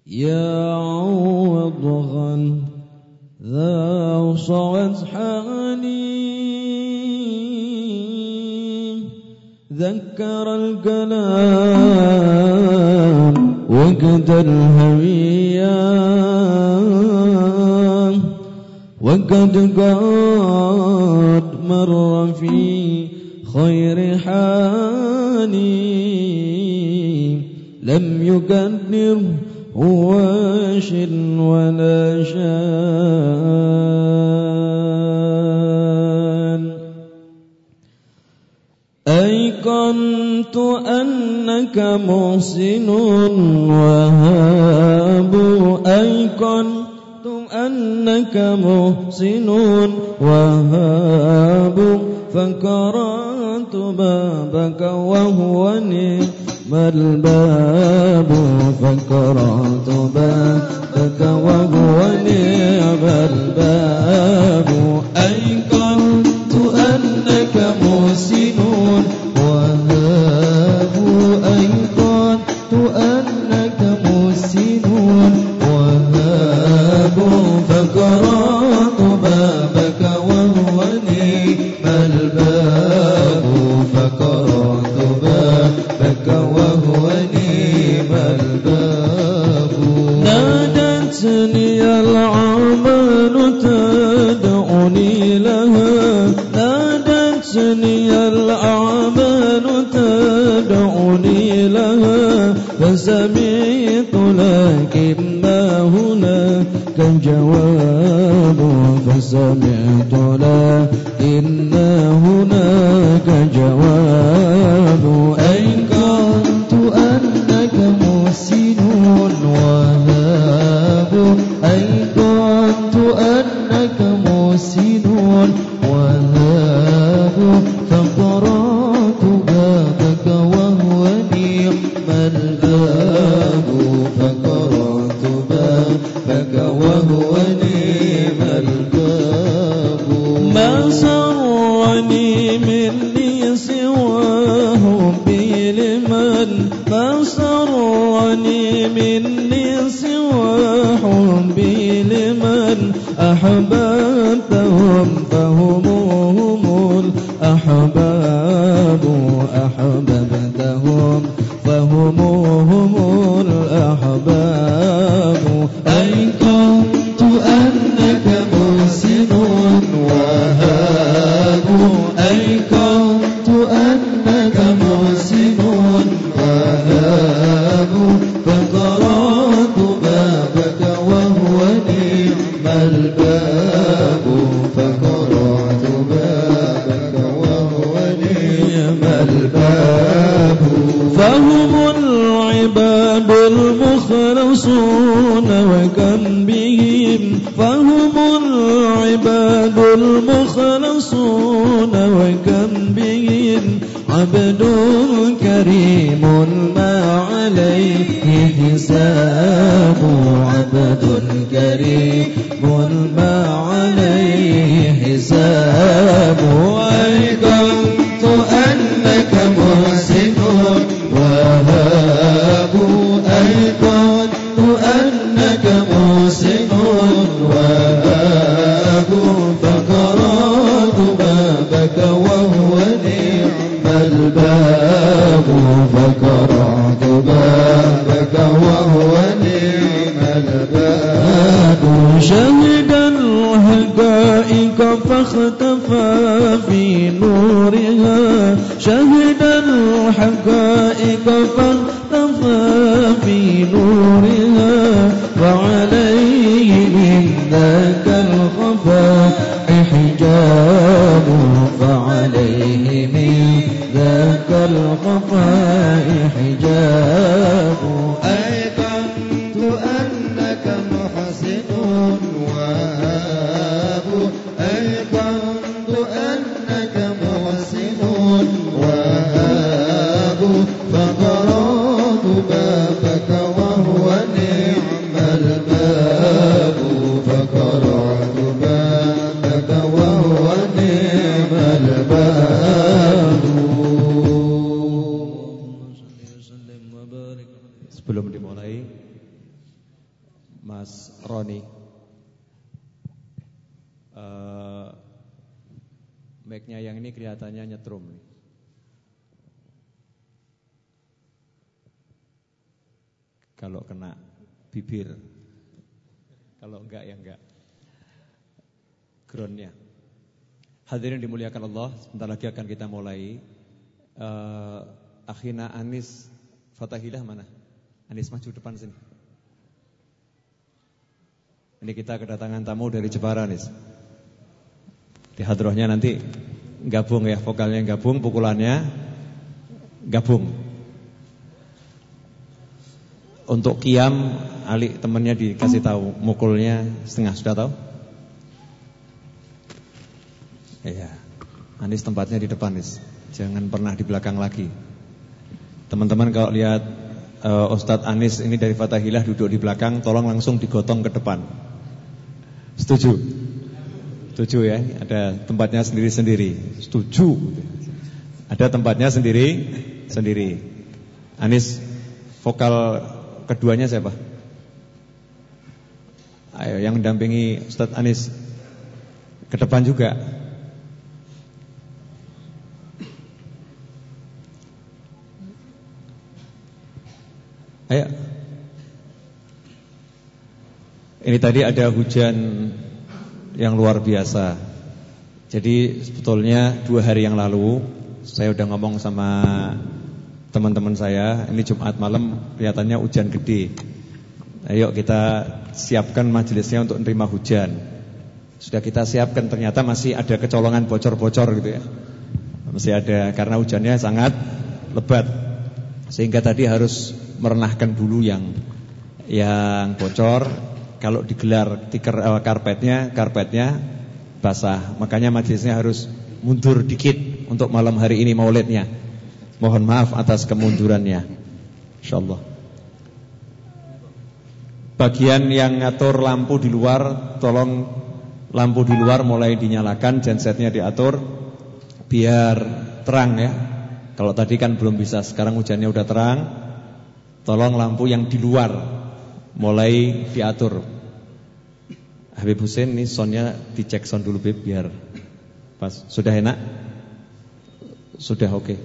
يا عوضا ذا صعد حاني ذكر الكلام وقد الهوية وقد قد مر في خير حاني لم يقدر واش ولا شان أيقنت أنك محسن وهاب أيقنت أنك محسن وهاب فقرأت بابك وهو نعم الباب فقرأت بابك وهو نعم الباب أيقنت أنك محسن وهاب أيقنت أنك محسن وهاب فقرأت بابك وهو نعم الباب فقرأت بابك وهو نعم الباب نادتني العمل تدعوني لها نادتني الأعمال تدعوني لها فسمعت لكن ما هناك جواب فسمعت لكن ما هناك جواب أيقنت أنك محسن وهاب أيقنت أنك محسن وهاب فقرأت بابك وهو نعم الباب فقرأت بابك وهو نعم الباب ما سرني مني سواهم بلمن ما سرني مني سواهم بلمن أحببتهم فهم الأحباب أحببتهم فهم الأحباب أيقنت أنك محسن وهاب أيقنت أنك محسن وهاب فقرأت بابك وهو نعم الباب فقرأت بابك وهو نعم الباب فهم العباد المخلصون وكم بهم فهم العباد المخلصون وكم بهم عبد كريم ما عليه حساب عبد كريم ما عليه حساب أيقنت أنك محسن وهاب أيقنت أنك محسن وهاب فقرأت بابك وهو نعم الباب فقرأت بابك وهو نعم الباب شهد الحقائق فاختفى في نورها شهد الحقائق فاختفى في نورها وعليه من ذاك الخفاء حجاب فعليه من ذاك الخفاء حجاب أيقنت أنك محسن وهاب أيقنت أنك محسن وهاب فقرأت بابك وهو نعم الباب فقرأت بابك وهو نعم الباب. Sebelum dimulai, Mas Roni. Mic-nya yang ini kelihatannya nyetrum nih. Kalau kena bibir, kalau enggak ya enggak. Groundnya. Hadirin dimuliakan Allah, sebentar lagi akan kita mulai. Akhina Anis Fatahilah mana? Anis maju depan sini. Ini kita kedatangan tamu dari Jepara, Anis. Di hadrohnya nanti gabung ya, vokalnya gabung, pukulannya gabung. Untuk Qiyam, Ali temannya dikasih tahu, mukulnya setengah, sudah tahu? Iya. Anis tempatnya di depan, Anis. Jangan pernah di belakang lagi. Teman-teman kalau lihat Ustadz Anis ini dari Fatahilah duduk di belakang, tolong langsung digotong ke depan. Setuju? Setuju ya, ada tempatnya sendiri-sendiri. Setuju. Ada tempatnya sendiri-sendiri. Anis, vokal keduanya siapa? Ayo, yang mendampingi Ustadz Anis ke depan juga. Ayo. Ini tadi ada hujan yang luar biasa. Jadi sebetulnya 2 hari yang lalu saya udah ngomong sama teman-teman saya, ini Jumat malam kelihatannya hujan gede. Ayo kita siapkan majelisnya untuk menerima hujan. Sudah kita siapkan, ternyata masih ada kecolongan bocor-bocor gitu ya. Masih ada, karena hujannya sangat lebat. Sehingga tadi harus merenahkan dulu yang bocor. Kalau digelar karpetnya basah. Makanya majelisnya harus mundur dikit untuk malam hari ini maulidnya. Mohon maaf atas kemundurannya, insyaallah. Bagian yang ngatur lampu di luar, tolong lampu di luar mulai dinyalakan, gensetnya diatur biar terang ya. Kalau tadi kan belum bisa, sekarang hujannya udah terang. Tolong lampu yang di luar mulai diatur. Habib Hussein, ini soundnya dicek sound dulu Beb, biar pas. Sudah enak? Sudah oke.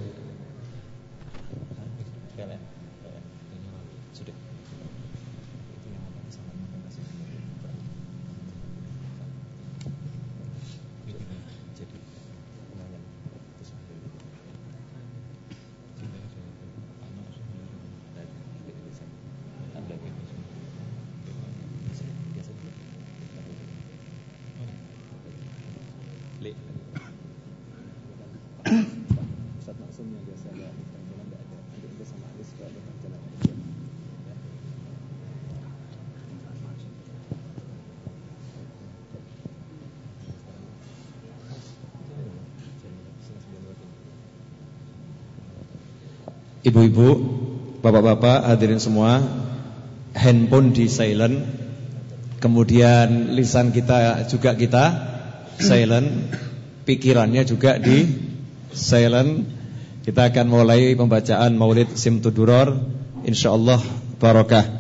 Ibu-ibu, bapak-bapak, hadirin semua, handphone di silent. Kemudian lisan kita juga kita silent, pikirannya juga di silent. Kita akan mulai pembacaan Maulid Simtud Duror, insyaallah barokah.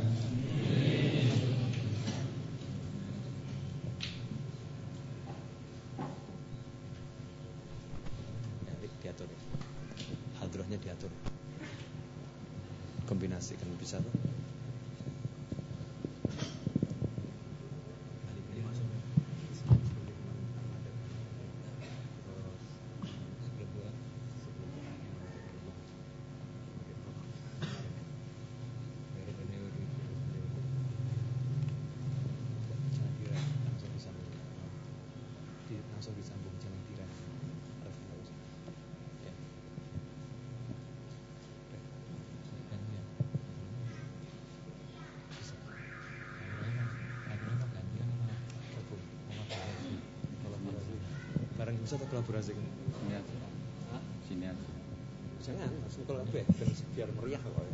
Diatur. Hadrohnya diatur. Kombinasikan bisa tuh. Langsung disambung, jangan direm. Barang bisa atau kolaborasi? Siniar. Jangan, langsung kolaborasi biar meriah kok.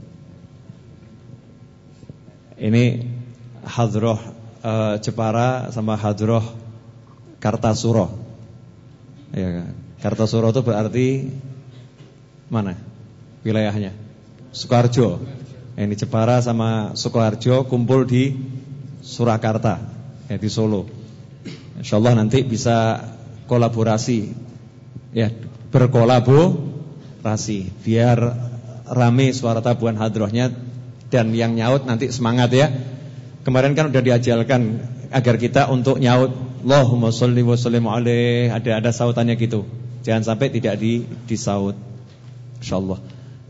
Ini hadroh Jepara sama hadroh Kartasuro. Ya, Kartasuro itu berarti mana? Wilayahnya Sukoharjo. Ini Jepara sama Sukoharjo kumpul di Surakarta ya, di Solo. Insyaallah nanti bisa kolaborasi ya, berkolaborasi biar rame suara tabuhan hadrohnya, dan yang nyaut nanti semangat ya. Kemarin kan udah diajalkan agar kita untuk nyaut Allahumma sholli wa sallim alaihi, ada sautannya gitu. Jangan sampai tidak disaut. Insyaallah.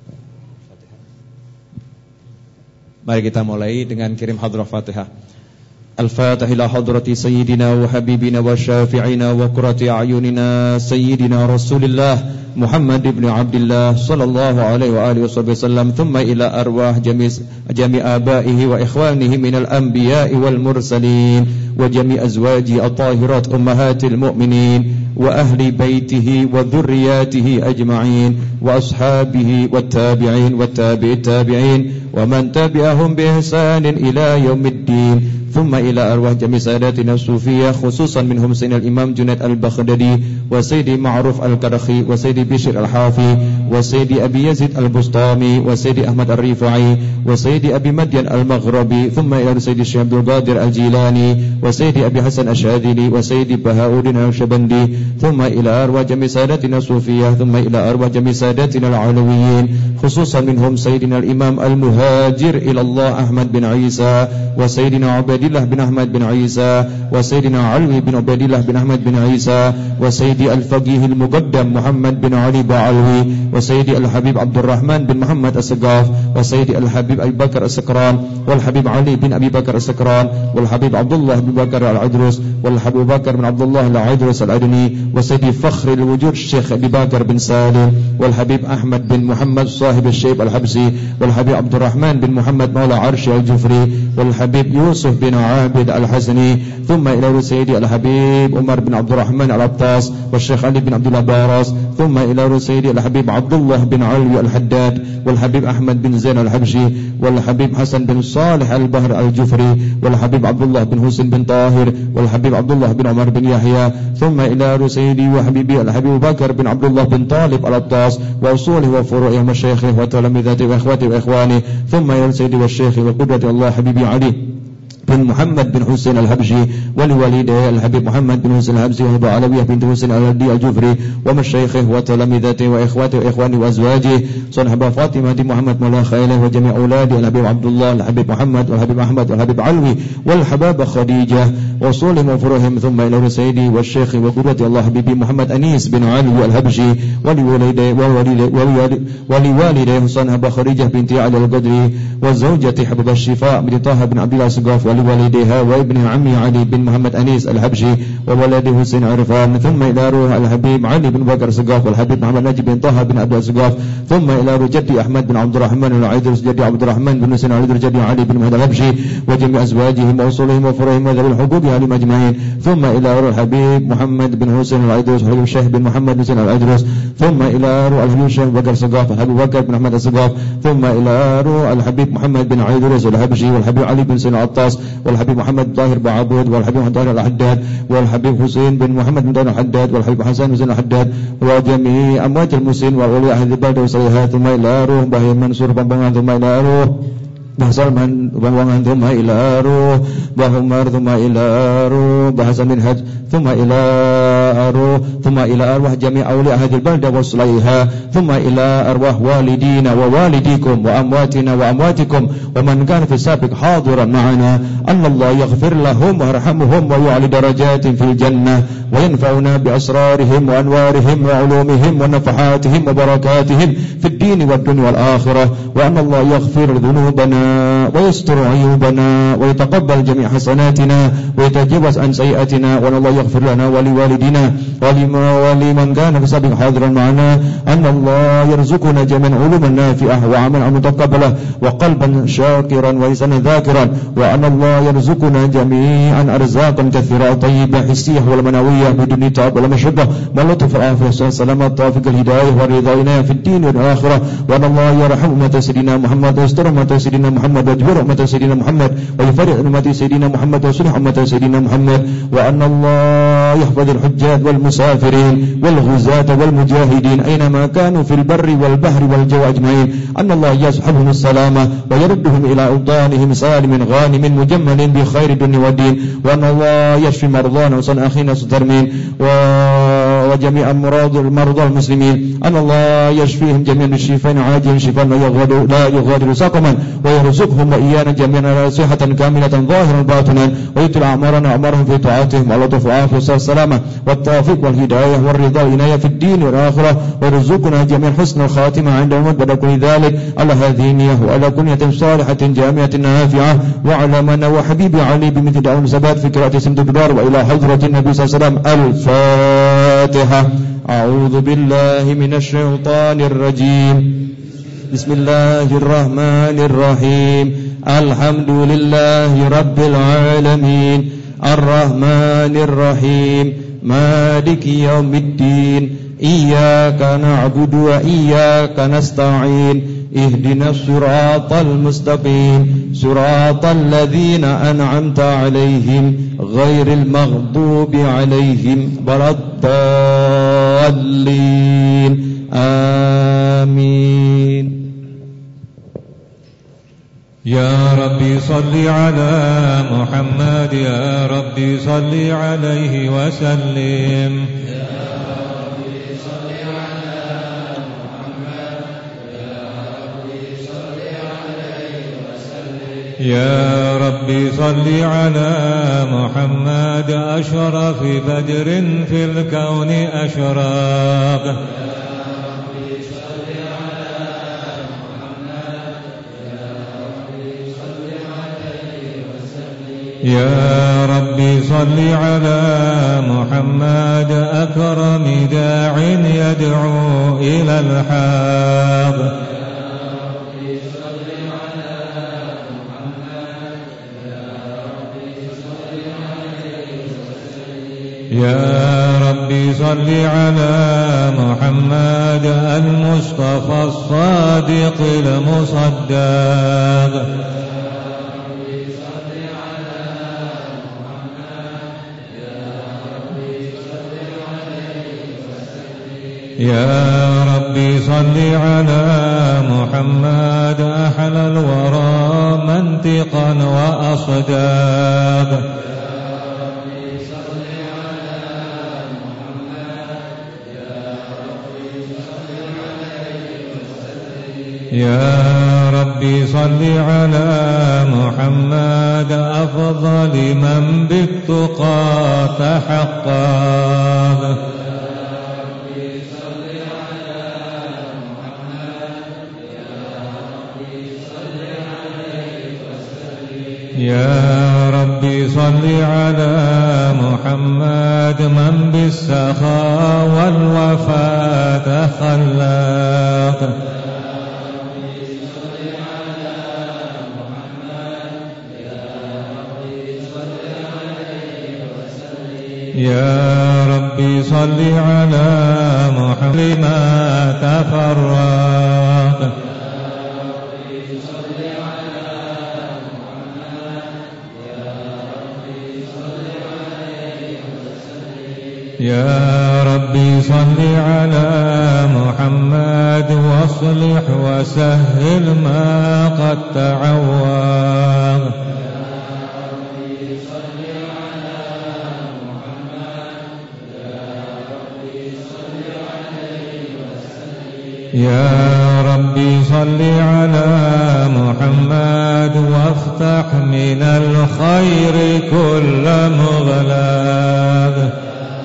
Mari kita mulai dengan kirim hadrah Fatihah. Al-Fatihah ila hadrati sayyidina wa habibina wa syafi'ina wa qurrati a'yunina sayyidina Rasulillah Muhammad ibn Abdullah sallallahu alaihi wa alihi wasallam, thumma ila arwah jami' abaihi wa ikhwanihi minal anbiya'i wal mursalin wa jami' azwaji at-tahirat ummahatil mu'minin wa ahli baitihi wa dhurriyyatihi ajma'in wa ashabihi wat tabi'in wat tabi'it tabi'in wa man tabi'ahum bi ihsanin ila yaumiddin. ثم إلى أرواح جميع ساداتنا الصوفية خصوصا منهم سيدنا الإمام جنيد البغدادي وسيدي معروف الكرخي وسيدي بشير الحافي وسيدي أبي يزيد البسطامي وسيدي أحمد الرفاعي وسيدي أبي مدين المغربي ثم إلى سيدي الشيخ عبد القادر الجيلاني وسيدي أبي حسن الشاذلي وسيدي بهاء الدين الشبندي ثم إلى أرواح جميع ساداتنا الصوفية ثم إلى أرواح جميع ساداتنا العلويين خصوصا منهم سيدنا الإمام المهاجر إلى الله أحمد بن عيسى وسيدنا عبد الله بن أحمد بن عيسى وسيدنا علوي بن عبد الله بن أحمد بن عيسى وسيدي الفقيه المقدم محمد بن علي بعلوي وسيدي الحبيب عبد الرحمن بن محمد السقاف وسيدي الحبيب أبي بكر السكران والحبيب علي بن أبي بكر السكران والحبيب عبد الله بن بكر العدرس والحبيب بكر بن عبد الله العدرس العدني وسيدي فخر الوجود الشيخ أبي بكر بن سالم والحبيب أحمد بن محمد صاحب الشيب الحبسي والحبيب عبد الرحمن بن محمد مولى عرش الجفري والحبيب يوسف بن عابد الحسني ثم إلى سيدي الحبيب عمر بن عبد الرحمن العطاس والشيخ علي بن عبد الله باراس ثم إلى سيدي الحبيب عبد الله بن علوي الحداد والحبيب أحمد بن زين الحبشي والحبيب حسن بن صالح البهر الجفري والحبيب عبد الله بن حسين بن طاهر والحبيب عبد الله بن عمر بن يحيى ثم إلى سيدي وحبيبي الحبيب بكر بن عبد الله بن طالب العطاس وأصوله وفروعه ومشايخه وتلامذته وإخوته وإخوانه ثم إلى سيدي والشيخ وقدرة الله حبيبي علي بن محمد بن حسين الحبشي ولوالديه الحبيب محمد بن حسين الحبشي وهبة علوية بنت حسين الهدي الجفري ومشايخه وتلامذته وإخواته وإخوانه وأزواجه صنحبة فاطمة محمد مولى خيله وجميع أولاده الحبيب عبد الله الحبيب محمد والحبيب أحمد والحبيب علوي والحبابة خديجة وصولهم وفروهم ثم إلى سيدي والشيخ وقدرة الله حبيبي محمد أنيس بن علوي الحبشي ولوالديه صنحبة خديجة بنت علي القدري وزوجة حبيب الشفاء بن طه بن عبد الله السقاف ولوالديها وابن عمي علي بن محمد أنيس الحبشي وولده حسين عرفان ثم إلى روح الحبيب علي بن بكر السقاف والحبيب محمد نجيب بن طه بن عبد السقاف ثم إلى روح جدي أحمد بن عبد الرحمن العيدرس جدي عبد الرحمن بن حسين العيدرس جدي علي بن محمد الحبشي وجميع أزواجهم وأصولهم وفروعهم وذوي الحقوق عليهم أجمعين ثم إلى روح الحبيب محمد بن حسين العيدرس والحبيب الشيخ بن محمد بن حسين العيدرس ثم إلى روح الحبيب الشيخ بكر السقاف والحبيب بكر بن أحمد السقاف ثم إلى روح الحبيب محمد بن عيدرس الحبشي والحبيب علي بن حسين العطاس والحبيب محمد طاهر بعبود والحبيب محمد طاهر الحداد والحبيب حسين بن محمد بن طاهر الحداد والحبيب حسن حسين الحداد وجميع أموات المسلمين وأولياء أهل البلد وصالحها ثم إلى روح بهي منصور بن ثم إلى روح بحسن بن ثم إلى روح بهمر ثم إلى روح بحسن بن حج ثم إلى روح ثم إلى أرواح جميع أولياء هذه البلدة وصليها ثم إلى أرواح والدينا ووالديكم وأمواتنا وأمواتكم ومن كان في السابق حاضرا معنا أن الله يغفر لهم ويرحمهم ويعلي درجات في الجنة وينفعنا بأسرارهم وأنوارهم وعلومهم ونفحاتهم وبركاتهم في الدين والدنيا والآخرة وأن الله يغفر ذنوبنا ويستر عيوبنا ويتقبل جميع حسناتنا ويتجاوز عن سيئاتنا وأن الله يغفر لنا ولوالدنا ولمن كان في السابق حاضرا معنا أن الله يرزقنا جميعا علوما نافعة وعملا متقبلا وقلبا شاكرا ولسانا ذاكرا وأن الله يرزقنا جميعا أرزاقا كثيرة طيبة حسية والمنوية العافية بدون تعب ولا مشقة واللطف والعافية والسلامة التوفيق الهداية والرضا والعناية في الدين والآخرة وأن الله يرحم أمة سيدنا محمد ويستر أمة سيدنا محمد ويجبر أمة سيدنا محمد ويفرق أمة سيدنا محمد ويصلح أمة سيدنا محمد وأن الله يحفظ الحجاج والمسافرين والغزاة والمجاهدين أينما كانوا في البر والبحر والجو أجمعين أن الله يسحبهم السلامة ويردهم إلى أوطانهم سالم غانم مجمل بخير الدنيا والدين وأن الله يشفي مرضانا وصن أخينا سترمين وجميع مرضى المسلمين أن الله يشفيهم جميعا بالشفاء عاجلا شفاء لا يغادر سقما ويرزقهم وإيانا جميعا صحة كاملة ظاهرا باطنا ويتل أعمارنا أعمارهم في طاعتهم اللطف والعافية والسلامة والتوفيق والهداية والرضا والعناية في الدين والآخرة ويرزقنا جميعا حسن الخاتمة عند الموت بعد كل ذلك على هذه النية وعلى كنية صالحة جامعة نافعة وعلى من وحبيبي علي بمثل دعون سبات في قراءة سمت الدار وإلى حضرة النبي صلى الله عليه وسلم الفاتحة. أعوذ بالله من الشيطان الرجيم. بسم الله الرحمن الرحيم. الحمد لله رب العالمين الرحمن الرحيم مالك يوم الدين إياك نعبد وإياك نستعين اهدنا الصراط المستقيم صراط الذين أنعمت عليهم غير المغضوب عليهم ولا الضالين آمين. يا ربي صل على محمد يا ربي صل عليه وسلم يا ربي صل على محمد أشرف بدر في الكون أشراق يا ربي صل على محمد أكرم داع يدعو إلى الحق يا ربي صل على محمد المصطفى الصادق المصدق يا ربي صل على محمد أحلى الورى منطقا وأصداق يا ربي صل على محمد أفضل من بالتقى تحقق يا ربي صل على محمد من بالسخاء والوفاء تخلق يا ربي صل على محمد ما تفرق يا ربي صل على محمد واصلح وسهل ما قد تعوض يا ربي صل على محمد وافتح من الخير كل مغلاق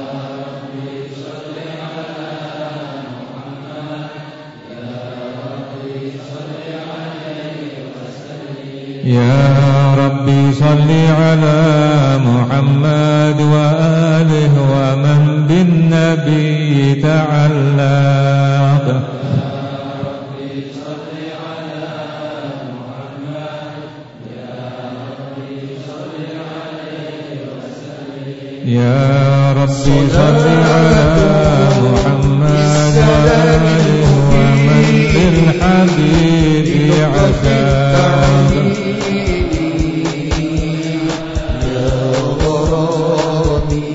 يا ربي صل على محمد وآله ومن بالنبي تعلق يا ربي صل على محمد وآله ومن بالحبيب عشاق يا غرامي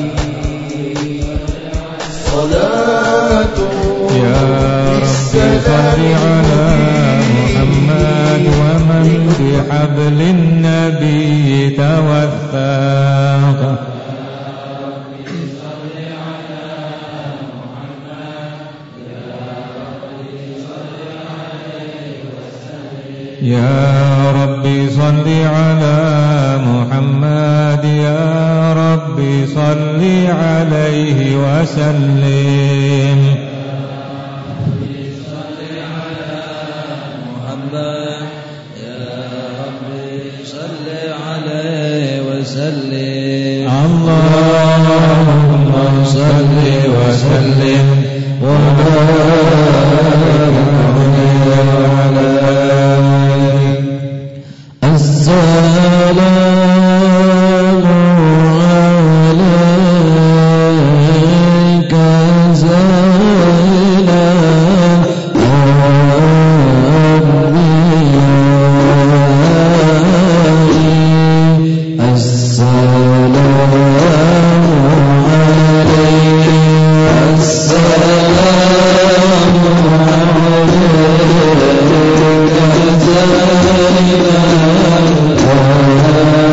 صلاة يا ربي صل على محمد ومن بحبل النبي توثاق يا ربي صل على محمد يا ربي صل عليه وسلم محمد يا ربي صل عليه وسلم اللهم صل وسلم وبارك على السلام عليك زين الأنبياء السلام عليك السلام عليك زين الأنبياء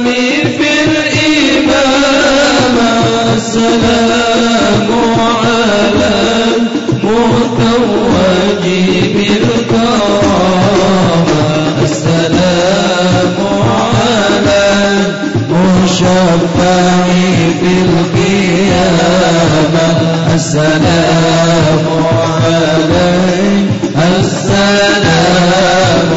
في الإمامة السلام على المتوج بالكرامة السلام على المشفع في القيامة السلام عليه السلام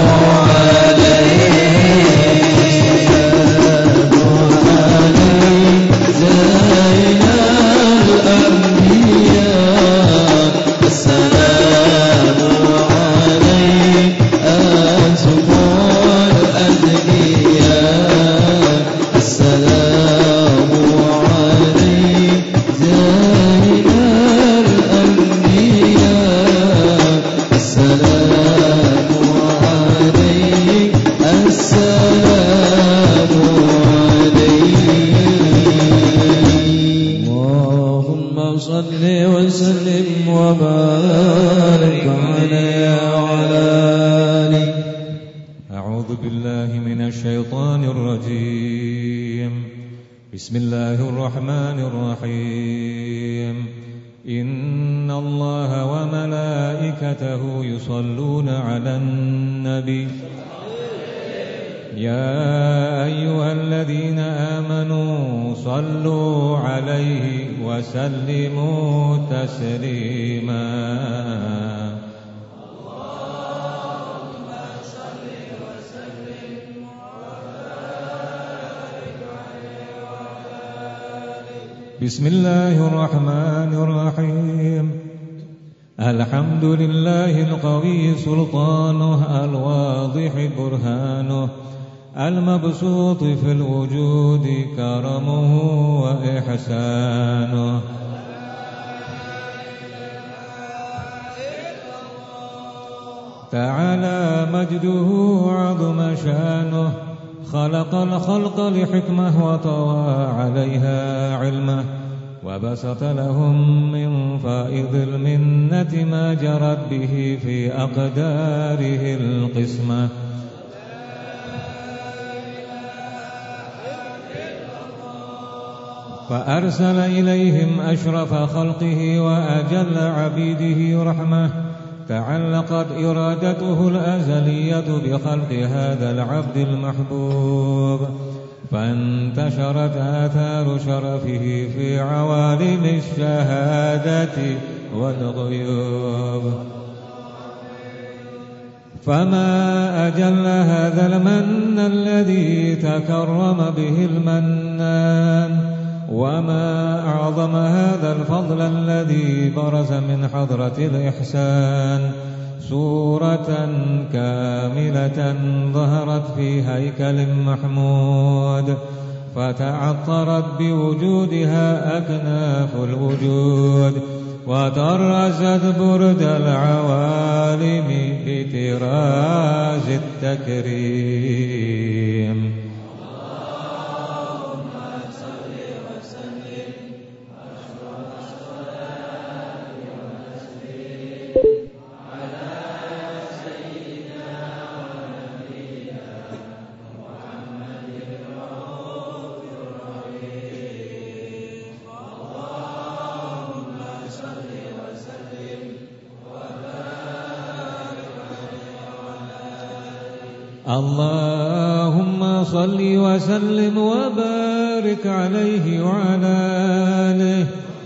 بسم الله الرحمن الرحيم إن الله وملائكته يصلون على النبي يا أيها الذين آمنوا صلوا عليه وسلموا تسليما بسم الله الرحمن الرحيم الحمد لله القوي سلطانه الواضح برهانه المبسوط في الوجود كرمه وإحسانه تعالى مجده عظم شانه خلق الخلق لحكمه وطوى عليها علمه وبسط لهم من فائض المنة ما جرت به في أقداره القسمة فأرسل إليهم أشرف خلقه وأجل عبيده رحمة تعلقت إرادته الأزلية بخلق هذا العبد المحبوب فانتشرت آثار شرفه في عوالم الشهادة والغيوب فما أجل هذا المن الذي تكرم به المنان وما أعظم هذا الفضل الذي برز من حضرة الإحسان صورة كاملة ظهرت في هيكل محمود فتعطرت بوجودها أكناف الوجود وطرزت برد العوالم بطراز التكريم اللهم صل وسلم وبارك عليه وعلى آله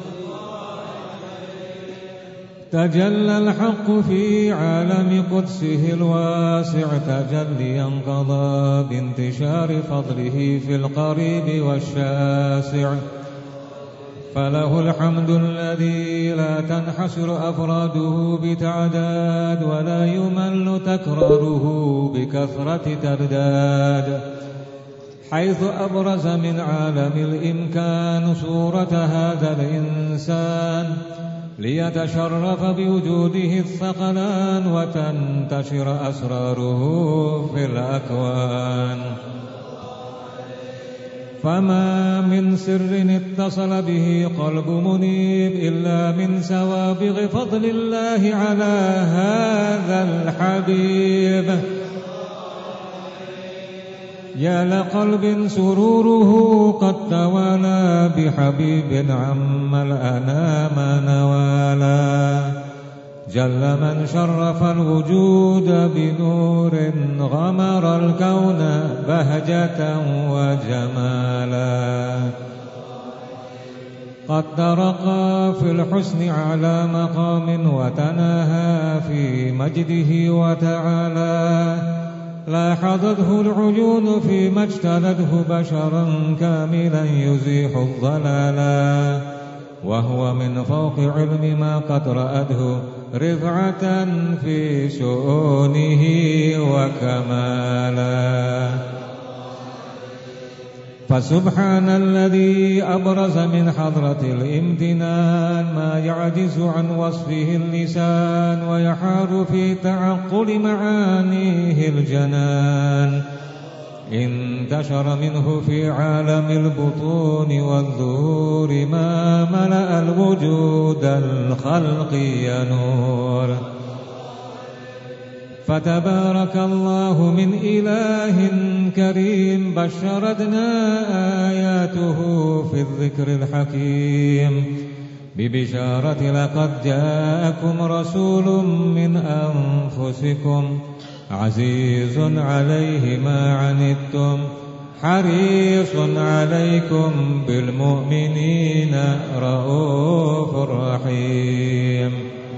تجلى الحق في عالم قدسه الواسع تجليا قضى بانتشار فضله في القريب والشاسع فله الحمد الذي لا تنحصر أفراده بتعداد ولا يمل تكراره بكثرة ترداد حيث أبرز من عالم الإمكان صورة هذا الإنسان ليتشرف بوجوده الثقلان وتنتشر أسراره في الأكوان فما من سر اتصل به قلب منيب إلا من سوابغ فضل الله على هذا الحبيب يا لقلب سروره قد توالى بحبيب عم الأنام نوالا جل من شرف الوجود بنور غمر الكون بهجة وجمالا قد ترقى في الحسن على مقام وتناهى في مجده وتعالى لاحظته العيون فيما اجتلته بشرا كاملا يزيح الضلالا وهو من فوق علم ما قد رأته رفعة في شؤونه وكمالا فسبحان الذي أبرز من حضرة الامتنان ما يعجز عن وصفه اللسان ويحار في تعقل معانيه الجنان انتشر منه في عالم البطون والظهور ما ملأ الوجود الخلق ينور فتبارك الله من إله كريم بشرتنا آياته في الذكر الحكيم ببشارة لقد جاءكم رسول من أنفسكم عزيز عليه ما عنتم حريص عليكم بالمؤمنين رؤوف رحيم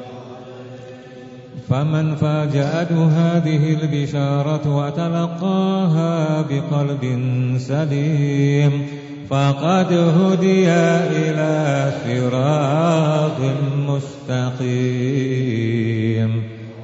فمن فاجأته هذه البشارة وتلقاها بقلب سليم فقد هدي إلى صراط مستقيم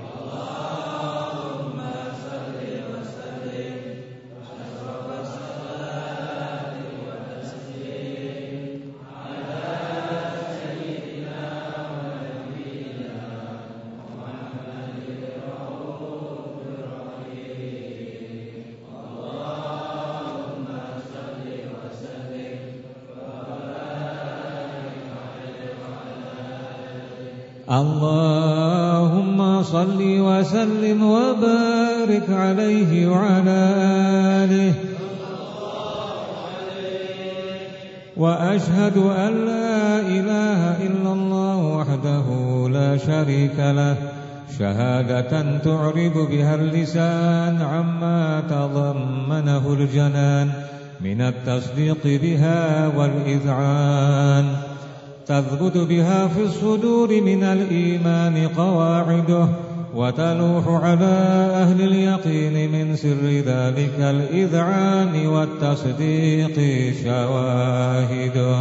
اللهم صل وسلم وبارك عليه وعلى آله وأشهد أن لا إله إلا الله وحده لا شريك له شهادة تعرب بها اللسان عما تضمنه الجنان من التصديق بها والإذعان تثبت بها في الصدور من الإيمان قواعده وتلوح على أهل اليقين من سر ذلك الإذعان والتصديق شواهده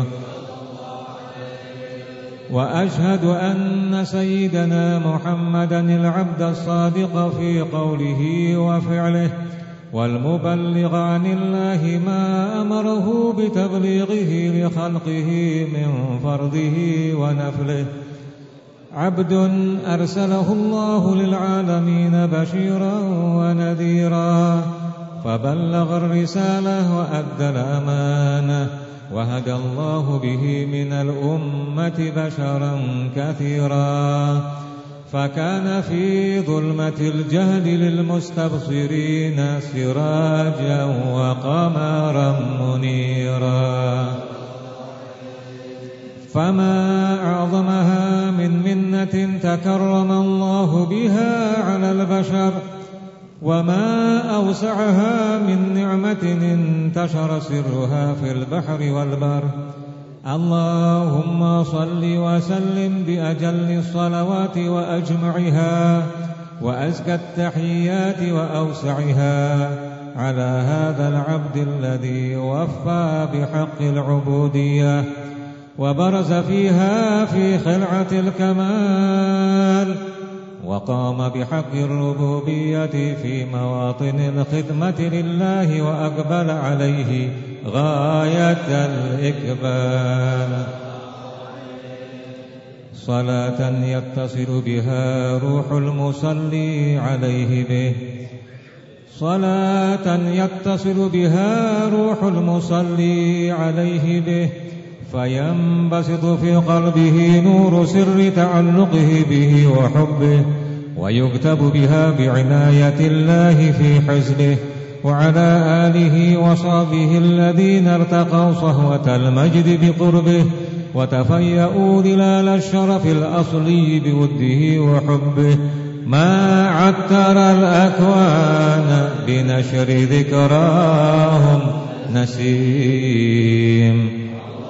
وأشهد أن سيدنا محمدا العبد الصادق في قوله وفعله والمبلغ عن الله ما أمره بتبليغه لخلقه من فرضه ونفله عبد أرسله الله للعالمين بشيرا ونذيرا فبلغ الرسالة وأدى الأمانة وهدى الله به من الأمة بشرا كثيرا فكان في ظلمة الجهل للمستبصرين سراجا وقمرا منيرا فما أعظمها من منة تكرم الله بها على البشر وما أوسعها من نعمة انتشر سرها في البحر والبر اللهم صل وسلم بأجل الصلوات وأجمعها وأزكى التحيات وأوسعها على هذا العبد الذي وفى بحق العبودية وبرز فيها في خلعة الكمال وقام بحق الربوبية في مواطن الخدمة لله وأقبل عليه غاية الإقبال صلاة يتصل بها روح المصلي عليه به صلاة يتصل بها روح المصلي عليه به فينبسط في قلبه نور سر تعلقه به وحبه ويكتب بها بعناية الله في حزبه وعلى آله وصحبه الذين ارتقوا صهوة المجد بقربه وتفيأوا ظلال الشرف الأصلي بوده وحبه. ما عتر الأكوان بنشر ذكراهم نسيم.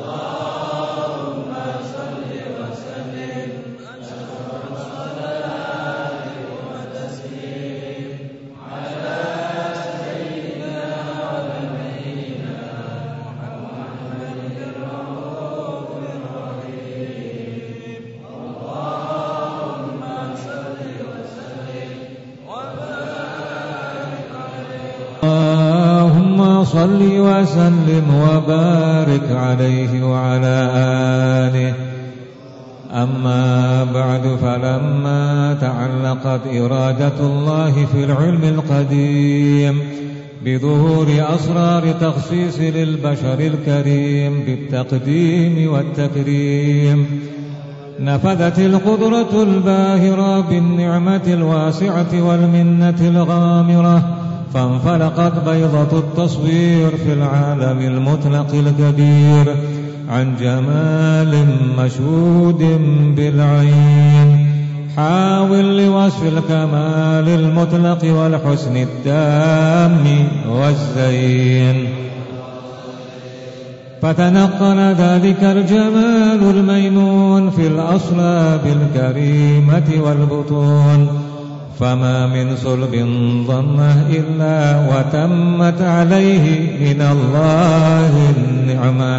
صل وسلم وبارك عليه وعلى آله. أما بعد، فلما تعلقت إرادة الله في العلم القديم بظهور أسرار تخصيص للبشر الكريم بالتقديم والتكريم، نفذت القدرة الباهرة بالنعمة الواسعة والمنة الغامرة، فانفلقت بيضة التصوير في العالم المطلق الكبير عن جمال مشهود بالعين، حاول لوصف الكمال المطلق والحسن التام والزين، فتنقل ذلك الجمال الميمون في الأصلاب الكريمة والبطون، فما من صلب ضمه إلا وتمت عليه من الله النعمة.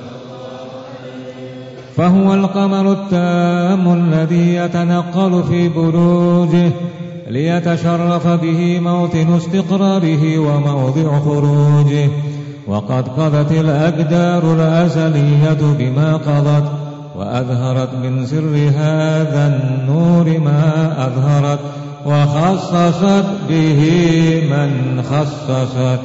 فهو القمر التام الذي يتنقل في بروجه ليتشرف به موطن استقراره وموضع خروجه. وقد قضت الأقدار الأزلية بما قضت، وأظهرت من سر هذا النور ما أظهرت، وخصصت به من خصصت،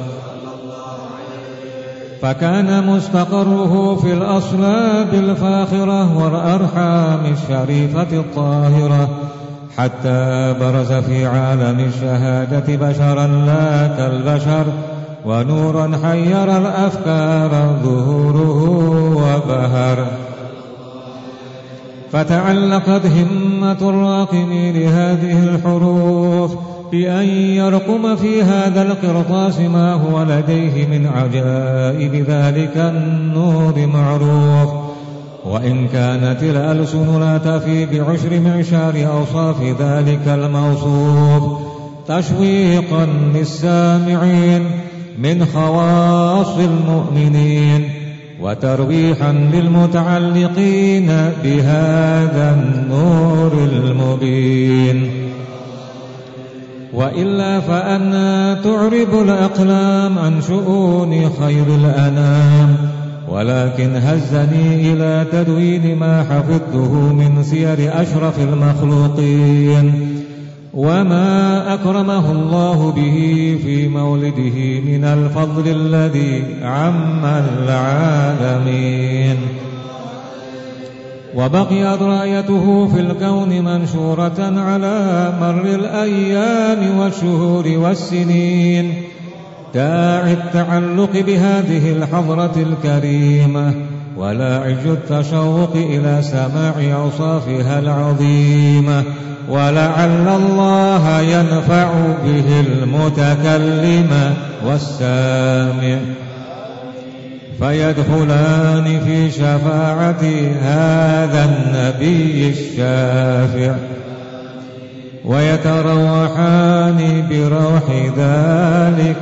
فكان مستقره في الأصلاب الفاخرة والأرحام الشريفة الطاهرة، حتى برز في عالم الشهادة بشرا لا كالبشر، ونورا حير الأفكار ظهوره وبهر. فتعلقت همة الراقم لهذه الحروف بأن يرقم في هذا القرطاس ما هو لديه من عجائب ذلك النور معروف، وإن كانت الألسن لا تفي بعشر معشار أوصاف ذلك الموصوف، تشويقا للسامعين من خواص المؤمنين، وترويحا للمتعلقين بهذا النور المبين. وإلا فأنا تعرب الأقلام عن شؤون خير الأنام، ولكن هزني إلى تدوين ما حفظته من سير أشرف المخلوقين، وما أكرمه الله به في مولده من الفضل الذي عم العالمين. وبقيت رايته في الكون منشورة على مر الأيام والشهور والسنين، داعي التعلق بهذه الحضرة الكريمة، ولاعج التشوق إلى سماع أوصافها العظيمة، ولعل الله ينفع به المتكلم والسامع، فيدخلان في شفاعة هذا النبي الشافع، ويتروحان بروح ذلك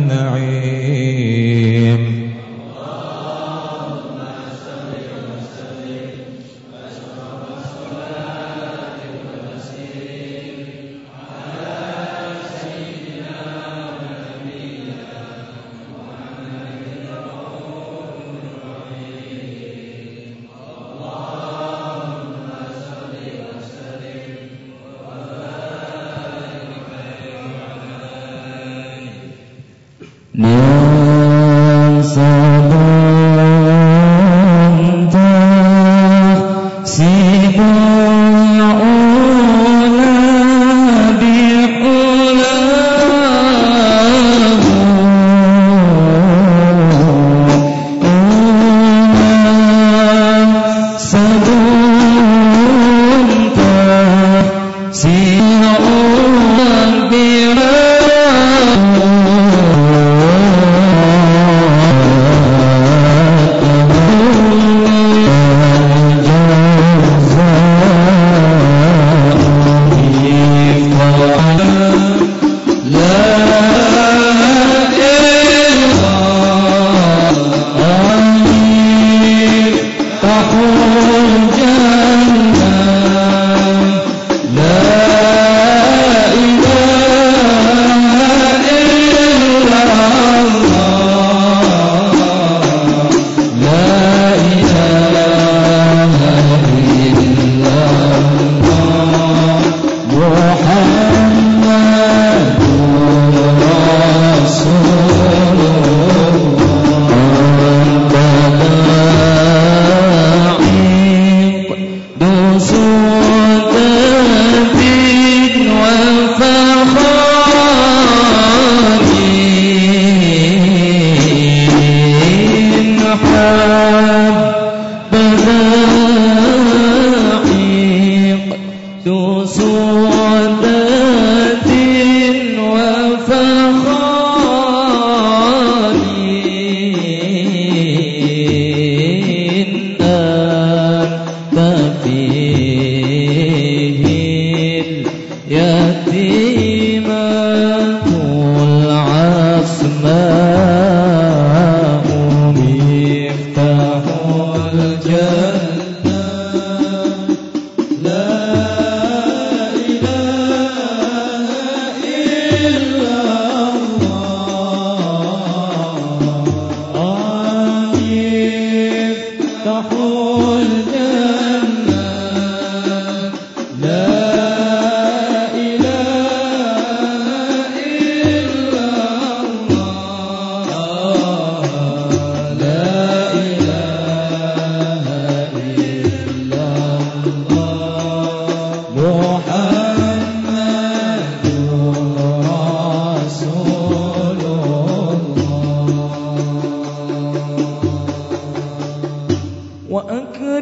النعيم. من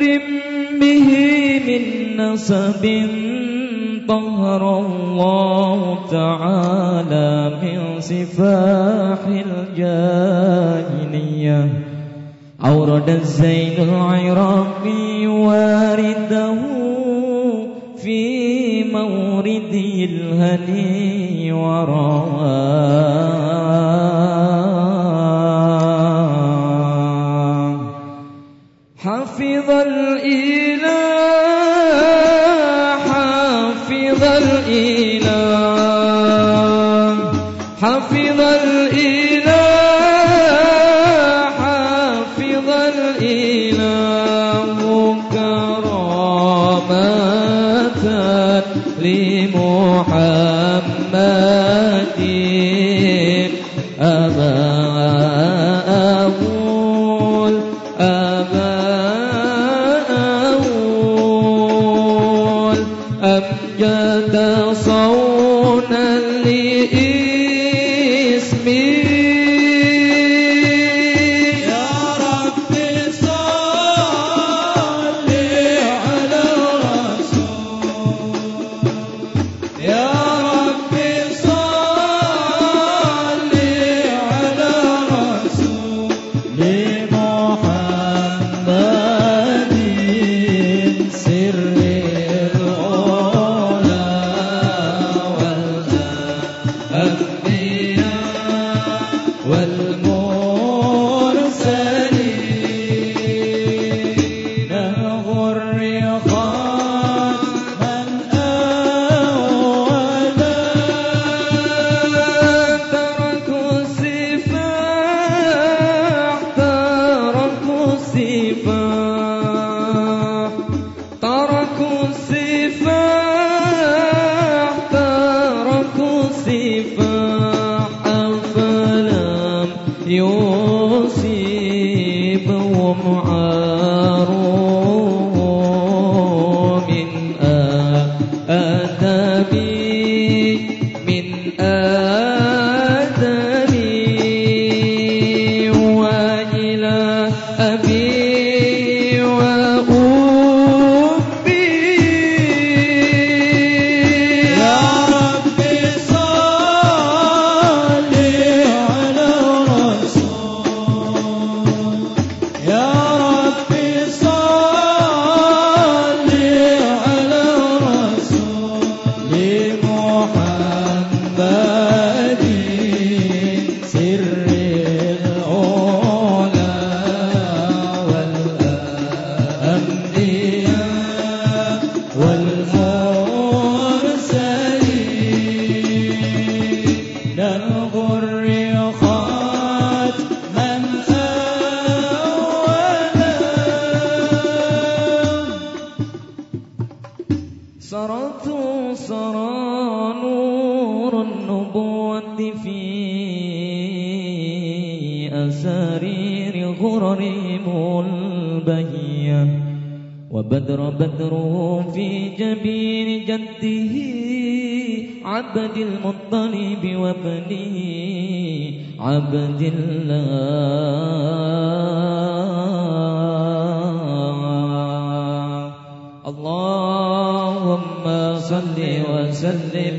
أكرم به من نسب طهر الله تعالى من سفاح الجاهلية. أورد الزين العراقي وارده في مورده الهني ورواه. حفظ الإله حفظ الإله حفظ الإله حفظ الإله كرامة لمحمد أبا أقول أمجد صونا لإسمي. يا رب صل على الرسول يا رب صل على الرسول لمحمد سر بدره في جبين جده عبد المطلب وابنه عبد الله. اللهم صل وسلم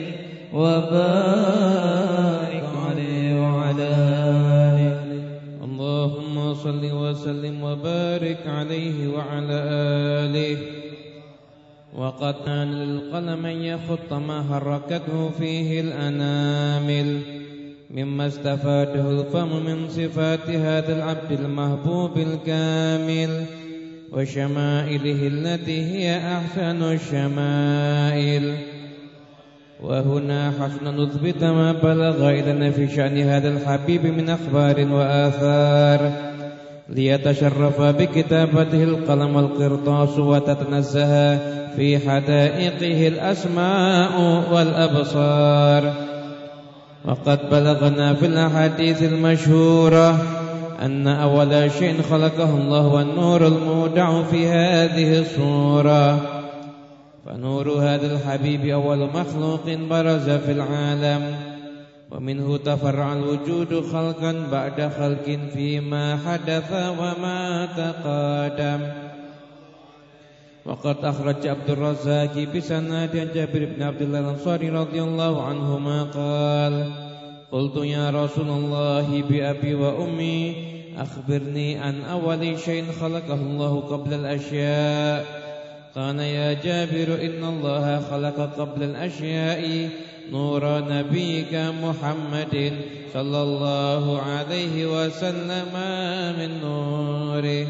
وبارك عليه وعلى آله. اللهم صل وسلم وبارك عليه وعلى آله. وقد كان للقلم أن يخط ما حركته فيه الأنامل مما استفاده الفم من صفات هذا العبد المحبوب الكامل وشمائله التي هي أحسن الشمائل. وهنا حسن نثبت ما بلغ إلينا في شأن هذا الحبيب من أخبار وآثار ليتشرف بكتابته القلم والقرطاس وتتنزه في حدائقه الأسماء والأبصار. وقد بلغنا في الأحاديث المشهورة أن أول شيء خلقه الله والنور المودع في هذه الصورة. فنور هذا الحبيب أول مخلوق برز في العالم، ومنه تفرع الوجود خلقا بعد خلق فيما حدث وما تقادم. وقد أخرج عبد الرزاق بسند عن جابر بن عبد الله الأنصاري رضي الله عنهما قال قلت يا رسول الله بأبي وأمي أخبرني عن أول شيء خلقه الله قبل الأشياء قال يا جابر إن الله خلق قبل الأشياء نور نبيك محمد صلى الله عليه وسلم من نوره.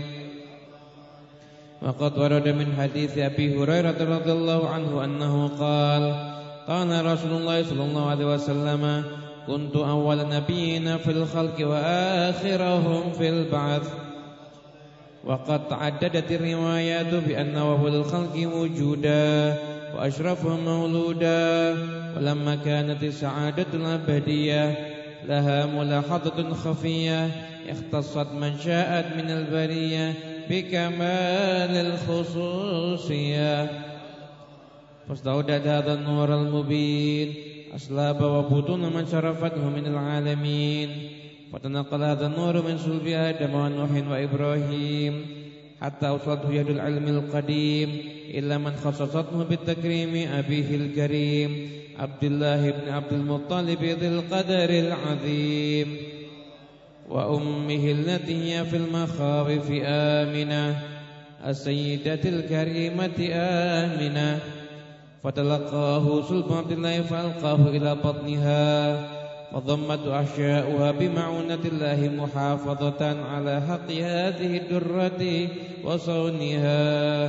وقد ورد من حديث أبي هريرة رضي الله عنه أنه قال قال رسول الله صلى الله عليه وسلم كنت أول نبينا في الخلق وآخرهم في البعث. وقد عددت الروايات بأن أول الخلق وجودا وأشرفهم مولودا. ولما كانت السعادة الأبدية لها ملاحظة خفية اختصت من شاءت من البرية بكمال الخصوصية فاستودعت هذا النور المبين أسلاب وبطون من شرفته من العالمين. فتنقل هذا النور من صلب آدم ونوح وإبراهيم حتى أوصلته يد العلم القديم إلا من خصصته بالتكريم أبيه الكريم عبد الله بن عبد المطلب ذي القدر العظيم وأمه التي هي في المخاوف آمنة السيدة الكريمة آمنة. فتلقاه صلب عبد الله فألقاه إلى بطنها فضمت أحشاؤها بمعونة الله محافظة على حق هذه الدرة وصونها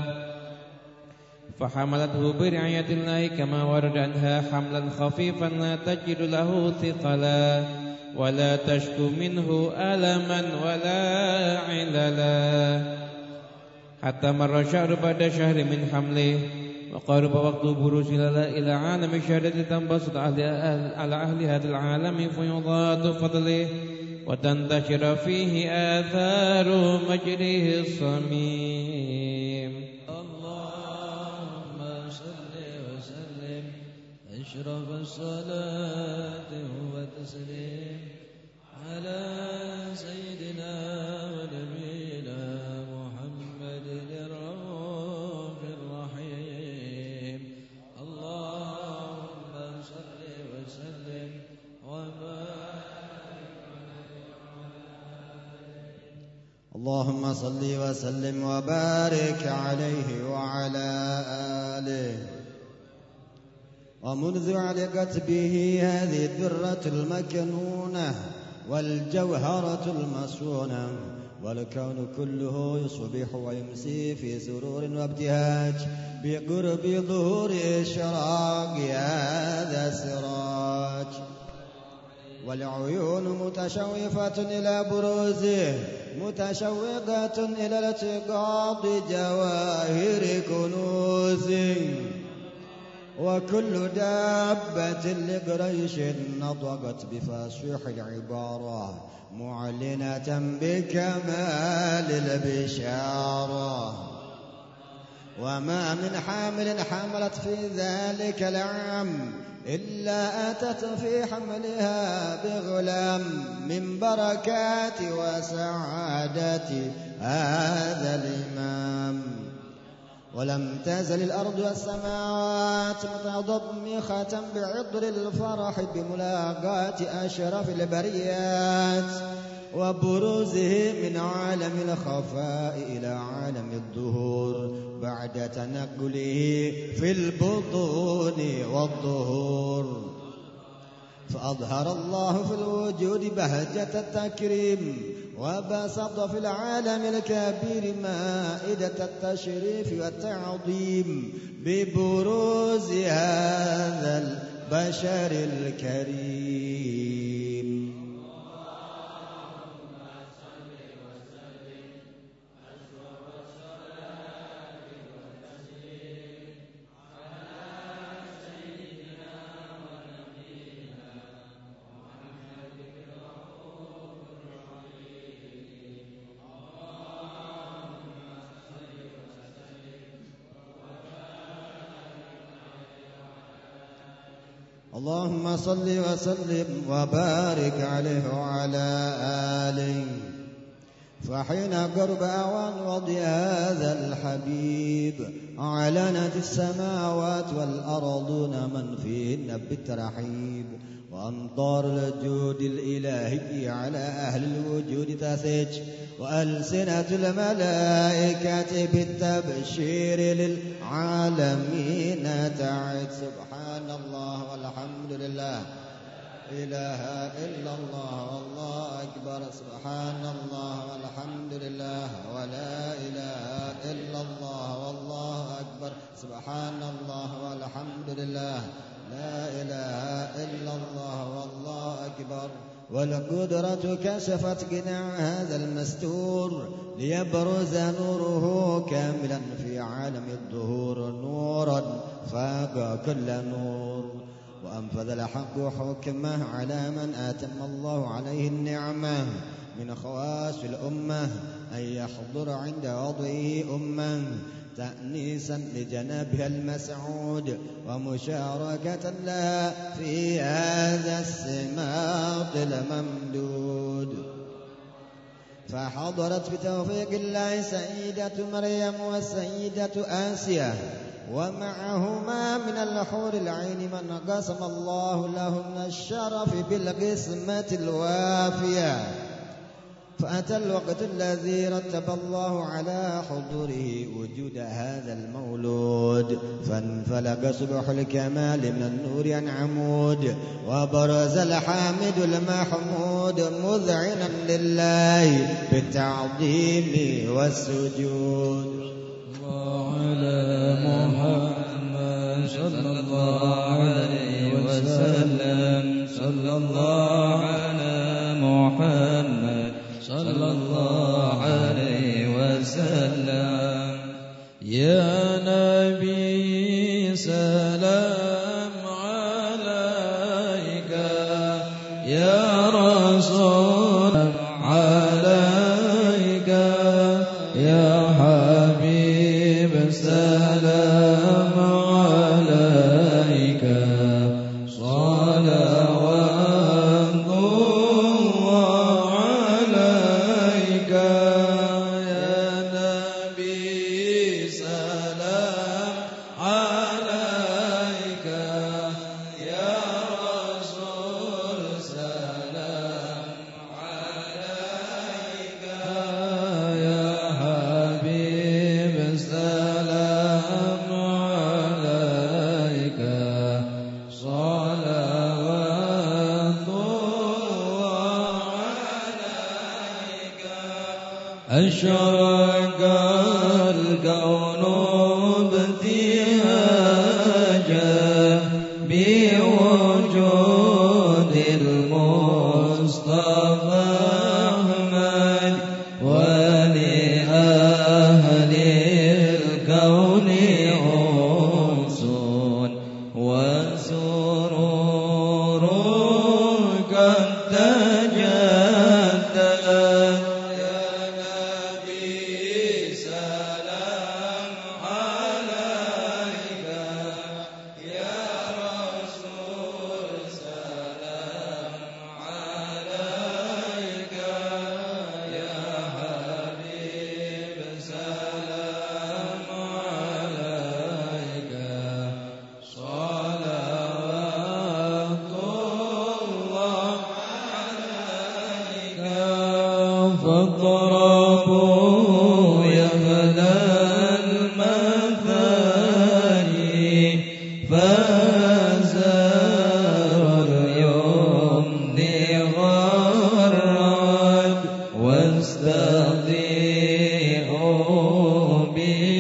فحملته برعاية الله كما ورد عنها حملا خفيفا لا تجد له ثقلا ولا تشكو منه ألما ولا عللا حتى مر شهر بعد شهر من حمله وقارب وقت بروز إلى عالم الشهادة تنبسط على أهل هذا العالم فيضاد فضله وتنتشر فيه آثار مجره الصميم. اللهم صل وسلم أشرف الصلاة والتسليم على سيدنا ونبينا محمد الرؤوف الرحيم. اللهم صل وسلم اللهم صل وسلم وبارك عليه وعلى آله. ومنذ علقت به هذه الدرة المكنونة والجوهرة المصونة والكون كله يصبح ويمسي في سرور وابتهاج بقرب ظهور إشراق هذا السراج والعيون متشوفة إلى بروزه متشوقة إلى التقاط جواهر كنوزه وكل دابة لقريش نطقت بفصيح العبارة معلنة بكمال البشارة. وما من حامل حملت في ذلك العام إلا أتت في حملها بغلام من بركات وسعادة هذا الإمام. ولم تزل الأرض والسماوات متضمخة بعطر الفرح بملاقاة أشرف البريات وبروزه من عالم الخفاء إلى عالم الظهور بعد تنقله في البطون والظهور. فأظهر الله في الوجود بهجة التكريم وبسط في العالم الكبير مائدة التشريف والتعظيم ببروز هذا البشر الكريم. اللهم صل وسلم وبارك عليه وعلى آله. فحين قرب أوان وضع هذا الحبيب أعلنت السماوات والأرضون من فيهن بالترحيب، وأمطار الجود الإلهي على أهل الوجود تثج، وألسنة الملائكة بالتبشير للعالمين تعد. سبحان الله والحمد لله، إله إلا الله والله أكبر. سبحان الله والحمد لله ولا إله إلا الله والله أكبر. سبحان الله والحمد لله لا إله إلا الله والله أكبر. والقدرة كشفت قناع هذا المستور ليبرز نوره كاملا في عالم الظهور، نورا فاق كل نور. وأنفذ الحق حكمه على من آتم الله عليه النعمة من خواص الأمة أن يحضر عند وضعه أمة تأنيسا لجنابها المسعود ومشاركة لها في هذا السماط الممدود. فحضرت بتوفيق الله سيدة مريم والسيدة آسيا، ومعهما من الحور العين من قسم الله لهن الشرف بالقسمة الوافية. فأتى الوقت الذي رتب الله على حضوره وجود هذا المولود، فانفلق صبح الكمال من النور عن عمود، وبرز الحامد المحمود مذعنا لله بالتعظيم والسجود. وعلى محمد صلى الله عليه وسلم، صلى الله على محمد صلى الله عليه وسلم. يا نبي سلام عليك، يا رسول عليك، يا حبيب سلام عليك. صلوات الله عليك يا نبي، سلام عليك يا رسول، سلام عليك يا حبيب، سلام عليك. صلوات الله عليك. أشرق الكون ابتهاجا بوجود المصطفى أحمد، ولأهل الكون أنس وسرور قد تجدد. يا نبي سلام عليك، يا رسول سلام عليك، يا حبيب سلام عليك. صلوات الله عليك. فاضربوا يا أهل المثاني، فازار اليمن غرد، واستضيئوا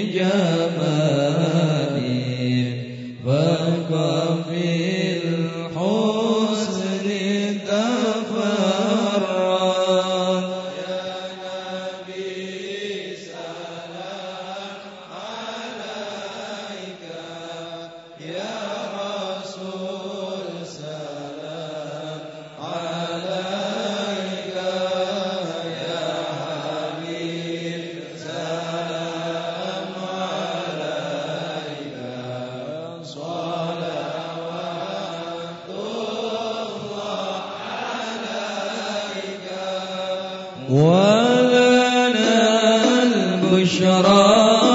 بجمالي، فكفي الحسن تفرد. يا نبي سلام عليك، يا رسول سلام عليك، يا حبيب سلام عليك. صلوات الله عليك. ولا بشرى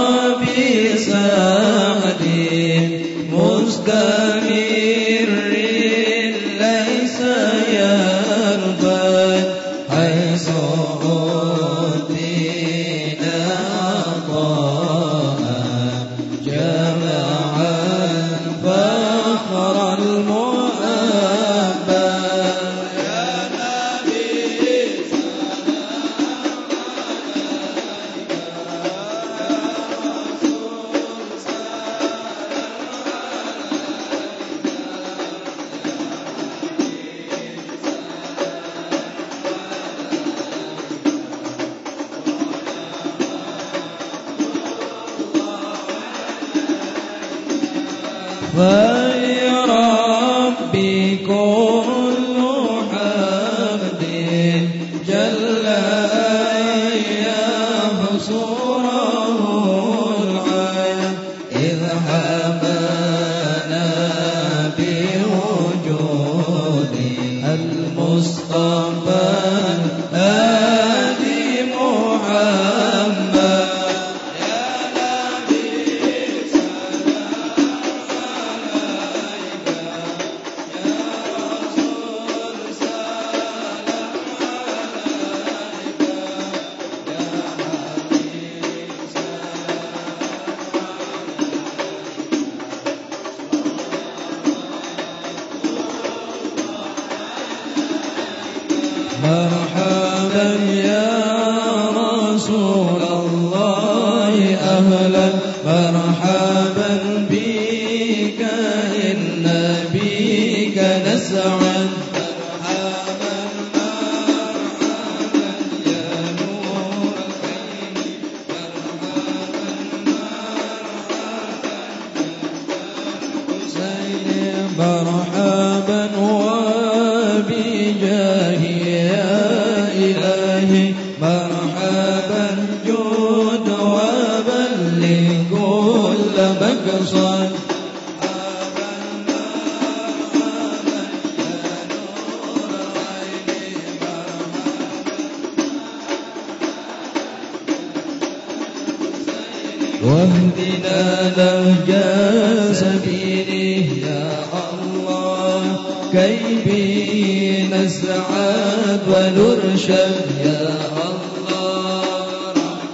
بسعد مستمر ليس يربد حيث أوتينا عطاء جمعا فخر المحبة يا نبي فلربي كل حمد جل يحصره العين إذ حمانا بوجود المصطفى الهادي محمد مرحبا يا رسول الله أهلا مرحبا بك إن بك نسعد مرحبا مرحبا يا نور العين مرحبا مرحبا وبجاهي مرحبا جود وبلغ كل مقصد واهدنا نهج سبيله يا الله كي به نسعد ونرشد يا الله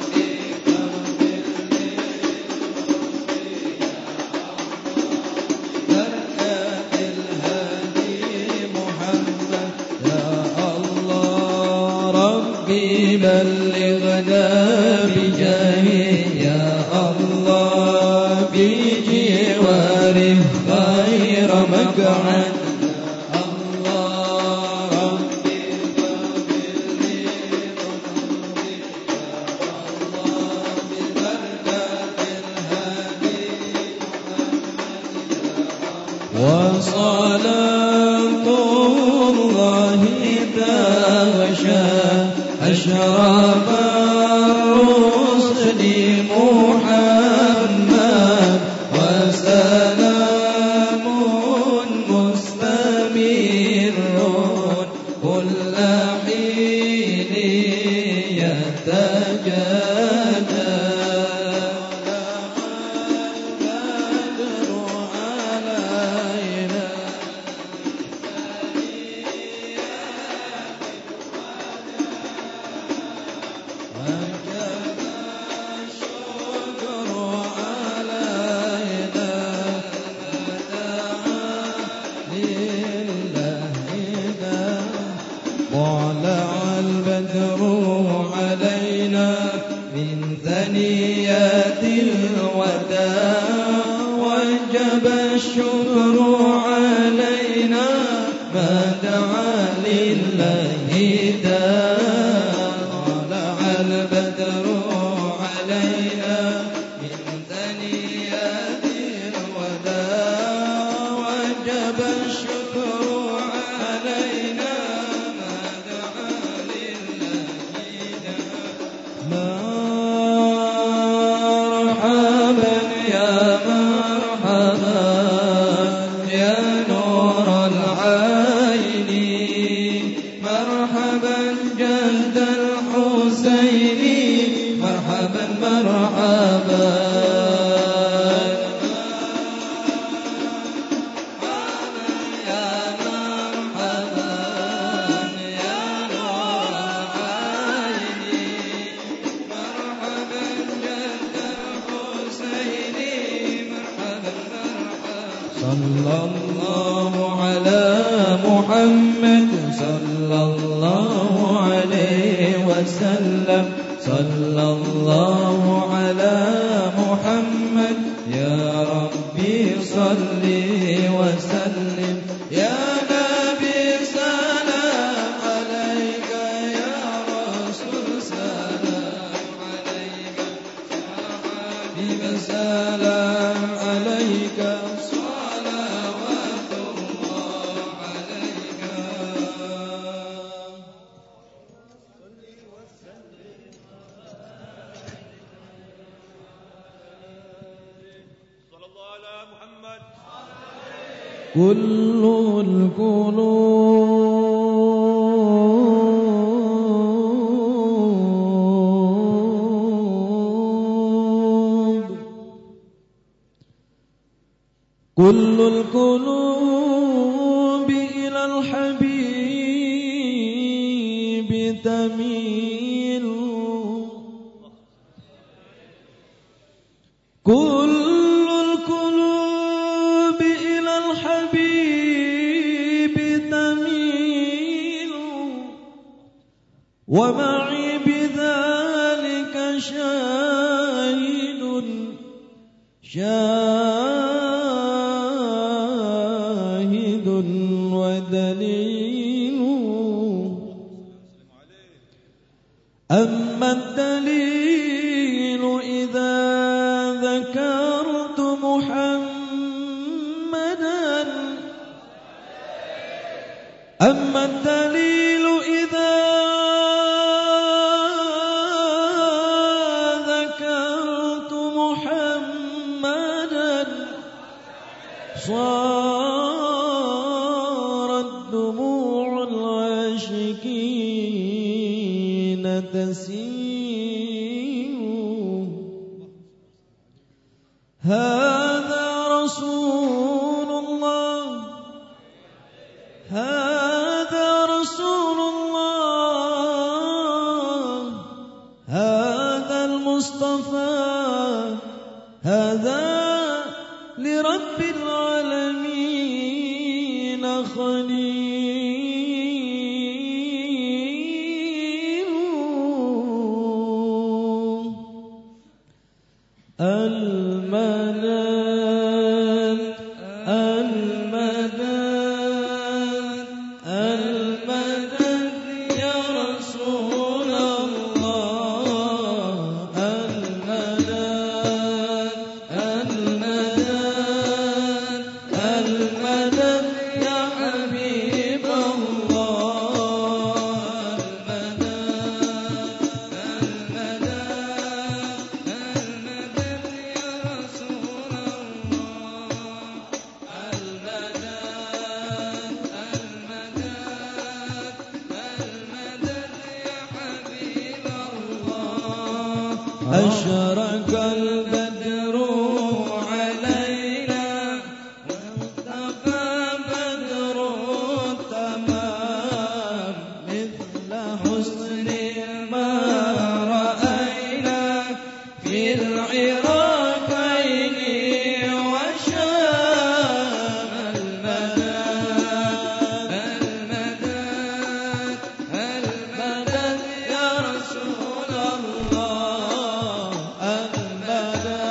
بركة الهادي محمد يا الله ربي بلغنا بجاهه يا الله بجواره خير مقعد وصلاة الله تغشى أشرف الرسل محمد وسلام مستمر كل حين يتجدد طلع البدر علينا من ثنيات الوداع وجب الشكر علينا ما دعا لله داع طلع البدر علينا من ثنيات الوداع وجب الشكر علينا مرحبا يا مرحبا يا نور العين كل القلوب إلى الحبيب تميل كل القلوب إلى الحبيب تميل ومعي بذلك شاهد ودليل أما الدليل إذا ذكرت محمدا أما الدليل إذا ذكرت محمدا صارت دموع العاشقين تسيل هذا رسول الله هذا رسول الله هذا المصطفى هذا لرب العالمين خليل المدد المدد المدد يا رسول الله المدد المدد المدد يا حبيب الله المدد المدد المدد يا رسول الله المدد المدد يا حبيب الله أشرق البدر علينا وانتفى بدر التمام مثل حسن ما رأينا في العراقين وشام المدد المدد المدد يا رسول الله المدد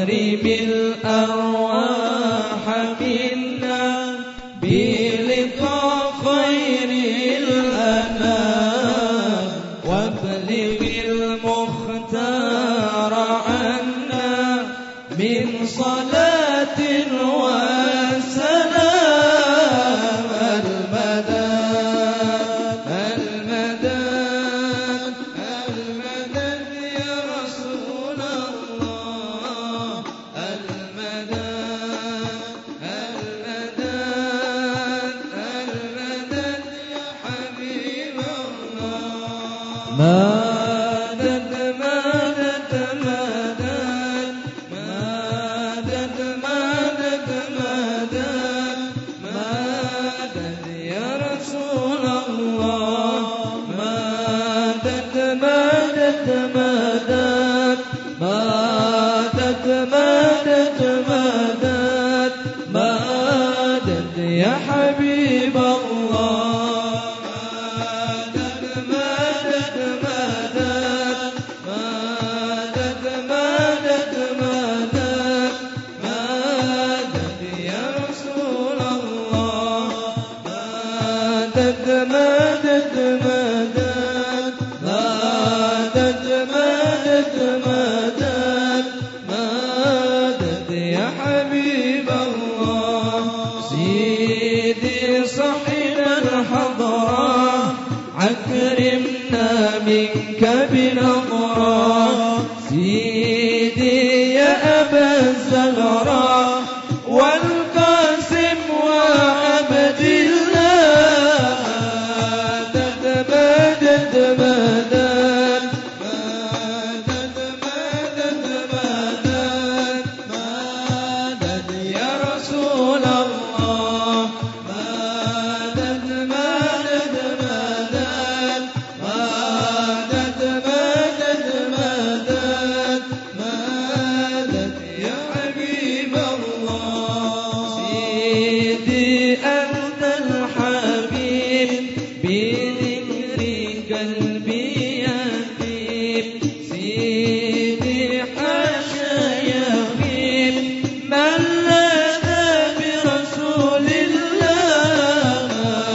وأكرم الأرواح منا بلقاء خير الأنام وابلغ المختار عنا من صلاة وسلام المدد يا رسول الله المدد يا حبيب الله مدد يا رسول الله مدد يا حبيب الله يا رسول الله يا حبيب الله سيدي صاحب الحضرة أكرمنا منك بنظرة سيدي يا أبا الزهراء والقاسم وعبد الله يا رسول الله يا حبيب الله سيدي أنت الحبيب بذكر قلبي يطيب سيدي حاشا يغيب من لاذ برسول الله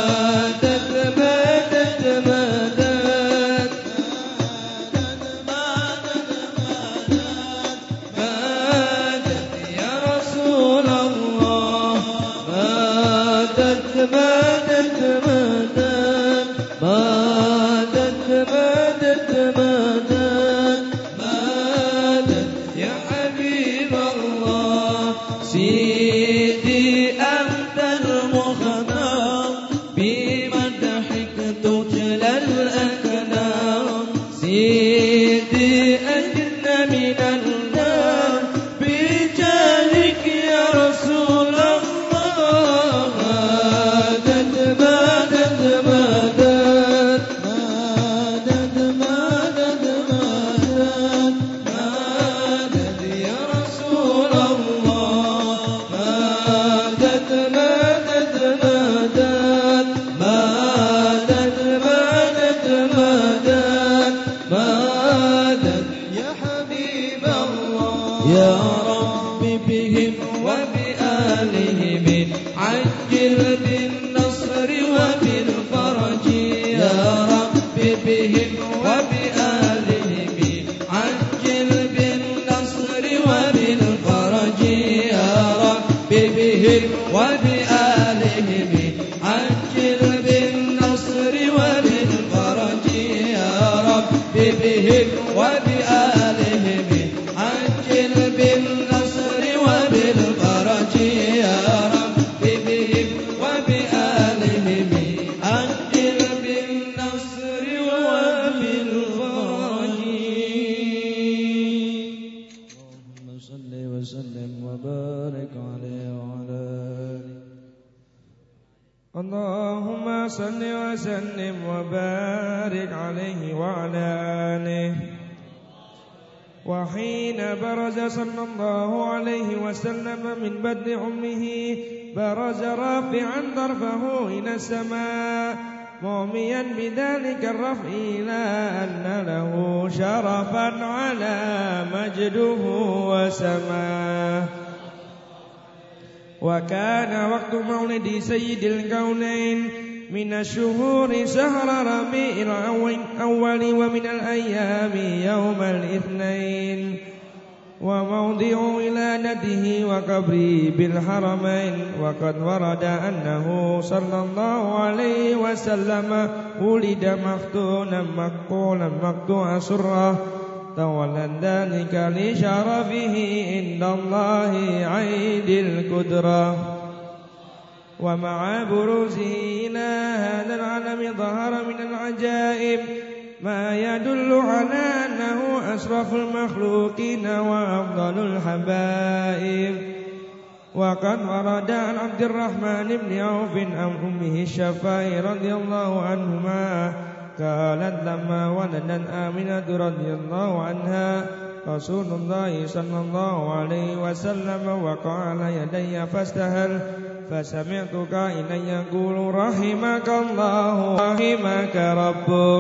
يا رسول الله يا حبيب الله سيدي أنت المختار بمدحك تجلى الأكنام سيدي أجرنا من النار بجاهك يا رسول الله يا رسول الله يا حبيب الله يا رب بهم وبآلهم عجل بالنصر وبالفرج يا رب بهم وبآلهم عجل بالنصر وبالفرج يا رب بهم وبآلهم عجل بالنصر وبالفرج يا رب بهم وبآلهم عجل بالنصر وبالفرج يا رب بهم وبآلهم عجل بالنصر وبالفرج اللهم صل وسلم وبارك عليه وعلى آله اللهم صل وسلم وبارك عليه وعلى آله. وحين برز صلى الله عليه وسلم من بدن أمه برز رافعا طرفه إلى السماء مؤميا بذلك الرفع إلى أن له شرفا على مجده وسماه. وكان وقت مولد سيد الكونين من الشهور شهر ربيع الأول ومن الأيام يوم الاثنين. وموضع ولادته وقبره بالحرمين. وقد ورد أنه صلى الله عليه وسلم ولد مفتونا مقتولا مقطوع سره تولى ذلك لشرفه عند الله عيد القدرة. ومع بروزه إلى هذا العالم ظهر من العجائب ما يدل على أنه أشرف المخلوقين وأفضل الحبائب. وقد ورد عن عبد الرحمن بن عوف عن أمه الشفاء رضي الله عنهما قالت لما ولدت آمنة رضي الله عنها رسول الله صلى الله عليه وسلم وقع على يدي فاستهل فسمعت قائلا يقول رحمك الله رحمك ربك.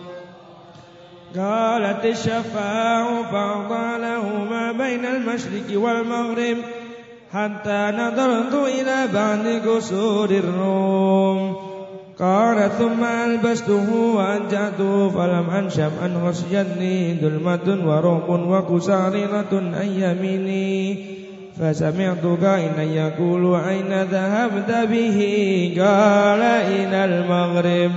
قالت الشفاء فأعطى له ما بين المشرق والمغرب حتى نظرت إلى بعض قصور الروم. قال ثم ألبسته وأنجعته فلم أنشب أن غشيتني ظلمة ورعب وقساررة عن يميني فسمعت قائلا يقول أين ذهبت به؟ قال إلى المغرب.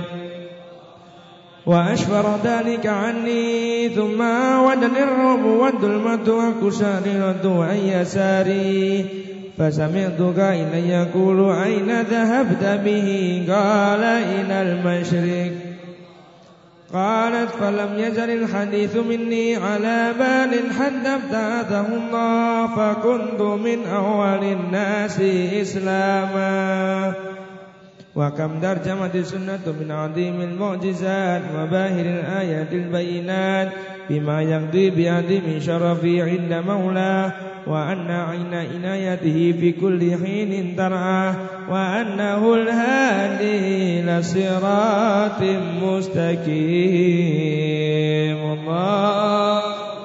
وأشفر ذلك عني ثم ودني الرعب والظلمة والقساررة عن يساري فسمعت قائلا يقول أين ذهبت به؟ قال إلى المشرق. قالت فلم يزل الحديث مني على بال حتى ابتعثه الله فكنت من أول الناس إسلاما. وكم ترجمت السنة من عظيم المعجزات وباهر الآيات البينات بما يقضي بعظيم شرفه عند مولاه وأن عين عنايته في كل حين ترعاه وأنه الهادي إلى صراط مستقيم. الله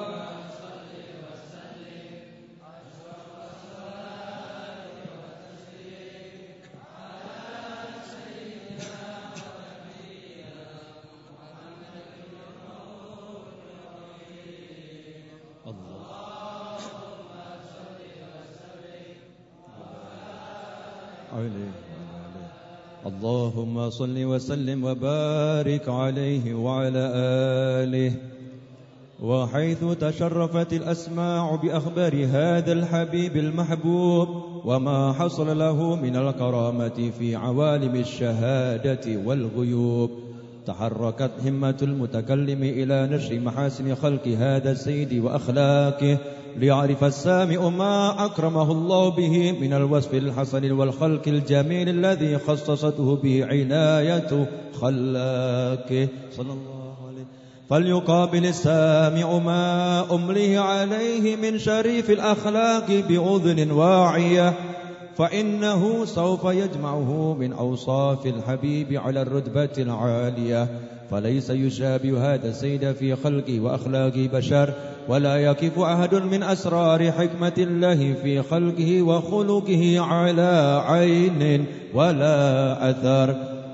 اللهم صل وسلم وبارك عليه وعلى آله. وحيث تشرفت الأسماع بأخبار هذا الحبيب المحبوب وما حصل له من الكرامة في عوالم الشهادة والغيوب تحركت همة المتكلم إلى نشر محاسن خلق هذا السيد وأخلاقه ليعرف السامع ما أكرمه الله به من الوصف الحسن والخلق الجميل الذي خصصته به عناية خلاقه صلى الله عليه. فليقابل السامع ما أمليه عليه من شريف الأخلاق بأذن واعية فإنه سوف يجمعه من أوصاف الحبيب على الرتبة العالية فليس يشابه هذا السيد في خلق وأخلاق بشر ولا يكف أحد من أسرار حكمة الله في خلقه وخلقه على عين ولا أثر.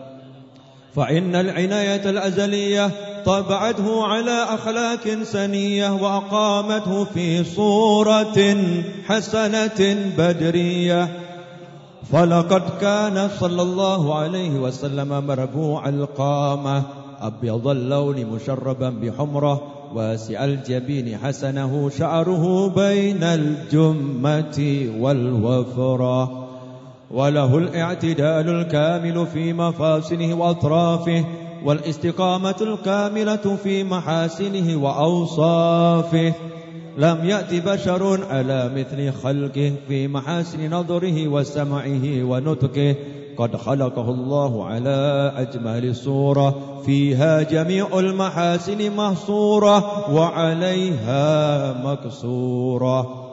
فإن العناية الأزلية طبعته على أخلاق سنية وأقامته في صورة حسنة بدرية. فلقد كان صلى الله عليه وسلم مربوع القامة أبيض اللون مشربا بحمرة واسع الجبين حسنه شعره بين الجمة والوفرة وله الاعتدال الكامل في مفاصله وأطرافه والاستقامة الكاملة في محاسنه وأوصافه. لم يأت بشر على مثل خلقه في محاسن نظره وسمعه ونطقه قد خلقه الله على أجمل صورة فيها جميع المحاسن محصورة وعليها مكسورة.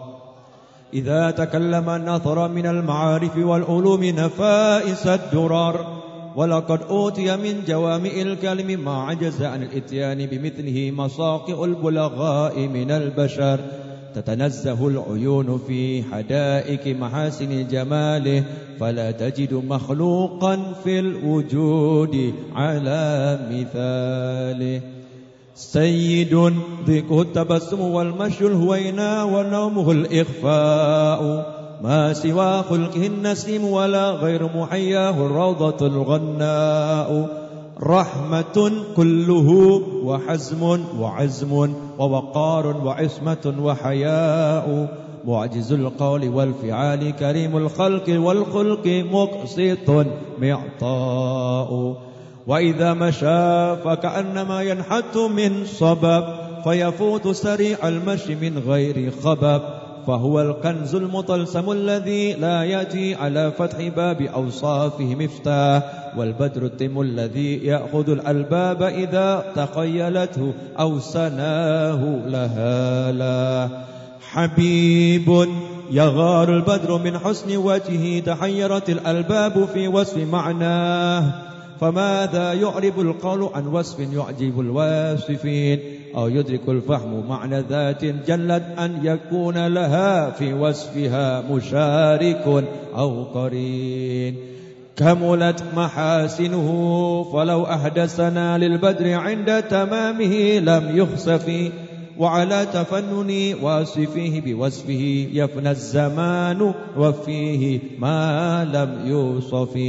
إذا تكلم نثر من المعارف والعلوم نفائس الدرر ولقد أوتي من جوامع الكلم ما عجز عن الإتيان بمثله مصاقع البلغاء من البشر. تتنزه العيون في حدائق محاسن جماله فلا تجد مخلوقا في الوجود على مثاله. سيد ذكره التبسم والمشي الهوينا ونومه الإخفاء، ما سوى خلقه النسيم ولا غير محياه الروضة الغناء. رحمة كله وحزم وعزم ووقار وعصمة وحياء. معجز القول والفعال كريم الخلق والخلق مقسط معطاء. وإذا مشى فكأنما ينحت من صبب فيفوت سريع المشي من غير خبب. فهو الكنز المطلسم الذي لا يأتي على فتح باب أوصافه مفتاح، والبدر التم الذي يأخذ الألباب إذا تخيلته أو سناه لها لا. حبيب يغار البدر من حسن وجهه تحيرت الألباب في وصف معناه. فماذا يعرب القول عن وصف يعجب الواصفين، أو يدرك الفهم معنى ذات جلت أن يكون لها في وصفها مشارك أو قرين. كملت محاسنه فلو أحدثنا للبدر عند تمامه لم يخسف، وعلى تفنن واصفيه بوصفه يفنى الزمان وفيه ما لم يوصف.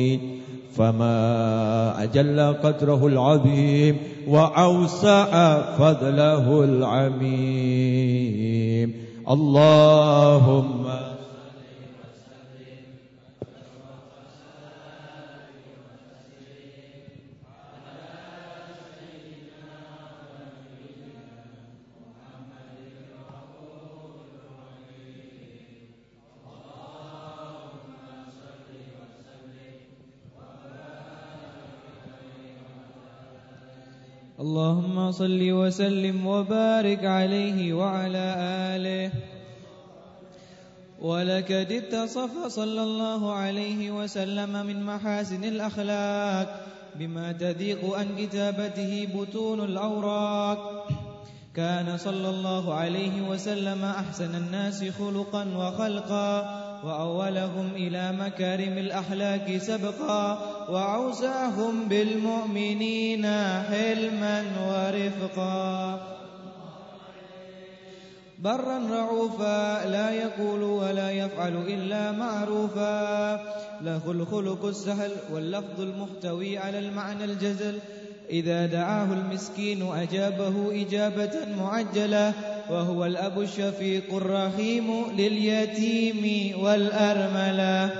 فما أجل قدره العظيم وأوسع فضله العميم. اللهم اللهم صل وسلم وبارك عليه وعلى آله. ولقد اتصف صلى الله عليه وسلم من محاسن الأخلاق بما تضيق عن كتابته بطون الأوراق. كان صلى الله عليه وسلم أحسن الناس خلقا وخلقا، وأولهم إلى مكارم الأخلاق سبقا، وأوسعهم بالمؤمنين حلما ورفقا. برا رعوفا لا يقول ولا يفعل إلا معروفا، له الخلق السهل واللفظ المحتوي على المعنى الجزل. إذا دعاه المسكين أجابه إجابة معجلة، وهو الأب الشفيق الرحيم لليتيم والأرملة.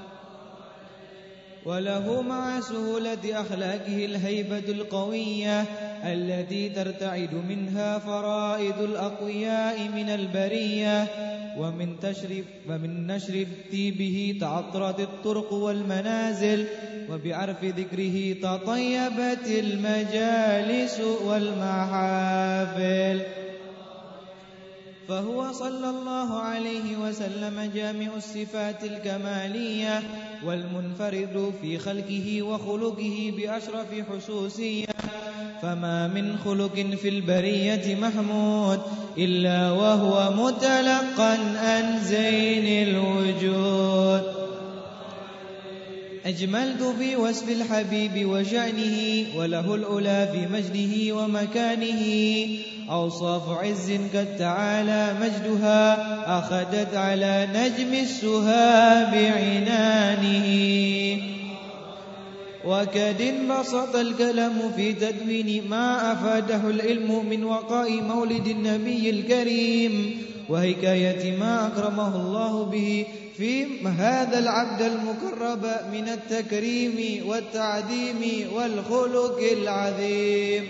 وله مع سهولة أخلاقه الهيبة القوية التي ترتعد منها فرائد الأقوياء من البرية. ومن نشر طيبه تعطرت الطرق والمنازل، وبعرف ذكره تطيبت المجالس والمحافل. فهو صلى الله عليه وسلم جامع الصفات الكمالية، والمنفرد في خلقه وخلقه بأشرف حسوسية. فما من خلق في البرية محمود إلا وهو متلقا عن زين الوجود. أجملت في وصف الحبيب وشأنه، وله الأولى في مجده ومكانه. أوصاف عز قد تعالى مجدها، أخذت على نجم السها بعنانه. وكد انبسط الكلام في تدوين ما أفاده العلم من وقاء مولد النبي الكريم، وحكاية ما أكرمه الله به في هذا العبد المقرب من التكريم والتعظيم والخلق العظيم.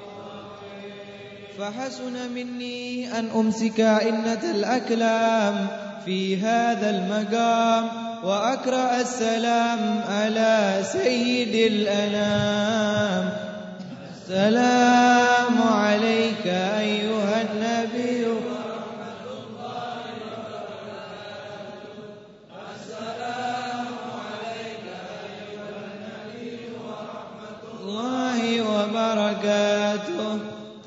فحسن مني أن أمسك إنة الأكلام في هذا المقام، وأقرأ السلام على سيد الأنام. السلام عليك أيها النبي ورحمة الله وبركاته. السلام عليك أيها النبي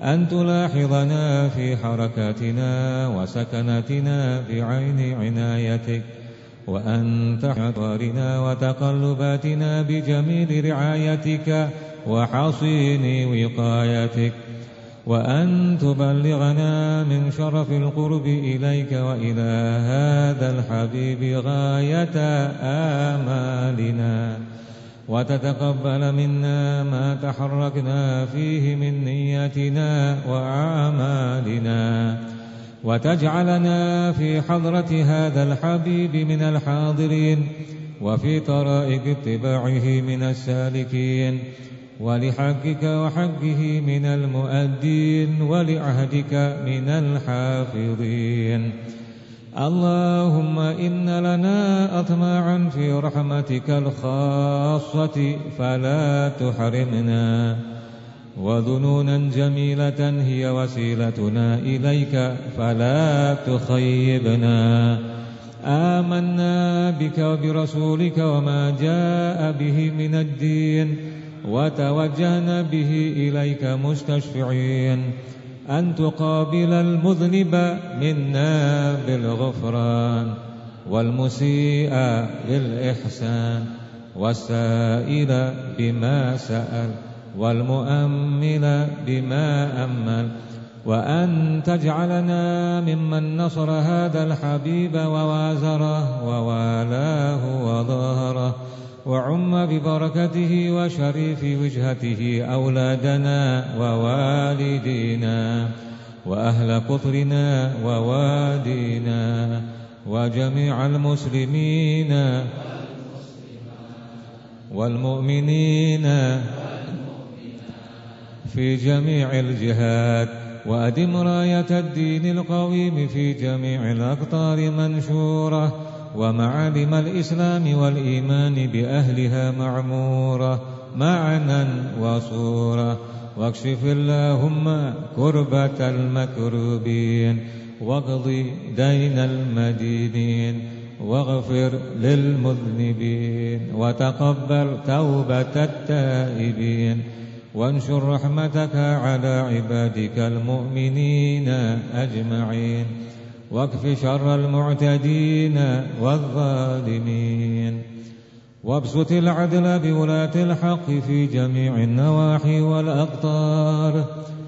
أن تلاحظنا في حركاتنا وسكناتنا بعين عنايتك، وأن تحضرنا وتقلباتنا بجميل رعايتك وحصين وقايتك، وأن تبلغنا من شرف القرب إليك وإلى هذا الحبيب غاية آمالنا، وتتقبل منا ما تحركنا فيه من نياتنا وأعمالنا، وتجعلنا في حضرة هذا الحبيب من الحاضرين، وفي طرائق اتباعه من السالكين، ولحقك وحقه من المؤدين، ولعهدك من الحافظين. اللهم إن لنا أطماعا في رحمتك الخاصة فلا تحرمنا، وظنونا جميلة هي وسيلتنا إليك فلا تخيبنا. آمنا بك وبرسولك وما جاء به من الدين، وتوجهنا به إليك مستشفعين أن تقابل المذنب منا بالغفران، والمسيء بالإحسان، والسائل بما سأل، والمؤمل بما أمل، وأن تجعلنا ممن نصر هذا الحبيب ووازره ووالاه وظهره، وعم ببركته وشريف وجهته أولادنا ووالدينا وأهل قطرنا ووادينا وجميع المسلمين والمؤمنين في جميع الجهات، وأدم راية الدين القويم في جميع الأقطار منشورة، ومعالم الإسلام والإيمان بأهلها معمورة معنا وصورة، واكشف اللهم كربة المكروبين، واقض دين المدينين، واغفر للمذنبين، وتقبل توبة التائبين، وانشر رحمتك على عبادك المؤمنين أجمعين، واكف شر المعتدين والظالمين، وابسط العدل بولاة الحق في جميع النواحي والأقطار،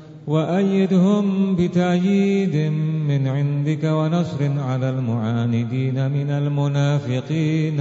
وأيدهم بتأييد من عندك ونصر على المعاندين من المنافقين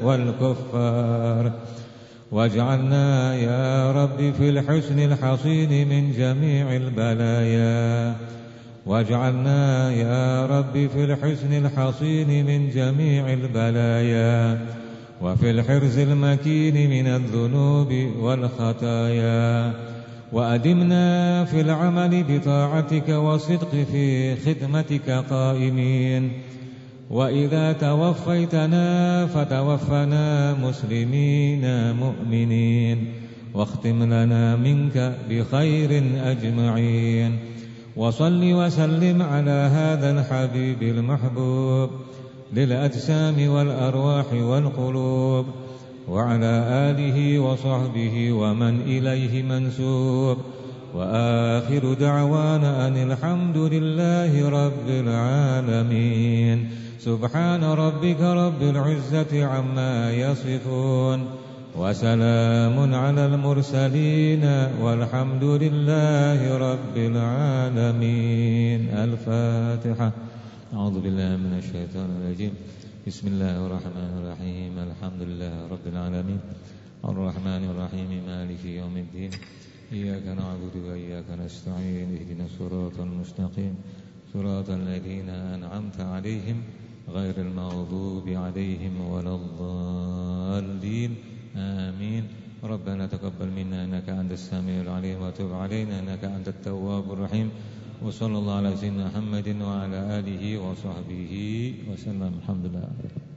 والكفار، واجعلنا يا رب في الحسن الحصين من جميع البلايا، واجعلنا يا رب في الحسن الحصين من جميع البلايا، وفي الحرز المكين من الذنوب والخطايا، وأدمنا في العمل بطاعتك والصدق في خدمتك قائمين، وإذا توفيتنا فتوفنا مسلمين مؤمنين، واختم لنا منك بخير أجمعين، وصل وسلم على هذا الحبيب المحبوب للأجسام والأرواح والقلوب، وعلى آله وصحبه ومن إليه منسوب، وآخر دعوانا أن الحمد لله رب العالمين. سبحان ربك رب العزة عما يصفون، وسلام على المرسلين، والحمد لله رب العالمين. الفاتحة. أعوذ بالله من الشيطان الرجيم. بسم الله الرحمن الرحيم. الحمد لله رب العالمين، الرحمن الرحيم، مالك يوم الدين، إياك نعبد وإياك نستعين، اهدنا الصراط المستقيم، صراط الذين أنعمت عليهم غير المغضوب عليهم ولا الضالين، آمين. ربنا تقبل منا إنك أنت السميع العليم، وتب علينا إنك أنت التواب الرحيم، وصلى الله على سيدنا محمد وعلى آله وصحبه وسلم. الحمد لله.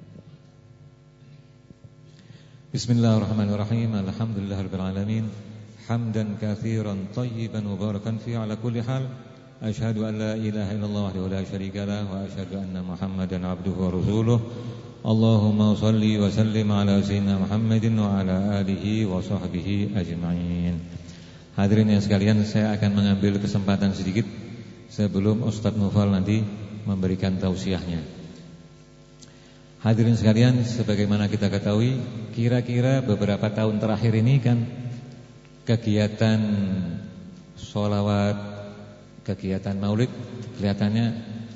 بسم الله الرحمن الرحيم. الحمد لله رب العالمين، حمدا كثيرا طيبا مباركا فيه على كل حال. أشهد أن لا إله إلا الله وحده لا شريك له، وأشهد أن محمدا عبده ورسوله. اللهم صل وسلم على سيدنا محمد وعلى آله وصحبه أجمعين. Hadirin yang sekalian, saya akan mengambil kesempatan sedikit sebelum Ustadz Noval nanti memberikan tausiahnya. Hadirin sekalian, sebagaimana kita ketahui, kira-kira beberapa tahun terakhir ini kan kegiatan sholawat, kegiatan maulid kelihatannya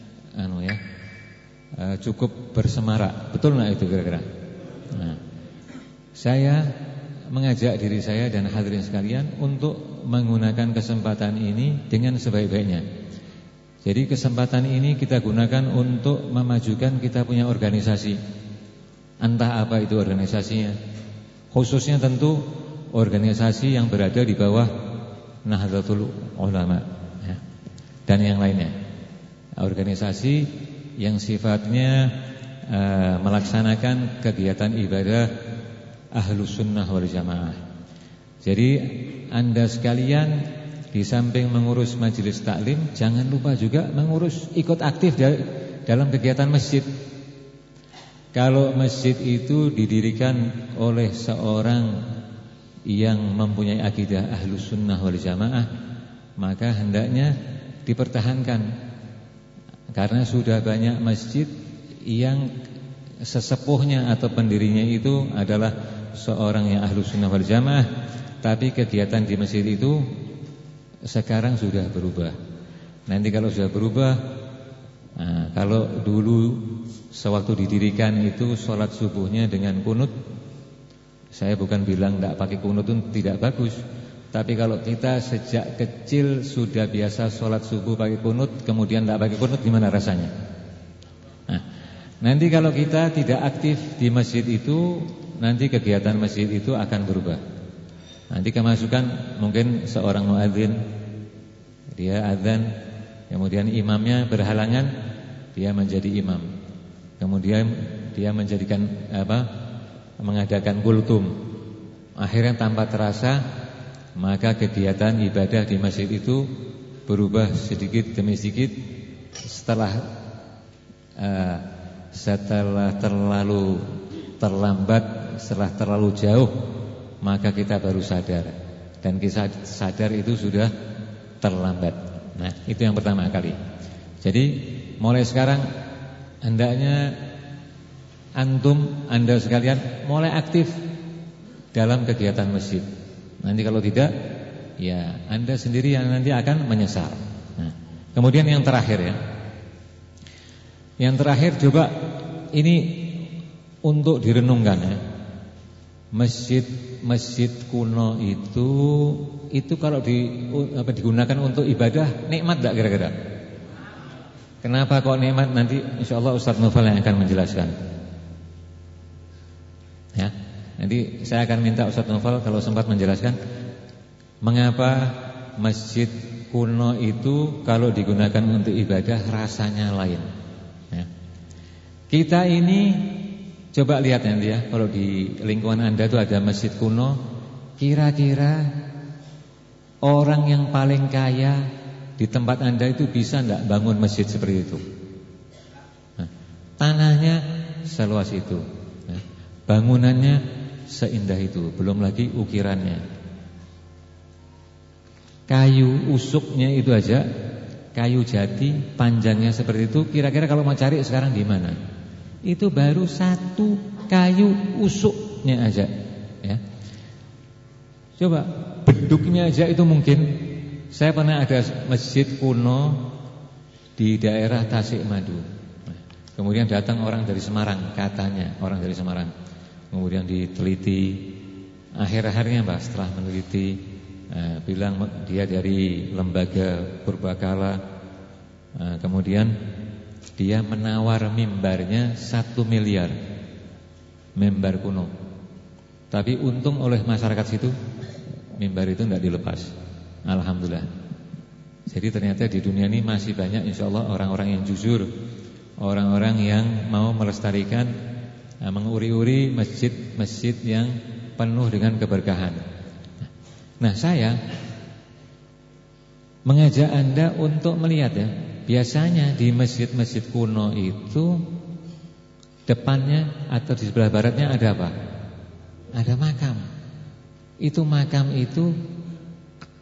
cukup bersemarak. Betul nggak itu kira-kira? Nah, saya mengajak diri saya dan hadirin sekalian untuk menggunakan kesempatan ini dengan sebaik-baiknya. Jadi kesempatan ini kita gunakan untuk memajukan kita punya organisasi. Entah apa itu organisasinya. Khususnya tentu organisasi yang berada di bawah Nahdlatul Ulama ya, dan yang lainnya. Organisasi yang sifatnya melaksanakan kegiatan ibadah Ahlus Sunnah wal Jamaah. Jadi Anda sekalian di samping mengurus majelis taklim, jangan lupa juga mengurus, ikut aktif dalam kegiatan masjid. Kalau masjid itu didirikan oleh seorang yang mempunyai akidah Ahlus Sunnah wal Jamaah, maka hendaknya dipertahankan. Karena sudah banyak masjid yang sesepuhnya atau pendirinya itu adalah seorang yang Ahlus Sunnah wal Jamaah, tapi kegiatan di masjid itu sekarang sudah berubah. Nanti kalau sudah berubah, kalau dulu sewaktu didirikan itu sholat subuhnya dengan kunut, saya bukan bilang tidak pakai kunut itu tidak bagus, tapi kalau kita sejak kecil sudah biasa sholat subuh pakai kunut, kemudian tidak pakai kunut, gimana rasanya? Nanti kalau kita tidak aktif di masjid itu, nanti kegiatan masjid itu akan berubah. Nanti kemasukan mungkin seorang muadzin, dia adzan, kemudian imamnya berhalangan, dia menjadi imam. Kemudian dia menjadikan mengadakan kultum. Akhirnya tanpa terasa, maka kegiatan ibadah di masjid itu berubah sedikit demi sedikit. Setelah terlalu terlambat, setelah terlalu jauh, maka kita baru sadar. Dan kita sadar itu sudah terlambat. Nah, itu yang pertama kali. Jadi mulai sekarang hendaknya Anda sekalian mulai aktif dalam kegiatan masjid. Nanti kalau tidak, ya Anda sendiri yang nanti akan menyesal. Nah, kemudian yang terakhir ya. Yang terakhir coba ini untuk direnungkan ya. Masjid kuno itu kalau digunakan untuk ibadah nikmat enggak kira-kira? Kenapa kok nikmat? Nanti insyaallah Ustaz Noval yang akan menjelaskan. Ya. Nanti saya akan minta Ustaz Noval kalau sempat menjelaskan mengapa masjid kuno itu kalau digunakan untuk ibadah rasanya lain. Ya. Kita ini coba lihat nanti ya, kalau di lingkungan Anda itu ada masjid kuno, kira-kira orang yang paling kaya di tempat Anda itu bisa enggak bangun masjid seperti itu? Nah, tanahnya seluas itu, ya. Bangunannya seindah itu, belum lagi ukirannya. Kayu usuknya itu aja, kayu jati panjangnya seperti itu, kira-kira kalau mau cari sekarang di mana? Itu baru satu kayu usuknya aja ya. Coba beduknya aja itu mungkin. Saya pernah ada masjid kuno di daerah Tasikmadu. Kemudian datang orang dari Semarang, katanya orang dari Semarang. Kemudian diteliti, akhir-akhirnya setelah meneliti bilang dia dari lembaga Purbakala. Kemudian dia menawar mimbarnya 1 miliar, mimbar kuno. Tapi untung oleh masyarakat situ, mimbar itu tidak dilepas. Alhamdulillah. Jadi ternyata di dunia ini masih banyak insyaallah orang-orang yang jujur, orang-orang yang mau melestarikan, menguri-uri masjid-masjid yang penuh dengan keberkahan. Nah, saya mengajak Anda untuk melihat ya. Biasanya di masjid-masjid kuno itu depannya atau di sebelah baratnya ada apa? Ada makam. Itu makam itu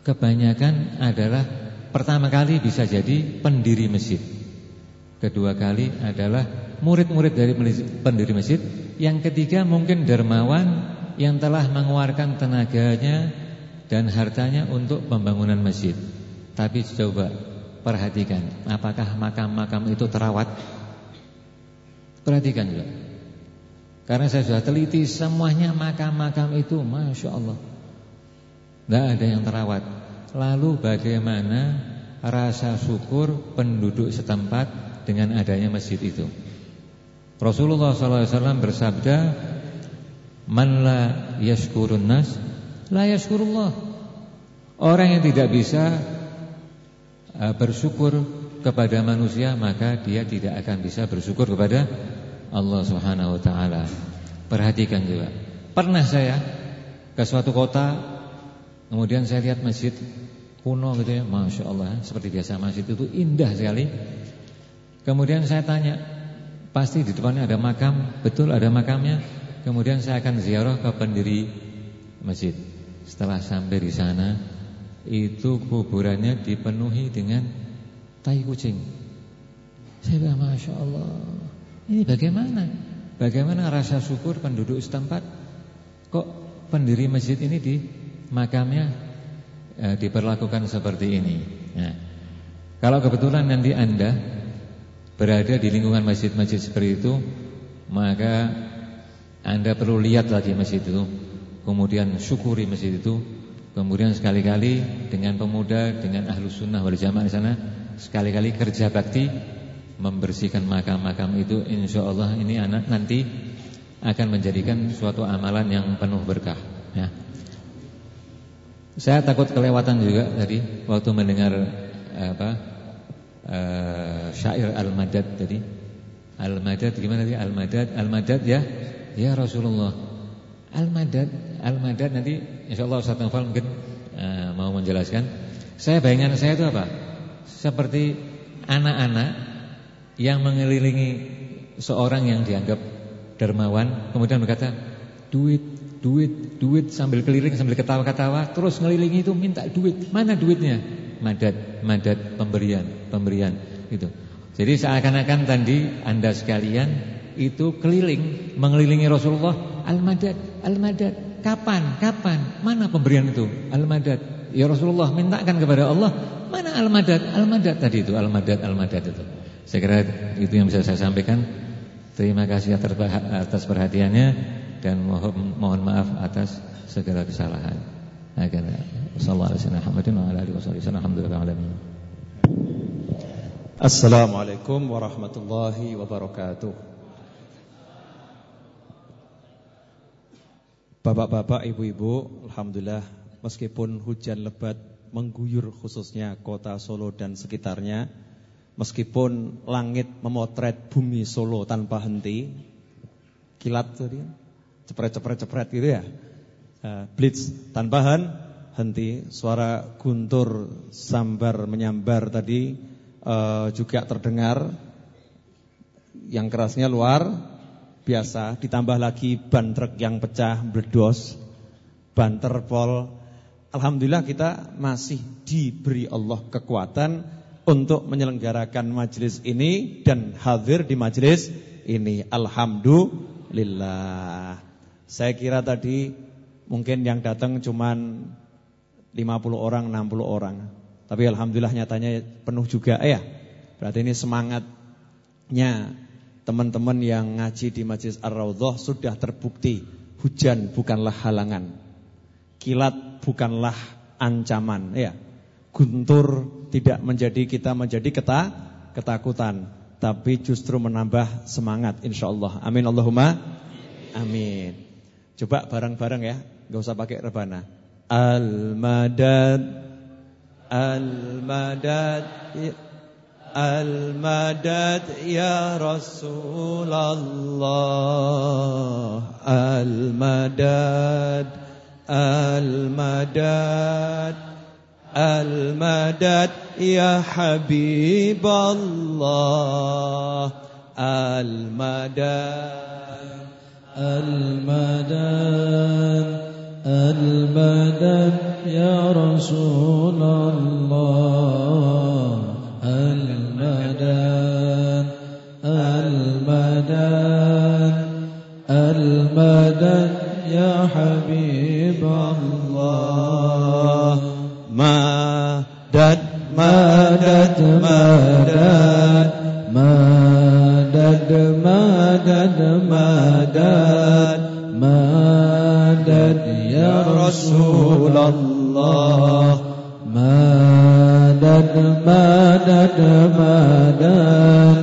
kebanyakan adalah pertama kali bisa jadi pendiri masjid, kedua kali adalah murid-murid dari pendiri masjid, yang ketiga mungkin dermawan yang telah mengeluarkan tenaganya dan hartanya untuk pembangunan masjid. Tapi coba perhatikan, apakah makam-makam itu terawat? Perhatikan juga. Karena saya sudah teliti semuanya makam-makam itu, Masya Allah, tidak ada yang terawat. Lalu bagaimana rasa syukur penduduk setempat dengan adanya masjid itu? Rasulullah SAW bersabda, "Man la yashkurun nas, la yashkurullah." Orang yang tidak bisa bersyukur kepada manusia, maka dia tidak akan bisa bersyukur kepada Allah Subhanahu wa taala. Perhatikan juga. Pernah saya ke suatu kota, kemudian saya lihat masjid kuno gitu ya, Masya Allah, seperti biasa masjid itu indah sekali. Kemudian saya tanya, pasti di depannya ada makam, betul ada makamnya. Kemudian saya akan ziarah ke pendiri masjid. Setelah sampai di sana, itu kuburannya dipenuhi dengan tai kucing. Saya bilang, Masya Allah, ini bagaimana? Bagaimana rasa syukur penduduk setempat? Kok pendiri masjid ini di makamnya diperlakukan seperti ini? Nah, kalau kebetulan nanti Anda berada di lingkungan masjid-masjid seperti itu, maka Anda perlu lihat lagi masjid itu, kemudian syukuri masjid itu, kemudian sekali-kali dengan pemuda, dengan ahlus sunnah wal jamaah di sana, sekali-kali kerja bakti membersihkan makam-makam itu. Insya Allah ini anak nanti akan menjadikan suatu amalan yang penuh berkah ya. Saya takut kelewatan juga tadi waktu mendengar syair Al-Madad tadi. Al-Madad gimana tadi? Al-Madad ya. Ya Rasulullah. Al-Madad nanti insyaallah Ustaz Naufal mungkin mau menjelaskan. Bayangan saya itu apa? Seperti anak-anak yang mengelilingi seorang yang dianggap dermawan, kemudian berkata, duit sambil keliling sambil ketawa-ketawa, terus ngelilingi itu minta duit. Mana duitnya? Madad, pemberian itu. Jadi seakan-akan tadi Anda sekalian itu keliling mengelilingi Rasulullah, Al-Madad. Kapan? Mana pemberian itu? Al-Madad. Ya Rasulullah, mintakan kepada Allah, mana Al-Madad tadi itu, Al-Madad itu. Saya kira itu yang bisa saya sampaikan. Terima kasih atas perhatiannya dan mohon maaf atas segala kesalahan. Assalamualaikum warahmatullahi wabarakatuh. Bapak-bapak, ibu-ibu, alhamdulillah meskipun hujan lebat mengguyur khususnya kota Solo dan sekitarnya, meskipun langit memotret bumi Solo tanpa henti, kilat tadi, cepret gitu ya, blitz tanpa henti, suara guntur sambar menyambar tadi juga terdengar, yang kerasnya luar biasa, ditambah lagi ban truk yang pecah meledos, ban terpol. Alhamdulillah kita masih diberi Allah kekuatan untuk menyelenggarakan majelis ini dan hadir di majelis ini. Alhamdulillah. Saya kira tadi mungkin yang datang cuman 50 orang, 60 orang. Tapi alhamdulillah nyatanya penuh juga ya. Berarti ini semangatnya teman-teman yang ngaji di Majelis Ar-Raudhah sudah terbukti. Hujan bukanlah halangan, kilat bukanlah ancaman ya. Guntur tidak kita menjadi ketakutan, tapi justru menambah semangat insyaallah. Amin Allahumma amin. Coba bareng-bareng ya, enggak usah pakai rebana. Al-Madad, Al-Madad, Al-Madad ya Rasulullah. Al-Madad, Al-Madad, Al-Madad ya Habiballah. Al-Madad, Al-Madad, المدد يا رسول الله المدد المدد المدد يا حبيب الله مدد مدد مدد مدد مدد مدد مدد يا رسول الله مدد مدد مدد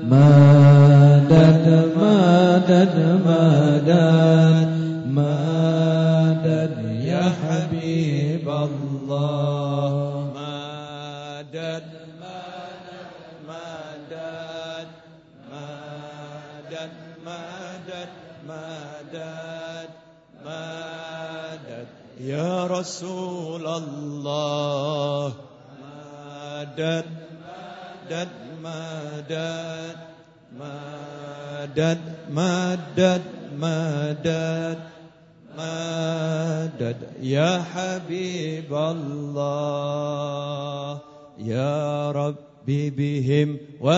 مدد مدد مدد مدد يا حبيب الله مدد مدد مدد مدد مدد مدد يا رسول الله مدد مدد مدد مدد مدد مدد مدد يا حبيب الله يا ربي بهم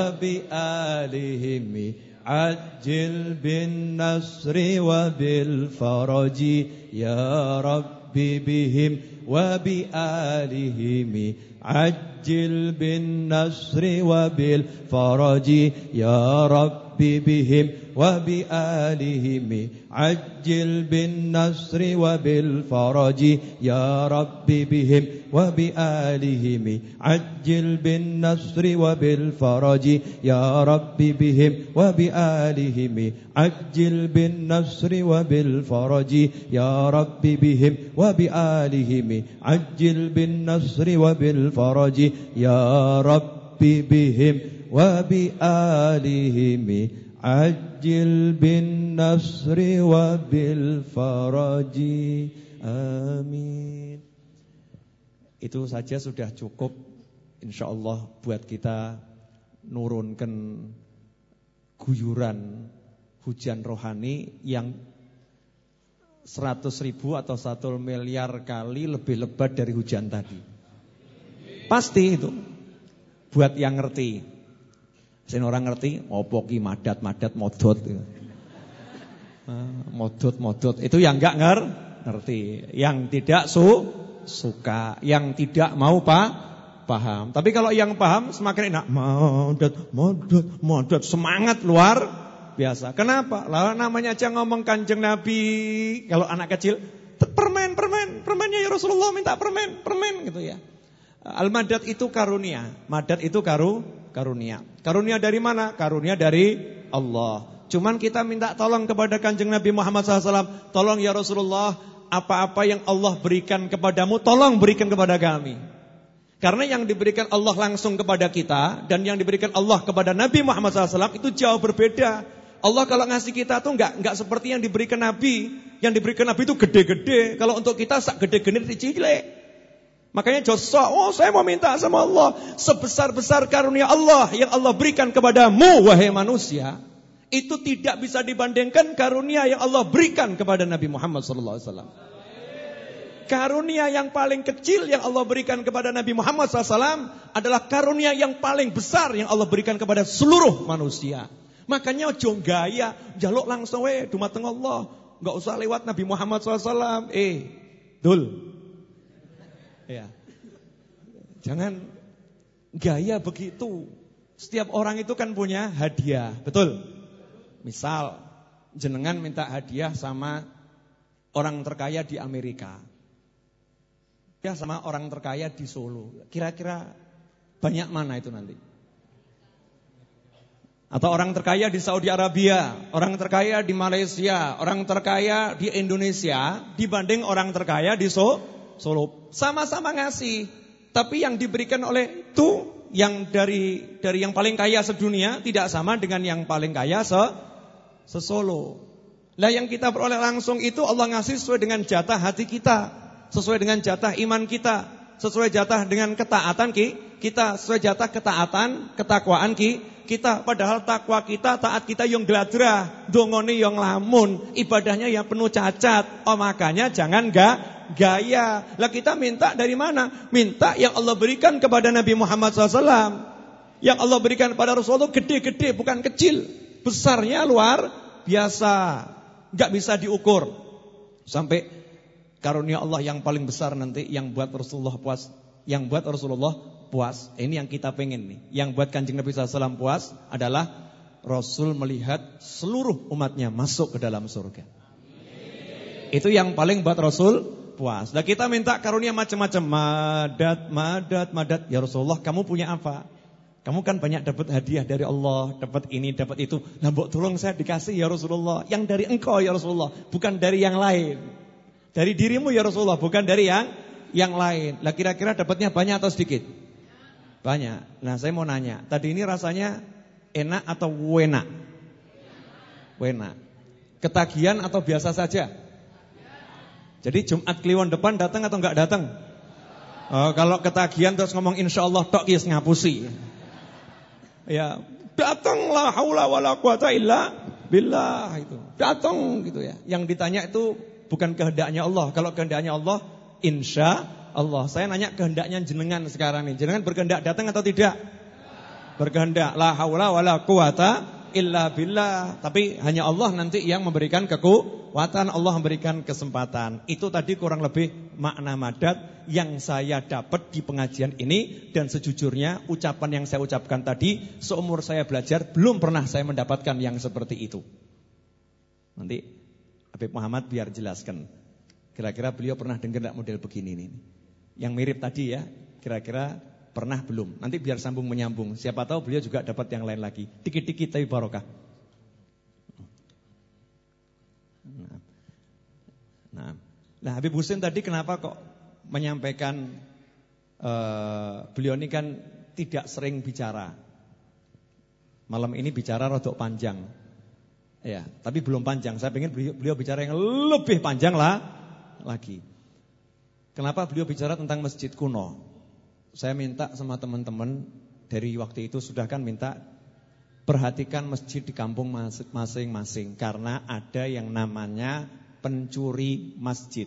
وبآلهم عجل بالنصر وبالفرج يا ربي بهم وبآلهم عجل بالنصر وبالفرج يا ربي بهم وبآلهم عجل بالنصر وبالفرج يا ربي بهم وبآلهم عجل بالنصر وبالفرج يا ربي بهم وبآلهم عجل بالنصر وبالفرج يا ربي بهم وبآلهم عجل بالنصر وبالفرج يا ربي بهم وبآلهم عجل بالنصر وبالفرج amin. Itu saja sudah cukup insyaallah buat kita nurunkan guyuran hujan rohani yang 100.000 atau 1 miliar kali lebih lebat dari hujan tadi. Pasti itu. Buat yang ngerti. Sing orang ngerti, opo ki madat-madat modot. Modot-modot itu yang enggak ngerti, yang tidak suka, yang tidak mau paham. Tapi kalau yang paham semakin enak. Modot, semangat luar biasa. Kenapa? Lah namanya aja ngomong Kanjeng Nabi. Kalau anak kecil, permennya ya Rasulullah minta permen gitu ya. Al-madad itu karunia. Madad itu karunia. Karunia dari mana? Karunia dari Allah. Cuman kita minta tolong kepada Kanjeng Nabi Muhammad SAW. Tolong ya Rasulullah, apa-apa yang Allah berikan kepadamu, tolong berikan kepada kami. Karena yang diberikan Allah langsung kepada kita dan yang diberikan Allah kepada Nabi Muhammad SAW itu jauh berbeda. Allah kalau ngasih kita tuh enggak seperti yang diberikan Nabi. Yang diberikan Nabi itu gede-gede. Kalau untuk kita sak gede-gede dicilek. Makanya Joshua, saya mau minta sama Allah sebesar-besar karunia Allah yang Allah berikan kepadamu wahai manusia, itu tidak bisa dibandingkan karunia yang Allah berikan kepada Nabi Muhammad SAW. Karunia yang paling kecil yang Allah berikan kepada Nabi Muhammad SAW adalah karunia yang paling besar yang Allah berikan kepada seluruh manusia. Makanya ojo gaya, jaluk langsung dumateng Allah, enggak usah lewat Nabi Muhammad SAW. Dul. Ya. Jangan gaya begitu. Setiap orang itu kan punya hadiah, betul? Misal jenengan minta hadiah sama orang terkaya di Amerika. Ya sama orang terkaya di Solo. Kira-kira banyak mana itu nanti? Atau orang terkaya di Saudi Arabia, orang terkaya di Malaysia, orang terkaya di Indonesia dibanding orang terkaya di Solo. Sama-sama ngasih, tapi yang diberikan oleh itu yang dari yang paling kaya sedunia tidak sama dengan yang paling kaya se-Solo. Lah yang kita peroleh langsung itu Allah ngasih sesuai dengan jatah hati kita, sesuai dengan jatah iman kita, sesuai jatah dengan ketaatan kita sesuai jatah ketaatan, ketakwaan kita. Padahal takwa kita, taat kita yang gladrah, dongone yang lamun, ibadahnya yang penuh cacat. Makanya jangan gaya. Lah kita minta dari mana? Minta yang Allah berikan kepada Nabi Muhammad SAW. Yang Allah berikan kepada Rasulullah gede-gede, bukan kecil. Besarnya luar biasa, gak bisa diukur. Sampai karunia Allah yang paling besar nanti yang buat Rasulullah puas. Yang buat Rasulullah puas. Ini yang kita pengen nih. Yang buat Kanjeng Nabi SAW puas adalah Rasul melihat seluruh umatnya masuk ke dalam surga. Itu yang paling buat Rasul puas. Nah kita minta karunia macam-macam. Madat. Ya Rasulullah, kamu punya apa? Kamu kan banyak dapat hadiah dari Allah, dapat ini, dapat itu. Nah, mbok tolong saya dikasih ya Rasulullah. Yang dari engkau ya Rasulullah, bukan dari yang lain. Dari dirimu ya Rasulullah, bukan dari yang lain. Lah kira-kira dapatnya banyak atau sedikit? Banyak. Nah, saya mau nanya, tadi ini rasanya enak atau wena? Wena. Ketagihan atau biasa saja? Jadi Jumat Kliwon depan datang atau enggak datang? Oh, kalau ketagihan terus ngomong insyaallah tok kies ngapusi. Ya, datang la haula wala quwata illa billah itu. Datang gitu ya. Yang ditanya itu bukan kehendaknya Allah. Kalau kehendaknya Allah, insya Allah. Saya nanya kehendaknya jenengan sekarang nih. Jenengan berkehendak datang atau tidak? Berkehendak. La haula wala quwata illa billah. Tapi hanya Allah nanti yang memberikan kekuatan, Allah memberikan kesempatan. Itu tadi kurang lebih makna madat yang saya dapat di pengajian ini. Dan sejujurnya ucapan yang saya ucapkan tadi, seumur saya belajar belum pernah saya mendapatkan yang seperti itu. Nanti Habib Muhammad biar jelaskan. Kira-kira beliau pernah dengar enggak model begini nih? Yang mirip tadi ya, kira-kira pernah belum? Nanti biar sambung menyambung. Siapa tahu beliau juga dapat yang lain lagi. Dikit-dikit tapi barokah. Nah, Habib Husin tadi kenapa kok menyampaikan beliau ini kan tidak sering bicara. Malam ini bicara rodok panjang. Ya, tapi belum panjang. Saya pengen beliau bicara yang lebih panjang lagi. Kenapa beliau bicara tentang masjid kuno? Saya minta sama teman-teman dari waktu itu sudah kan minta perhatikan masjid di kampung masing-masing karena ada yang namanya pencuri masjid.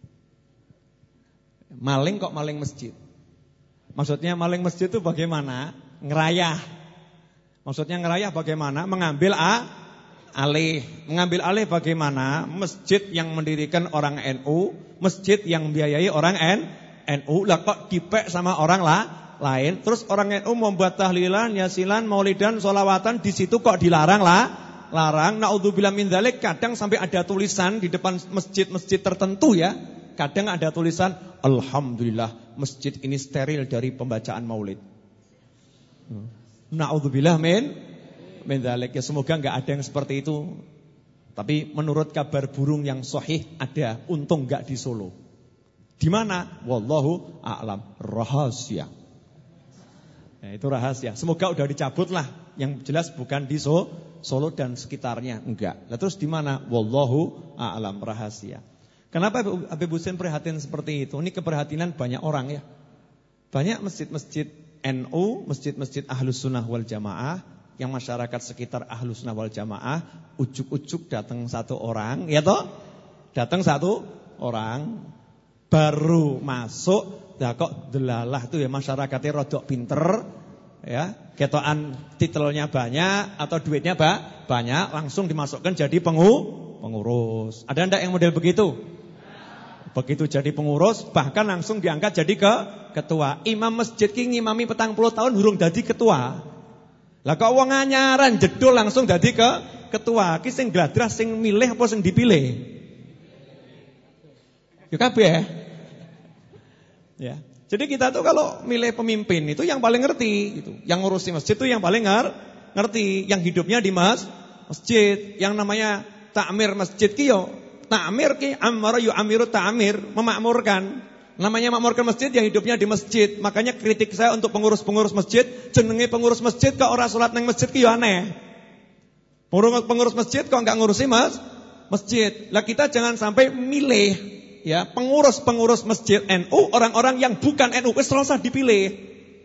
Maling kok maling masjid. Maksudnya maling masjid itu bagaimana? Ngerayah. Maksudnya ngerayah bagaimana? Mengambil alih. Mengambil alih bagaimana? Masjid yang mendirikan orang NU, masjid yang membiayai orang NU, lah kok dipek sama orang lain. Terus orang NU membuat tahlilan, yasilan, maulidan, sholawatan, di situ kok dilarang larang. Naudzubillah min dzalik. Kadang sampai ada tulisan di depan masjid-masjid tertentu ya. Kadang ada tulisan, alhamdulillah masjid ini steril dari pembacaan maulid. Naudzubillah min dzalik. Ya semoga enggak ada yang seperti itu. Tapi menurut kabar burung yang sahih ada, untung enggak di Solo. Di mana? Wallahu a'lam. Rahasia. Ya, itu rahasia. Semoga udah dicabut lah. Yang jelas bukan di Solo dan sekitarnya, enggak. Lah terus di mana? Wallahu a'lam, rahasia. Kenapa Habib Husin prihatin seperti itu? Ini keprihatinan banyak orang ya. Banyak masjid-masjid NU, masjid-masjid Ahlus Sunnah wal Jamaah, yang masyarakat sekitar Ahlus Sunnah wal Jamaah, ujuk-ujuk datang satu orang, ya toh? Datang satu orang, baru masuk, dah kok delalah tuh ya masyarakatnya rodok pinter, ya, ketokan titelnya banyak atau duitnya banyak, langsung dimasukkan jadi pengurus. Ada ndak yang model begitu? Begitu jadi pengurus, bahkan langsung diangkat jadi ketua. Imam masjid ki ngimami 40 tahun urung dadi ketua. Lah kok wong anyaran jedul langsung dadi ketua. Ki sing gladrah sing milih apa sing dipilih? Ya kabeh. Ya. Jadi kita tuh kalau milih pemimpin itu yang paling ngerti gitu. Yang ngurusi masjid itu yang paling ngerti, yang hidupnya di masjid, yang namanya takmir masjid ki yo ta'mir ki amara yu'amiru ta'mir, memakmurkan. Namanya makmurkan masjid yang hidupnya di masjid. Makanya kritik saya untuk pengurus-pengurus masjid, jenenge pengurus masjid kok ora salat nang masjid ki yo aneh. Pengurus masjid kok enggak ngurusi masjid. Lah kita jangan sampai milih ya pengurus-pengurus masjid NU, orang-orang yang bukan NU wis ora usah dipilih.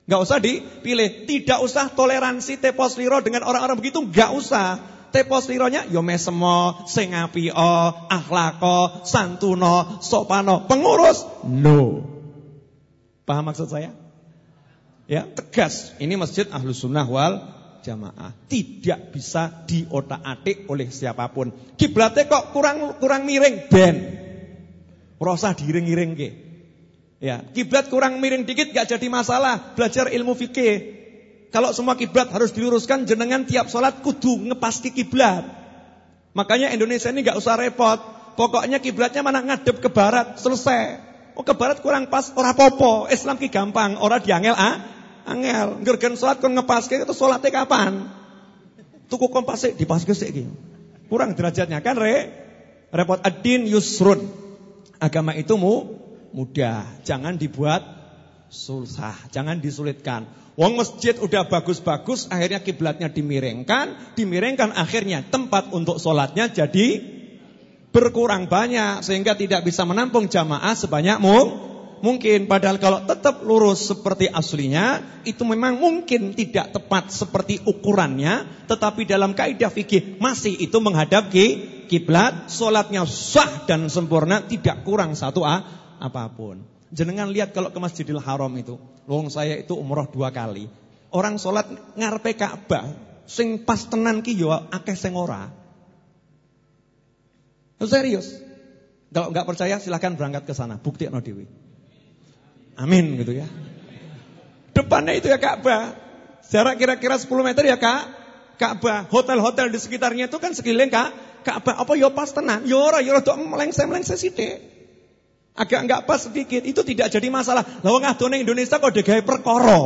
Enggak usah dipilih. Tidak usah toleransi teposliro dengan orang-orang begitu, enggak usah. Teposlironya yo mesemo, sing apika, akhlako, santuno, sopano, pengurus. No. Paham maksud saya? Ya, tegas. Ini masjid Ahlus Sunnah wal Jamaah. Tidak bisa diotak-atik oleh siapapun. Kiblatnya kok kurang miring, ben. Ora usah diiring-iringke. Ya, kiblat kurang miring dikit gak jadi masalah. Belajar ilmu fikih. Kalau semua kiblat harus diluruskan, jenengan tiap sholat kudu ngepasti kiblat. Makanya Indonesia ini gak usah repot. Pokoknya kiblatnya mana ngadep ke barat, selesai. Oh ke barat kurang pas, ora popo. Islam ki gampang, ora diangel angel. Ngergen sholat kon ngepaske itu sholatnya kapan? Tuku kompasik dipaske sik iki. Kurang derajatnya kan repot. Ad-din yusrun. Agama itu mudah, jangan dibuat susah, jangan disulitkan. Wong masjid udah bagus-bagus, akhirnya kiblatnya dimiringkan, akhirnya tempat untuk sholatnya jadi berkurang banyak, sehingga tidak bisa menampung jamaah sebanyak mungkin. Padahal kalau tetap lurus seperti aslinya, itu memang mungkin tidak tepat seperti ukurannya, tetapi dalam kaidah fikih masih itu menghadap kiblat, sholatnya sah dan sempurna, tidak kurang satu apapun. Jenengan lihat kalau ke Masjidil Haram itu, wong saya itu umroh 2 kali. Orang sholat ngarepe Ka'bah, sing pas tenan ki yo akeh sing ora. Serius. Kalau enggak percaya silakan berangkat ke sana, buktikno dhewe. Amin gitu ya. Depannya itu ya Ka'bah. Jarak kira-kira 10 meter ya Ka'bah. Hotel-hotel di sekitarnya itu kan sekeliling Ka'bah. Apa yo pas tenan? Yo ora, yo rada melengseng-melengseng sithik. Agak enggak pas sedikit, itu tidak jadi masalah. Lah wong adone Indonesia kok digawe perkara.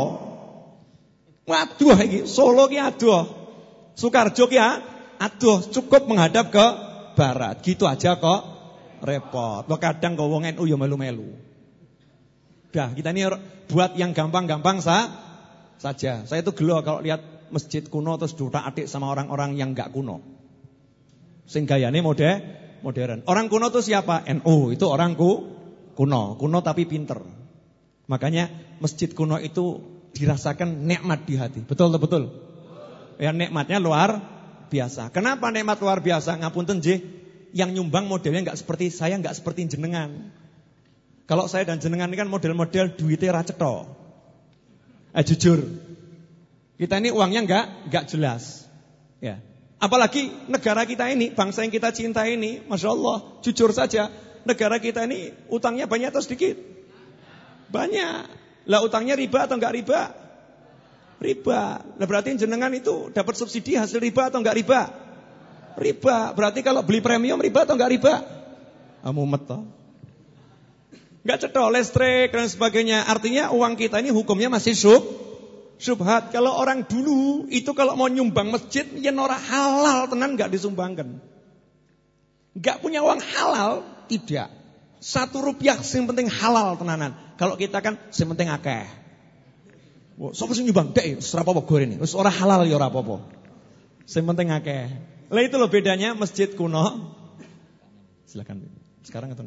Waduh iki Solo ki aduh. Sukarjo ki aduh, cukup menghadap ke barat. Gitu aja kok repot. Lo kadang kok wong NU ya melu-melu. Dah, kita ini buat yang gampang-gampang saja. Saya itu gelo kalau lihat masjid kuno terus diutak-atik sama orang-orang yang enggak kuno. Sing gayane modern. Orang kuno itu siapa? NU, itu orang kuno tapi pinter. Makanya masjid kuno itu dirasakan nikmat di hati. Betul. Ya nikmatnya luar biasa. Kenapa nikmat luar biasa? Ngapunten nggih, yang nyumbang modelnya enggak seperti saya, enggak seperti jenengan. Kalau saya dan jenengan ini kan model-model duitnya ra cetha. Jujur. Kita ini uangnya enggak jelas. Ya. Apalagi negara kita ini, bangsa yang kita cinta ini, Masya Allah, jujur saja, negara kita ini utangnya banyak atau sedikit? Banyak. Lah utangnya riba atau enggak riba? Riba. Lah berarti jenengan itu dapat subsidi hasil riba atau enggak riba? Riba. Berarti kalau beli premium riba atau enggak riba? Mumet toh. Enggak cetha, listrik dan sebagainya. Artinya uang kita ini hukumnya masih syubhat. Kalau orang dulu itu kalau mau nyumbang masjid yen ora halal tenan enggak disumbangkan. Enggak punya uang halal tidak. 1 rupiah sing penting halal tenanan. Kalau kita kan sing penting akeh. Sopo sing nyumbang dek ora apa-apa gorene. Wis ora halal ya ora apa-apa. Sing penting akeh. Lah itu loh bedanya masjid kuno. Silakan. Sekarang atau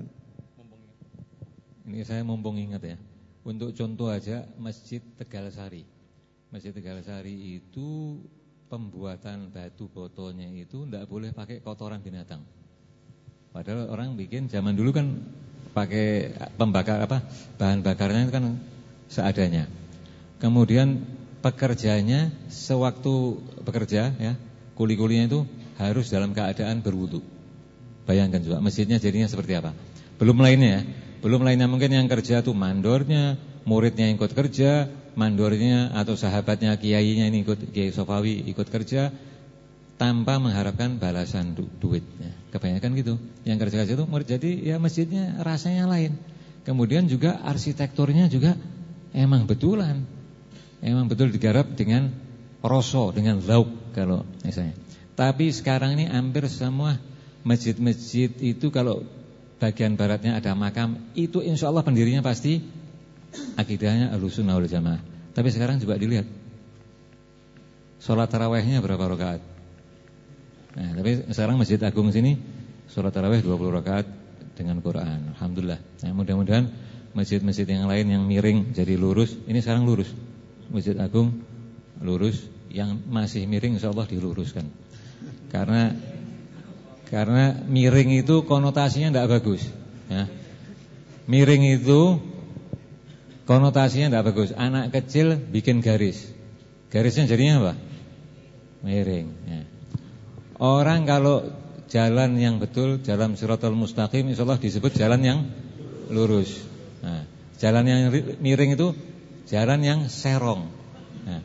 ini saya mumpung ingat ya. Untuk contoh aja Masjid Tegalsari. Masjid Tegalsari itu pembuatan batu botolnya itu tidak boleh pakai kotoran binatang. Padahal orang bikin zaman dulu kan pakai bahan bakarnya itu kan seadanya. Kemudian pekerjanya sewaktu bekerja ya, kuli-kulinya itu harus dalam keadaan berwudu. Bayangkan juga masjidnya jadinya seperti apa. Belum lainnya mungkin yang kerja tuh mandornya, muridnya yang ikut kerja, mandornya atau sahabatnya kiainya ini ikut Kiai Sofawi ikut kerja tanpa mengharapkan balasan duitnya. Kebanyakan gitu. Yang kerja-kerja itu murid, jadi ya masjidnya rasanya lain. Kemudian juga arsitekturnya juga emang betul digarap dengan rasa, dengan lauk kalau misalnya. Tapi sekarang ini hampir semua masjid-masjid itu kalau bagian baratnya ada makam, itu insya Allah pendirinya pasti akidahnya Ahlussunnah wal Jamaah. Tapi sekarang coba dilihat sholat tarawihnya berapa rakaat. Nah, tapi sekarang Masjid Agung sini sholat tarawih 20 rakaat dengan Quran. Alhamdulillah. Nah, mudah-mudahan masjid-masjid yang lain yang miring jadi lurus, ini sekarang lurus. Masjid Agung lurus, yang masih miring insyaallah diluruskan. Karena miring itu konotasinya tidak bagus, ya. Miring itu konotasinya tidak bagus. Anak kecil bikin garis, garisnya jadinya apa? Miring, ya. Orang kalau jalan yang betul, jalan Shiratal Mustaqim, insyaallah disebut jalan yang lurus. Nah, jalan yang miring itu jalan yang serong. Nah,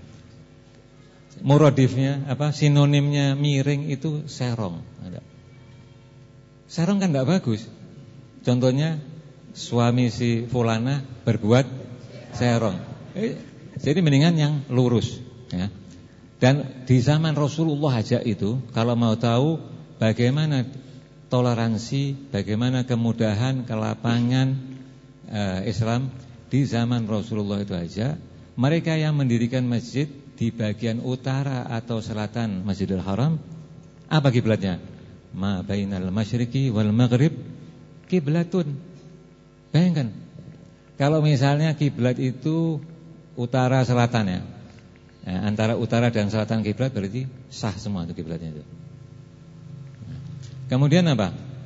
muradifnya apa? Sinonimnya miring itu serong. Serong kan tidak bagus. Contohnya suami si fulana berbuat serong. Jadi mendingan yang lurus, ya. Dan di zaman Rasulullah aja itu, kalau mau tahu bagaimana toleransi, bagaimana kemudahan, kelapangan Islam di zaman Rasulullah itu aja, mereka yang mendirikan masjid di bagian utara atau selatan Masjidil Haram, apa kiblatnya? Ma bainal masyriqi wal maghrib kiblatun. Bayangkan, kalau misalnya kiblat itu utara selatan, ya. Antara utara dan selatan kiblat berarti sah semua itu kiblatnya itu. Kemudian apa?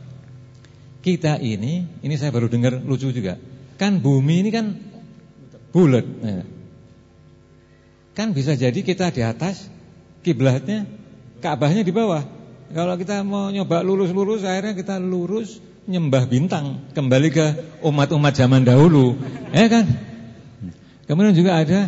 Kita ini saya baru dengar lucu juga. Kan bumi ini kan bulat. Nah, kan bisa jadi kita di atas, kiblatnya, Ka'bahnya di bawah. Kalau kita mau nyoba lurus-lurus, akhirnya kita lurus nyembah bintang, kembali ke umat-umat zaman dahulu, ya kan? Kemudian juga ada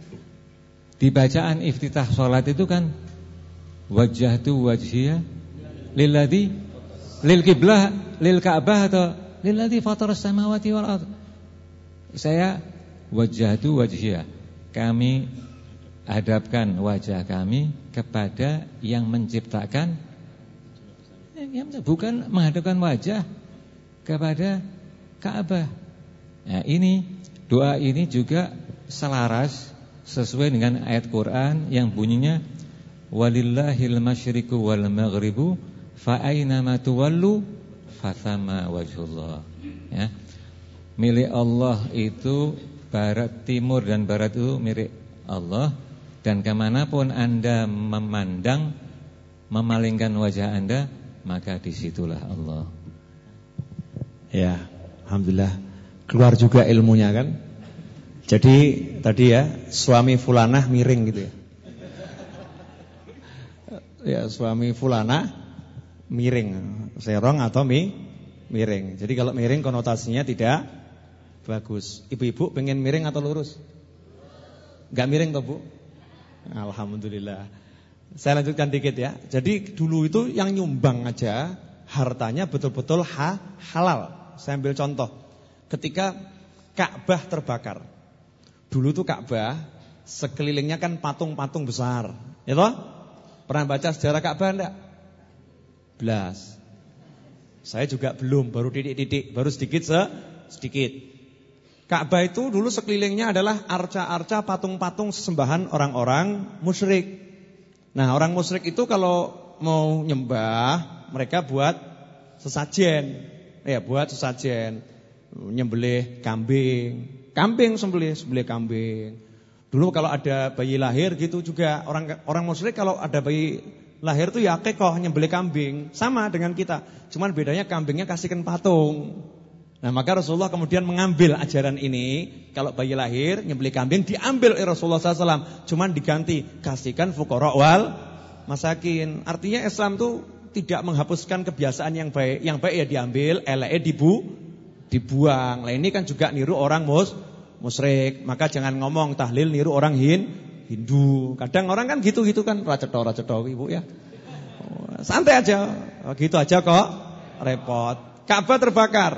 di bacaan iftitah sholat itu kan, wajjahtu wajhiya lilladzi lil qiblah lil Ka'bah atau lilladzi fataras samawati wal ardh. Saya wajjahtu wajhiya, kami hadapkan wajah kami kepada yang menciptakan, bukan menghadapkan wajah kepada Ka'bah. Nah, ini doa ini juga selaras sesuai dengan ayat Quran yang bunyinya walillahil masyriqu wal maghribu fa aina ma tuwallu fathama wajhullah, ya. Milik Allah itu barat, timur dan barat itu milik Allah, dan kemanapun Anda memandang, memalingkan wajah Anda, maka disitulah Allah. Ya, alhamdulillah keluar juga ilmunya kan. Jadi tadi ya, suami fulanah miring gitu ya. Ya, suami fulanah miring, serong atau miring. Jadi kalau miring konotasinya tidak bagus. Ibu-ibu pengen miring atau lurus? Enggak miring toh, Bu? Alhamdulillah. Saya lanjutkan dikit ya. Jadi dulu itu yang nyumbang aja hartanya betul-betul halal. Saya ambil contoh. Ketika Ka'bah terbakar. Dulu tuh Ka'bah sekelilingnya kan patung-patung besar, ya toh? Pernah baca sejarah Ka'bah enggak? Belas. Saya juga belum, baru titik-titik, baru sedikit. Ka'bah itu dulu sekelilingnya adalah arca-arca patung-patung sesembahan orang-orang musyrik. Nah, orang musyrik itu kalau mau nyembah, mereka buat sesajen. Ya, buat sesajen. Nyembelih kambing sembelih kambing. Dulu kalau ada bayi lahir gitu juga, orang musyrik kalau ada bayi lahir tuh ya akikah, nyembelih kambing, sama dengan kita. Cuman bedanya kambingnya kasihkan patung. Nah, maka Rasulullah kemudian mengambil ajaran ini, kalau bayi lahir nyembelih kambing diambil oleh Rasulullah SAW, cuman diganti kasihkan fuqara wal masakin. Artinya Islam tuh tidak menghapuskan kebiasaan yang baik. Yang baik ya diambil, eleke dibuang. Nah, ini kan juga niru orang musyrik. Maka jangan ngomong tahlil niru orang Hindu. Kadang orang kan gitu-gitu kan, racetho Ibu ya. Santai aja. Gitu aja kok repot. Ka'bah terbakar.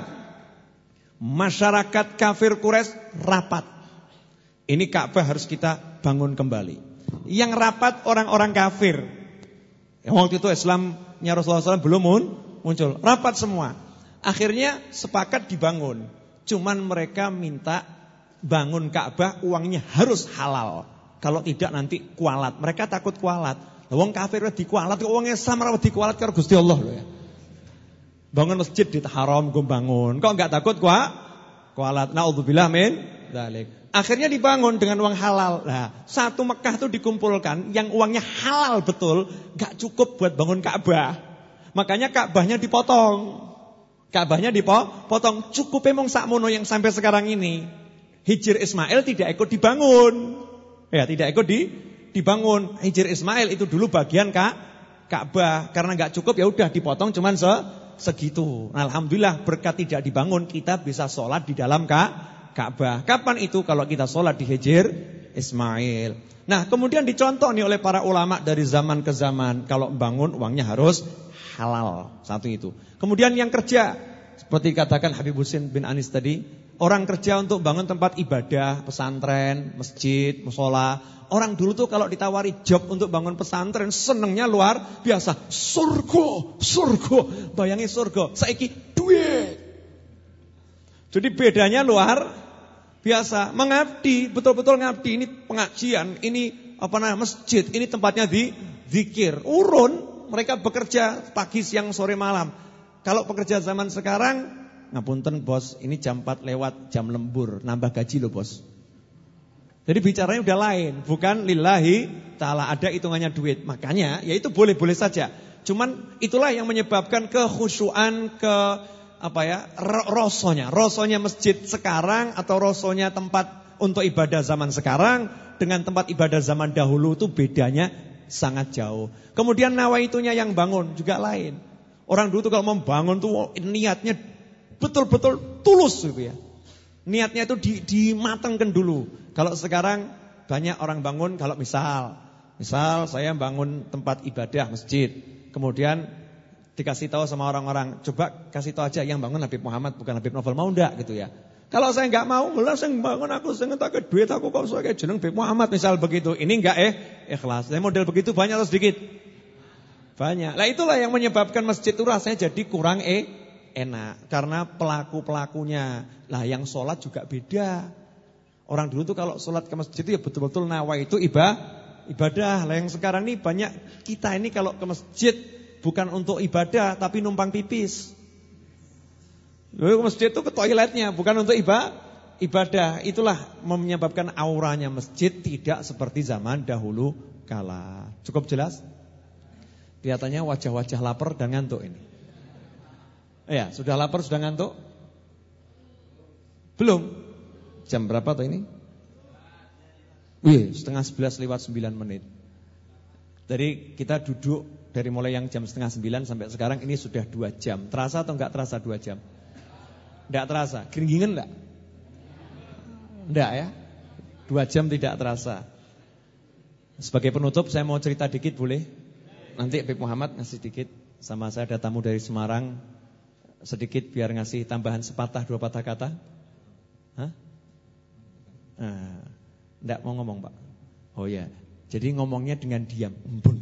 Masyarakat kafir Quraisy rapat. Ini Ka'bah harus kita bangun kembali. Yang rapat orang-orang kafir. Waktu itu Islamnya Rasulullah SAW belum muncul. Rapat semua. Akhirnya sepakat dibangun. Cuman mereka minta bangun Ka'bah uangnya harus halal. Kalau tidak nanti kualat. Mereka takut kualat. Wong kafir dikualat, wong Islam ora dikualat karo Gusti Allah lho ya. Bangun masjid di Haram gue bangun. Kok enggak takut kualat? Naudzubillah min dzalik. Akhirnya dibangun dengan uang halal. Nah, satu Mekah itu dikumpulkan yang uangnya halal betul, gak cukup buat bangun Ka'bah. Makanya Ka'bahnya dipotong. Ka'bahnya dipotong. Cukup emang sakmono yang sampai sekarang ini. Hijr Ismail tidak ikut dibangun. Ya, tidak ikut dibangun. Hijr Ismail itu dulu bagian Ka'bah. Karena gak cukup ya udah dipotong cuman segitu. Alhamdulillah berkat tidak dibangun kita bisa sholat di dalam Ka'bah. Kapan itu? Kalau kita sholat di Hijr Ismail. Nah kemudian dicontoh nih oleh para ulama dari zaman ke zaman. Kalau bangun uangnya harus halal. Satu itu. Kemudian yang kerja, seperti katakan Habib Husin bin Anis tadi, orang kerja untuk bangun tempat ibadah, pesantren, masjid, mushola. Orang dulu tuh kalau ditawari job untuk bangun pesantren senengnya luar biasa. Surga. Bayangin surga. Saiki duit. Jadi bedanya luar biasa. Mengabdi, betul-betul ngabdi. Ini pengajian, ini masjid, ini tempatnya zikir. Urun, mereka bekerja pagi, siang, sore, malam. Kalau pekerja zaman sekarang, ngapunten bos, ini jam 4 lewat, jam lembur, nambah gaji loh bos. Jadi bicaranya udah lain, bukan lillahi ta'ala, ada hitungannya duit. Makanya ya itu boleh-boleh saja. Cuman itulah yang menyebabkan kekhusyuan, rosonya masjid sekarang atau rosonya tempat untuk ibadah zaman sekarang dengan tempat ibadah zaman dahulu itu bedanya sangat jauh. Kemudian nawaitunya yang bangun juga lain. Orang dulu tuh kalau membangun tuh niatnya betul-betul tulus gitu ya. Niatnya itu dimatangkan dulu. Kalau sekarang banyak orang bangun kalau misal saya bangun tempat ibadah masjid. Kemudian dikasih tahu sama orang-orang, coba kasih tahu aja yang bangun Habib Muhammad bukan Habib Novel, mau enggak gitu ya. Kalau saya enggak mau, malah saya bangun aku saya ngetake duit aku kok saya jeneng Habib Muhammad misal begitu. Ini enggak ikhlas. Saya model begitu banyak atau sedikit? Banyak. Lah itulah yang menyebabkan masjid itu rasanya jadi kurang enak karena pelaku-pelakunya. Lah yang sholat juga beda. Orang dulu tuh kalau sholat ke masjid itu ya betul-betul nawa itu ibadah. Lah yang sekarang ini banyak kita ini kalau ke masjid bukan untuk ibadah tapi numpang pipis. Lalu ke masjid itu ke toiletnya bukan untuk ibadah. Itulah menyebabkan auranya masjid tidak seperti zaman dahulu kala. Cukup jelas? Kelihatannya wajah-wajah lapar dan ngantuk ini. Ya, sudah lapar, sudah ngantuk? Belum? Jam berapa tuh ini? Wih, 10:30 lewat 9 menit. Jadi kita duduk dari mulai yang jam 8:30 sampai sekarang ini sudah 2 jam. Terasa atau enggak terasa 2 jam? Enggak terasa. Keringgingan enggak? Enggak ya? 2 jam tidak terasa. Sebagai penutup saya mau cerita dikit boleh? Nanti Habib Muhammad ngasih dikit. Sama saya ada tamu dari Semarang. Sedikit biar ngasih tambahan sepatah 2 patah kata. Hah? Enggak mau ngomong Pak. Oh ya. Jadi ngomongnya dengan diam. Bun.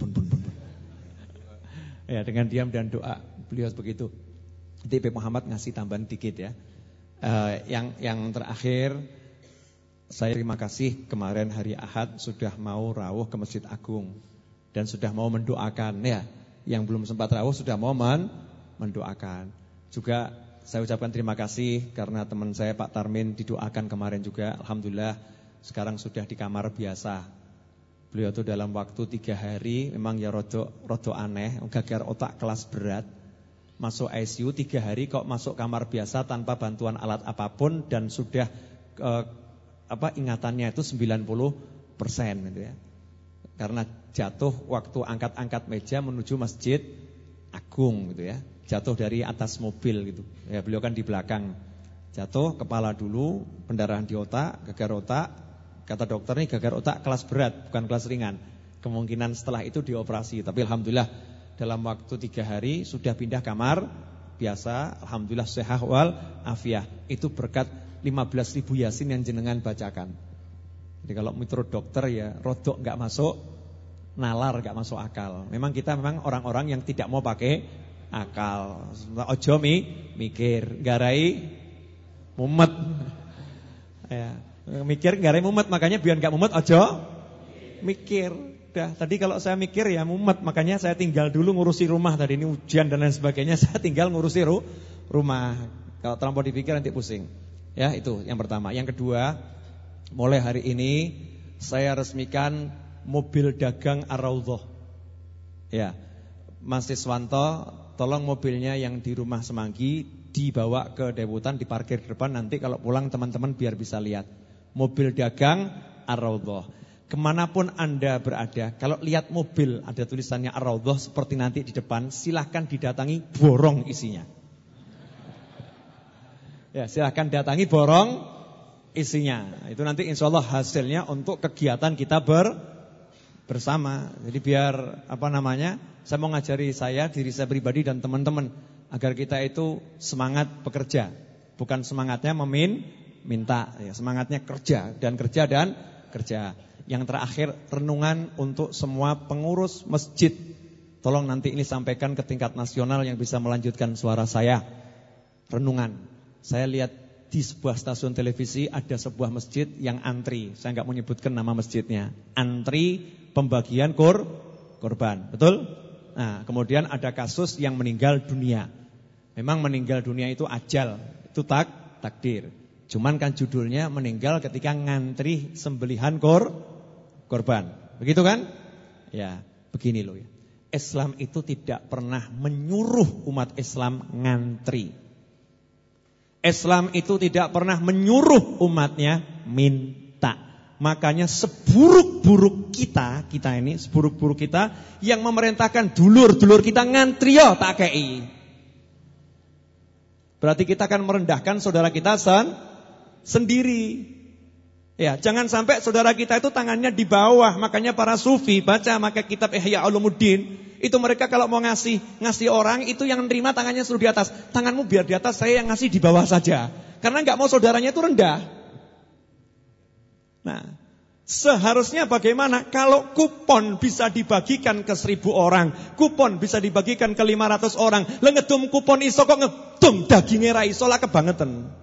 Ya, dengan diam dan doa. Beliau begitu. Nanti Habib Muhammad ngasih tambahan dikit ya. Yang terakhir, saya terima kasih kemarin hari Ahad sudah mau rawuh ke Masjid Agung dan sudah mau mendoakan ya. Yang belum sempat rawuh sudah mau mendoakan. Juga saya ucapkan terima kasih karena teman saya Pak Tarmin didoakan kemarin juga. Alhamdulillah sekarang sudah di kamar biasa. Beliau itu dalam waktu 3 hari memang ya rodo aneh, gagal otak kelas berat. Masuk ICU 3 hari kok masuk kamar biasa tanpa bantuan alat apapun dan sudah ingatannya itu 90% gitu ya. Karena jatuh waktu angkat-angkat meja menuju Masjid Agung gitu ya. Jatuh dari atas mobil gitu. Ya beliau kan di belakang. Jatuh kepala dulu, pendarahan di otak, gagal otak. Kata dokter nih gagal otak kelas berat, bukan kelas ringan. Kemungkinan setelah itu dioperasi. Tapi alhamdulillah dalam waktu 3 hari sudah pindah kamar biasa. Alhamdulillah sehat wal afiah. Itu berkat 15.000 Yasin yang jenengan bacakan. Jadi kalau menurut dokter ya rodok enggak masuk nalar, enggak masuk akal. Memang kita orang-orang yang tidak mau pakai akal. Ojo mikir, garai mumet. Ya, mikir garai mumet, makanya biar enggak mumet ojo mikir. Udah, tadi kalau saya mikir ya mumet, makanya saya tinggal dulu ngurusi rumah tadi ini ujian dan lain sebagainya, saya tinggal ngurusi rumah. Kalau terlampau dipikir nanti pusing. Ya, itu yang pertama. Yang kedua, mulai hari ini saya resmikan mobil dagang Ar-Raudhah. Ya, Mas Siswanto, tolong mobilnya yang di rumah Semanggi dibawa ke Debutan, diparkir di depan. Nanti kalau pulang teman-teman biar bisa lihat mobil dagang Ar-Raudhah. Kemanapun Anda berada, kalau lihat mobil ada tulisannya Ar-Raudhah seperti nanti di depan, silahkan didatangi, borong isinya. Ya, silahkan datangi, borong isinya. Itu nanti insya Allah hasilnya untuk kegiatan kita bersama. Jadi biar saya mau ngajari diri saya pribadi dan teman-teman agar kita itu semangat bekerja, bukan semangatnya minta, ya, semangatnya kerja. Yang terakhir, renungan untuk semua pengurus masjid. Tolong nanti ini sampaikan ke tingkat nasional yang bisa melanjutkan suara saya. Renungan. Saya lihat di sebuah stasiun televisi ada sebuah masjid yang antri. Saya enggak menyebutkan nama masjidnya. Antri pembagian korban. Betul? Nah, kemudian ada kasus yang meninggal dunia. Memang meninggal dunia itu ajal, itu takdir. Cuman kan judulnya meninggal ketika ngantri sembelihan korban. Begitu kan? Ya, begini loh ya. Islam itu tidak pernah menyuruh umat Islam ngantri. Islam itu tidak pernah menyuruh umatnya minta. Makanya seburuk-buruk kita yang memerintahkan dulur-dulur kita ngantri yo tak kei. Berarti kita akan merendahkan saudara kita sendiri. Ya, jangan sampai saudara kita itu tangannya di bawah. Makanya para sufi maka kitab Ihya Ulumuddin, itu mereka kalau mau ngasih orang itu yang nerima tangannya suruh di atas. Tanganmu biar di atas, saya yang ngasih di bawah saja. Karena enggak mau saudaranya itu rendah. Nah, seharusnya bagaimana kalau kupon bisa dibagikan ke 1000 orang, kupon bisa dibagikan ke 500 orang. Ngedum kupon iso kok ngedum dagingnya ra iso lah kebangetan.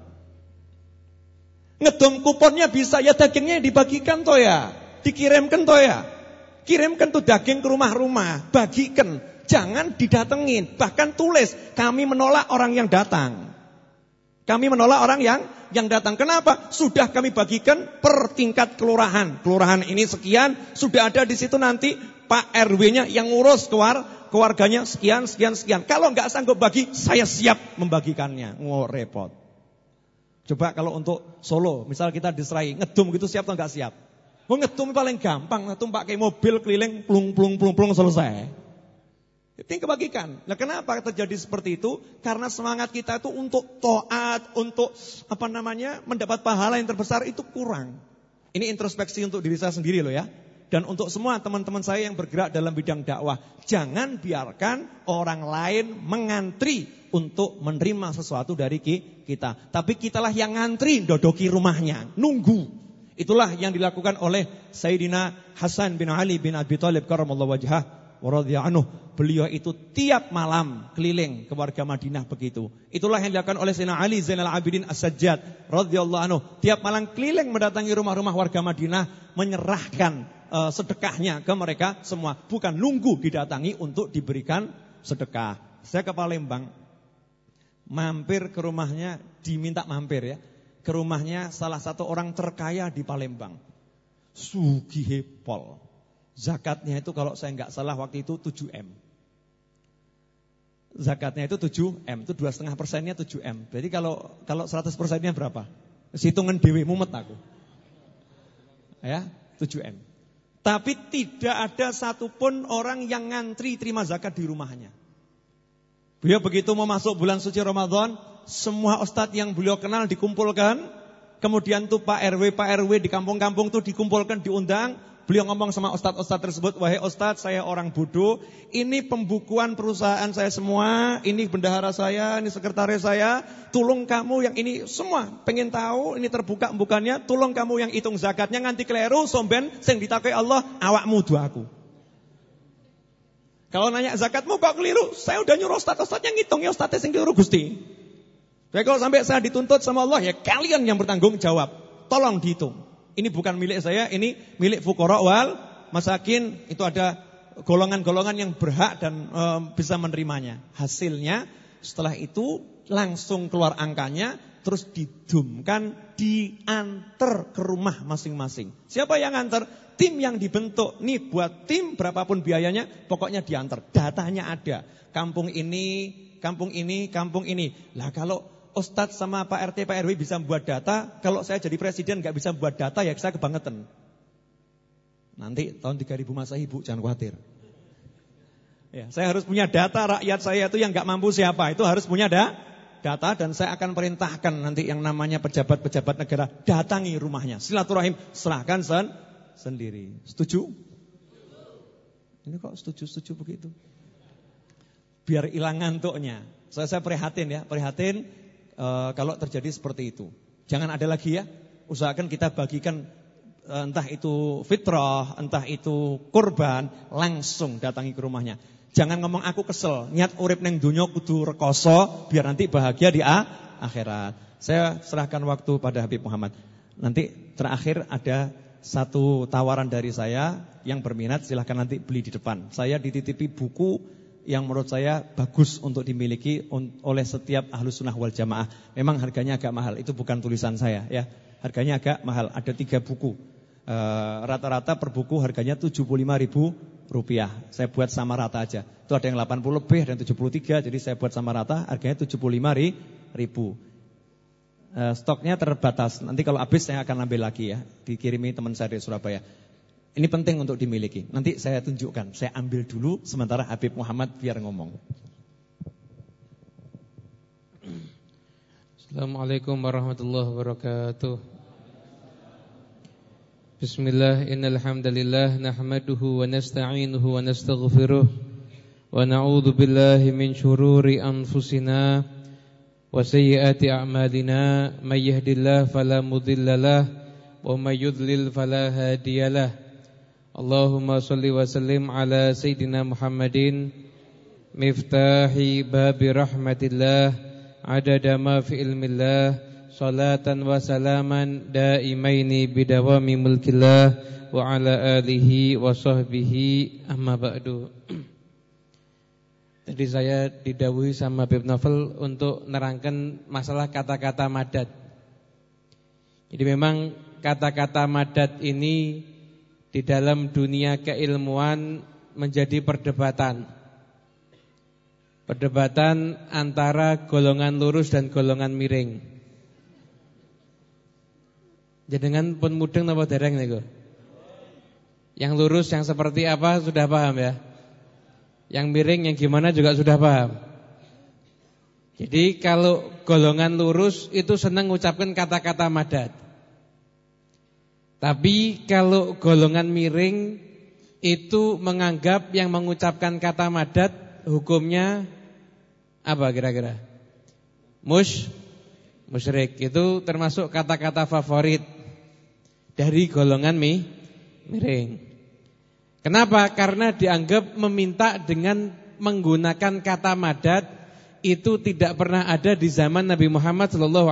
Ngedum kuponnya bisa, ya dagingnya dibagikan toh ya, dikirimkan toh ya. Kirimkan tuh daging ke rumah-rumah, bagikan, jangan didatengin. Bahkan tulis, kami menolak orang yang datang. Kami menolak orang yang datang. Kenapa? Sudah kami bagikan per tingkat kelurahan. Kelurahan ini sekian, sudah ada di situ nanti Pak RW-nya yang ngurus keluarganya sekian. Kalau nggak sanggup bagi, saya siap membagikannya. Repot. Coba kalau untuk Solo, misal kita di Serai, ngedum gitu siap atau enggak siap? Mau ngedum paling gampang, ngedum pakai mobil keliling, plung selesai. Itu yang kebagikan. Nah, kenapa terjadi seperti itu? Karena semangat kita itu untuk taat, untuk mendapat pahala yang terbesar itu kurang. Ini introspeksi untuk diri saya sendiri loh ya. Dan untuk semua teman-teman saya yang bergerak dalam bidang dakwah, jangan biarkan orang lain mengantri untuk menerima sesuatu dari kita. Tapi kitalah yang ngantri, dodoki rumahnya, nunggu. Itulah yang dilakukan oleh Sayyidina Hasan bin Ali bin Abi Thalib karramallahu wajhah wa radhiyallahu anhu. Beliau itu tiap malam keliling ke warga Madinah begitu. Itulah yang dilakukan oleh Sayyidina Ali Zainal Abidin As-Sajjad radhiyallahu anhu. Tiap malam keliling mendatangi rumah-rumah warga Madinah, menyerahkan sedekahnya ke mereka semua. Bukan nunggu didatangi untuk diberikan sedekah. Saya ke Palembang, mampir ke rumahnya, diminta mampir ya, ke rumahnya salah satu orang terkaya di Palembang, sugih pol. Zakatnya itu kalau saya nggak salah waktu itu 7M. Zakatnya itu 7M, itu 2,5%-nya 7M. Jadi kalau 100%-nya berapa? Hitungan dewe mumet aku. Ya, 7M. Tapi tidak ada satupun orang yang ngantri terima zakat di rumahnya. Beliau begitu mau masuk bulan suci Ramadan, semua ustadz yang beliau kenal dikumpulkan. Kemudian tuh Pak RW di kampung-kampung tuh dikumpulkan, diundang. Beliau ngomong sama ustadz-ustadz tersebut, wahai ustadz, saya orang bodoh, ini pembukuan perusahaan saya semua, ini bendahara saya, ini sekretaris saya, tolong kamu yang ini semua pengen tahu, ini terbuka bukannya, tolong kamu yang hitung zakatnya nganti keliru, somben sing ditakai Allah, awakmu doaku. Kalau nanya zakatmu kok keliru, saya udah nyuruh ustadz-ustadz yang ngitung, ya ustadz yang keliru Gusti. Jadi kalau sampai saya dituntut sama Allah, ya kalian yang bertanggung jawab, tolong dihitung. Ini bukan milik saya, ini milik fuqara wal masakin. Itu ada golongan-golongan yang berhak dan bisa menerimanya. Hasilnya setelah itu langsung keluar angkanya. terus didumkan, diantar ke rumah masing-masing. Siapa yang antar? Tim yang dibentuk. Nih buat tim berapapun biayanya, pokoknya diantar. Datanya ada. Kampung ini, kampung ini, kampung ini. Lah kalau Ustadz sama Pak RT, Pak RW bisa membuat data, kalau saya jadi presiden gak bisa membuat data, ya saya kebangetan. Nanti tahun 3000 Masehi, Bu, jangan khawatir. Ya, saya harus punya data rakyat saya itu yang gak mampu siapa. Itu harus punya data, dan saya akan perintahkan nanti yang namanya pejabat-pejabat negara datangi rumahnya. Silaturahim, serahkan sendiri. Setuju? Ini kok setuju begitu? Biar hilang ngantuknya. Saya prihatin ya, kalau terjadi seperti itu. Jangan ada lagi ya. Usahakan kita bagikan entah itu fitrah, entah itu kurban, langsung datangi ke rumahnya. Jangan ngomong aku kesel, niat urip neng dunya kudu rekoso biar nanti bahagia di akhirat. Saya serahkan waktu pada Habib Muhammad. Nanti terakhir ada satu tawaran dari saya, yang berminat silahkan nanti beli di depan. Saya dititipi buku yang menurut saya bagus untuk dimiliki oleh setiap Ahlus Sunnah wal Jamaah. Memang harganya agak mahal, itu bukan tulisan saya ya. Harganya agak mahal, ada 3 buku. Rata-rata per buku harganya Rp75.000. Saya buat sama rata aja. Itu ada yang 80 lebih dan 73, jadi saya buat sama rata, harganya Rp75.000. Stoknya terbatas. Nanti kalau habis saya akan ambil lagi ya. Dikirimi teman saya di Surabaya. Ini penting untuk dimiliki. Nanti saya tunjukkan. Saya ambil dulu sementara Habib Muhammad biar ngomong. Assalamualaikum warahmatullahi wabarakatuh. Bismillah, innal hamdalillah nahmaduhu wa nasta'inuhu wa nastaghfiruh wa na'udzu billahi min syururi anfusina wa sayyiati a'malina, may yahdihillahu fala mudhillalah wa may yudlil fala hadiyalah. Allahumma shalli wa sallim ala sayyidina Muhammadin miftahi babi rahmatillah adada ma fi ilmillah salatan wa salaman daimaini bidawami mulkillah wa ala alihi wa sahbihi amma ba'du. Tadi saya didhawuhi sama Habib Novel untuk nerangkan masalah kata-kata madad. Jadi memang kata-kata madad ini di dalam dunia keilmuan menjadi perdebatan. Perdebatan antara golongan lurus dan golongan miring. Jenengan pun mudeng napa dereng niku? Yang lurus yang seperti apa sudah paham ya? Yang miring yang gimana juga sudah paham. Jadi kalau golongan lurus itu senang mengucapkan kata-kata madad. Tapi kalau golongan miring itu menganggap yang mengucapkan kata madad hukumnya apa kira-kira? Musyrik. Itu termasuk kata-kata favorit dari golongan miring. Kenapa? Karena dianggap meminta dengan menggunakan kata madad itu tidak pernah ada di zaman Nabi Muhammad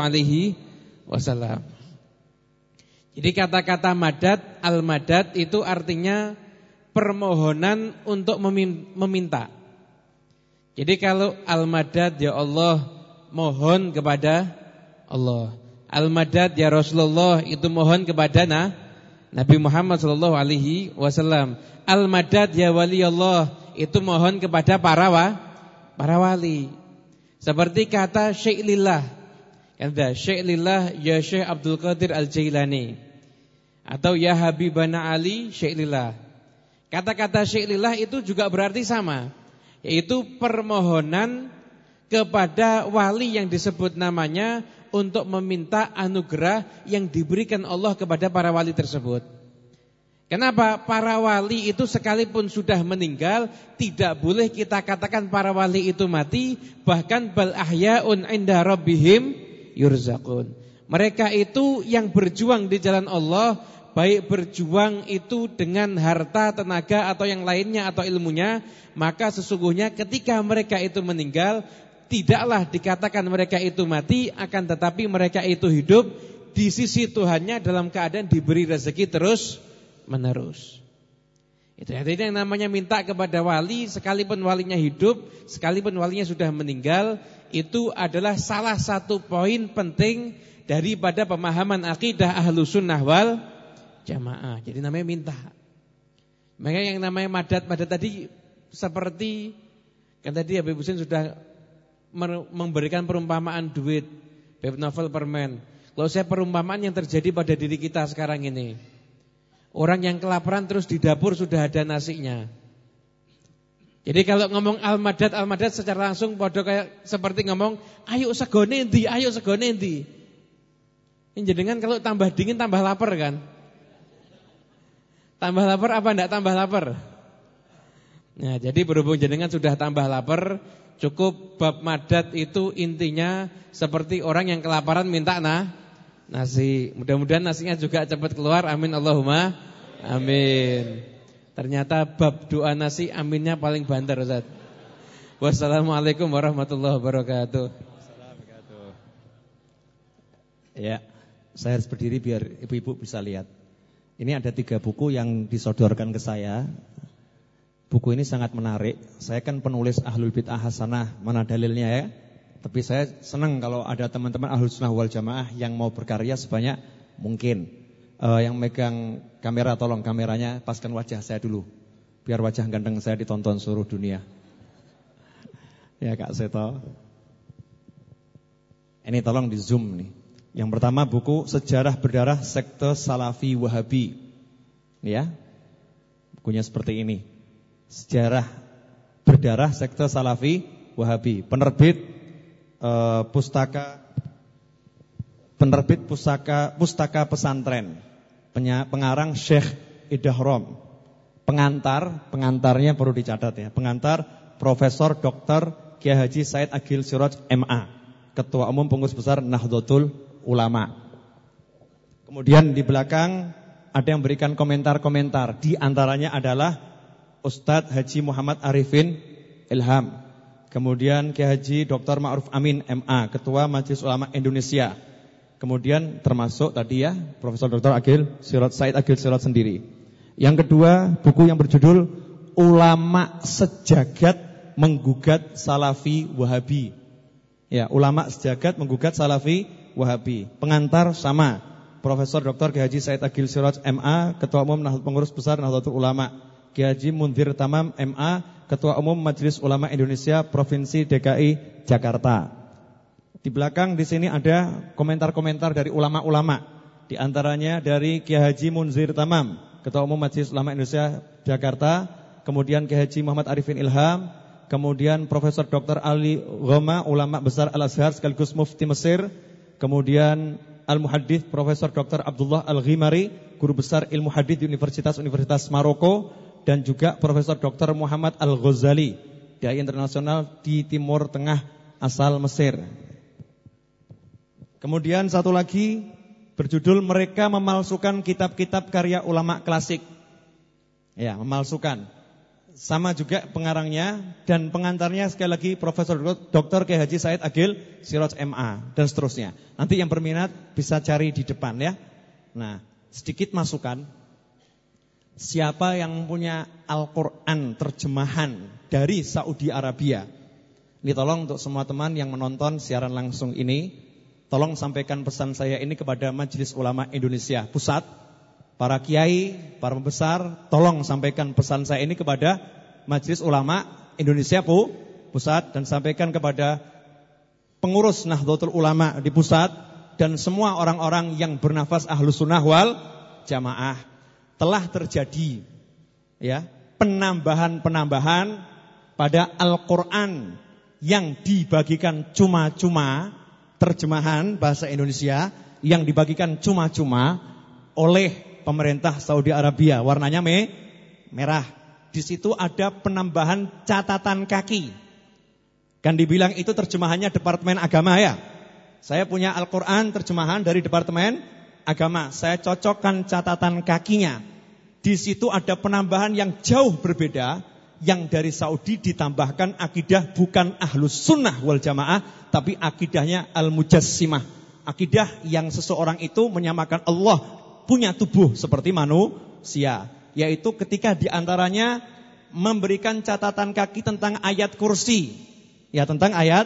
SAW. Jadi kata-kata madad, al-madad itu artinya permohonan untuk meminta. Jadi kalau al-madad ya Allah, mohon kepada Allah. Al-madad ya Rasulullah, itu mohon kepada Nabi Muhammad SAW. Al-madad ya wali Allah, itu mohon kepada para wali. Seperti kata Syekh Lillah. Kata Syekh Lillah ya Syekh Abdul Qadir Al-Jailani, atau ya Habibana Ali Syekh Lillah. Kata-kata Syekh Lillah itu juga berarti sama, yaitu permohonan kepada wali yang disebut namanya untuk meminta anugerah yang diberikan Allah kepada para wali tersebut. Kenapa? Para wali itu sekalipun sudah meninggal, tidak boleh kita katakan para wali itu mati. Bahkan bal ahya'un 'inda rabbihim yurzaqun. Mereka itu yang berjuang di jalan Allah, baik berjuang itu dengan harta, tenaga atau yang lainnya atau ilmunya, maka sesungguhnya ketika mereka itu meninggal, tidaklah dikatakan mereka itu mati, akan tetapi mereka itu hidup di sisi Tuhannya dalam keadaan diberi rezeki terus menerus. Itu yang namanya minta kepada wali, sekalipun walinya hidup, sekalipun walinya sudah meninggal, itu adalah salah satu poin penting daripada pemahaman akidah Ahlussunnah wal Jamaah. Jadi namanya minta. Makanya yang namanya madat tadi seperti kan tadi Habib Husin sudah memberikan perumpamaan duit, beb novel, permen. Kalau saya perumpamaan yang terjadi pada diri kita sekarang ini. Orang yang kelaparan terus di dapur sudah ada nasinya. Jadi kalau ngomong al-madad secara langsung podo kayak seperti ngomong ayo segone endi. Jenengan kalau tambah dingin tambah lapar kan? Tambah lapar apa enggak tambah lapar? Nah, jadi berhubung jenengan sudah tambah lapar, cukup bab madad itu intinya seperti orang yang kelaparan minta nasi. Mudah-mudahan nasinya juga cepat keluar. Amin Allahumma amin. Ternyata bab doa nasi aminnya paling banter, Ustaz. Wassalamualaikum warahmatullahi wabarakatuh. Ya, saya harus berdiri biar ibu-ibu bisa lihat. Ini ada 3 buku yang disodorkan ke saya. Buku ini sangat menarik. Saya kan penulis Ahlul Bid'ah Hasanah, mana dalilnya ya. Tapi saya senang kalau ada teman-teman Ahlussunnah wal Jamaah yang mau berkarya sebanyak mungkin. Yang megang kamera, tolong kameranya paskan wajah saya dulu, biar wajah ganteng saya ditonton seluruh dunia. Ya Kak Seto. Ini tolong di zoom nih. Yang pertama buku Sejarah Berdarah Sekte Salafi Wahabi. Ya, bukunya seperti ini. Sejarah Berdarah Sekte Salafi Wahabi. Penerbit Pustaka Pesantren. Pengarang Syekh Idahrom. Pengantarnya perlu dicatat ya. Pengantar Profesor Dr. Kiai Haji Said Agil Siraj MA, Ketua Umum Pengurus Besar Nahdlatul Ulama. Kemudian di belakang ada yang berikan komentar-komentar. Di antaranya adalah Ustadz Haji Muhammad Arifin Ilham. Kemudian Kiai Haji Dr. Ma'ruf Amin MA, Ketua Majelis Ulama Indonesia. Kemudian termasuk tadi ya Profesor Dr. Said Agil Siraj sendiri. Yang kedua, buku yang berjudul Ulama Sejagat Menggugat Salafi Wahabi. Ya, Ulama Sejagat Menggugat Salafi Wahabi. Pengantar sama Profesor Dr. Kiai Haji Said Agil Siraj MA, Ketua Umum Pengurus Besar Nahdlatul Ulama. Kiai Haji Munzir Tamam MA, Ketua Umum Majelis Ulama Indonesia Provinsi DKI Jakarta. Di belakang di sini ada komentar-komentar dari ulama-ulama. Di antaranya dari Kiai Haji Munzir Tamam, Ketua Umum Majelis Ulama Indonesia Jakarta, kemudian Kiai Haji Muhammad Arifin Ilham, kemudian Profesor Dr. Ali Ghoma, ulama besar Al-Azhar sekaligus Mufti Mesir, kemudian Al-Muhaddits Profesor Dr. Abdullah Al-Ghimari, guru besar ilmu hadits di Universitas Maroko, dan juga Profesor Dr. Muhammad Al-Ghazali, dai internasional di Timur Tengah asal Mesir. Kemudian satu lagi berjudul Mereka Memalsukan Kitab-Kitab Karya Ulama Klasik. Ya, memalsukan. Sama juga pengarangnya dan pengantarnya sekali lagi Profesor Dr. Kiai Haji Said Agil Siraj MA dan seterusnya. Nanti yang berminat bisa cari di depan ya. Nah, sedikit masukan. Siapa yang punya Al-Quran terjemahan dari Saudi Arabia? Ini tolong untuk semua teman yang menonton siaran langsung ini, tolong sampaikan pesan saya ini kepada Majelis Ulama Indonesia Pusat. Para kiai, para pembesar, tolong sampaikan pesan saya ini kepada Majelis Ulama Indonesia Pusat, dan sampaikan kepada pengurus Nahdlatul Ulama di pusat dan semua orang-orang yang bernafas Ahlussunnah wal Jamaah. Telah terjadi ya penambahan pada Al-Quran yang dibagikan cuma-cuma, terjemahan bahasa Indonesia yang dibagikan cuma-cuma oleh pemerintah Saudi Arabia, warnanya merah. Di situ ada penambahan catatan kaki. Kan dibilang itu terjemahannya Departemen Agama ya. Saya punya Al-Quran terjemahan dari Departemen Agama. Saya cocokkan catatan kakinya. Di situ ada penambahan yang jauh berbeda. Yang dari Saudi ditambahkan akidah bukan Ahlus Sunnah wal Jamaah, tapi akidahnya Al-Mujassimah. Akidah yang seseorang itu menyamakan Allah punya tubuh seperti manusia. Yaitu ketika diantaranya memberikan catatan kaki tentang ayat kursi. Ya, tentang ayat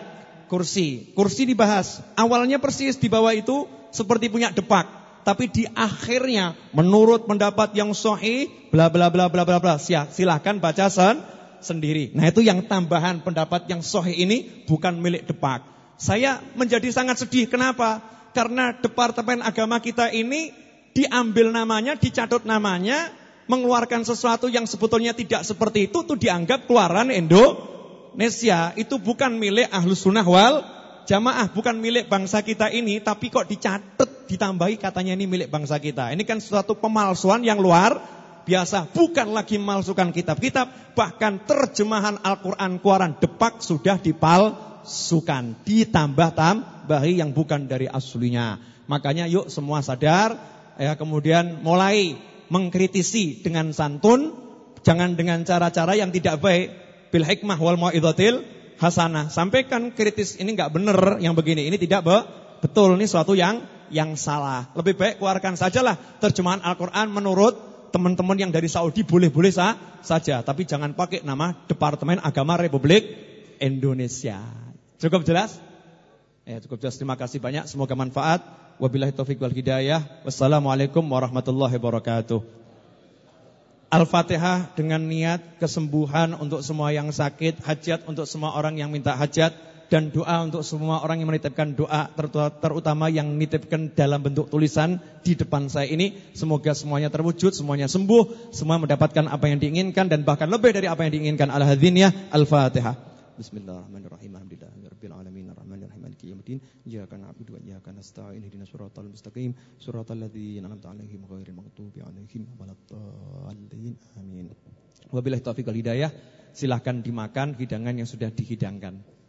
kursi. Kursi dibahas. Awalnya persis di bawah itu seperti punya depak. Tapi di akhirnya menurut pendapat yang sahih bla bla bla bla bla bla. Silahkan baca sendiri. Nah itu yang tambahan pendapat yang sahih ini bukan milik depak. Saya menjadi sangat sedih. Kenapa? Karena Departemen Agama kita ini diambil namanya, dicatut namanya, mengeluarkan sesuatu yang sebetulnya tidak seperti itu tuh dianggap keluaran Indonesia. Itu bukan milik Ahlus Sunnah wal Jamaah, bukan milik bangsa kita ini, tapi kok dicatat, ditambahi katanya ini milik bangsa kita. Ini kan suatu pemalsuan yang luar biasa. Bukan lagi memalsukan kitab-kitab, bahkan terjemahan Al-Quran keluaran depak sudah dipalsukan, ditambah-tambahi yang bukan dari aslinya. Makanya yuk semua sadar, ya, kemudian mulai mengkritisi dengan santun, jangan dengan cara-cara yang tidak baik. Bil hikmah wal mau'izatil hasanah. Sampaikan kritis, ini enggak benar yang begini, ini tidak betul, ini suatu yang salah. Lebih baik keluarkan sajalah terjemahan Al-Qur'an menurut teman-teman yang dari Saudi, boleh-boleh saja, tapi jangan pakai nama Departemen Agama Republik Indonesia. Cukup jelas? Ya, cukup jelas. Terima kasih banyak, semoga manfaat. Wabillahi taufiq wal hidayah. Wassalamualaikum warahmatullahi wabarakatuh. Al-Fatihah dengan niat kesembuhan untuk semua yang sakit, hajat untuk semua orang yang minta hajat, dan doa untuk semua orang yang menitipkan doa, terutama yang menitipkan dalam bentuk tulisan di depan saya ini. Semoga semuanya terwujud, semuanya sembuh, semua mendapatkan apa yang diinginkan dan bahkan lebih dari apa yang diinginkan. Al-Hadziniyah, Al-Fatihah. Bismillahirrahmanirrahim. Alhamdulillahirabbil alamin arrahmanirrahim maliki yaumiddin. Iyyaka na'budu wa iyyaka nasta'in ihdinas siratal mustaqim siratal ladzina an'amta 'alaihim ghairil maghdubi 'alaihim waladdallin. Amin. Wabillahi taufiq wal hidayah. Silahkan dimakan hidangan yang sudah dihidangkan.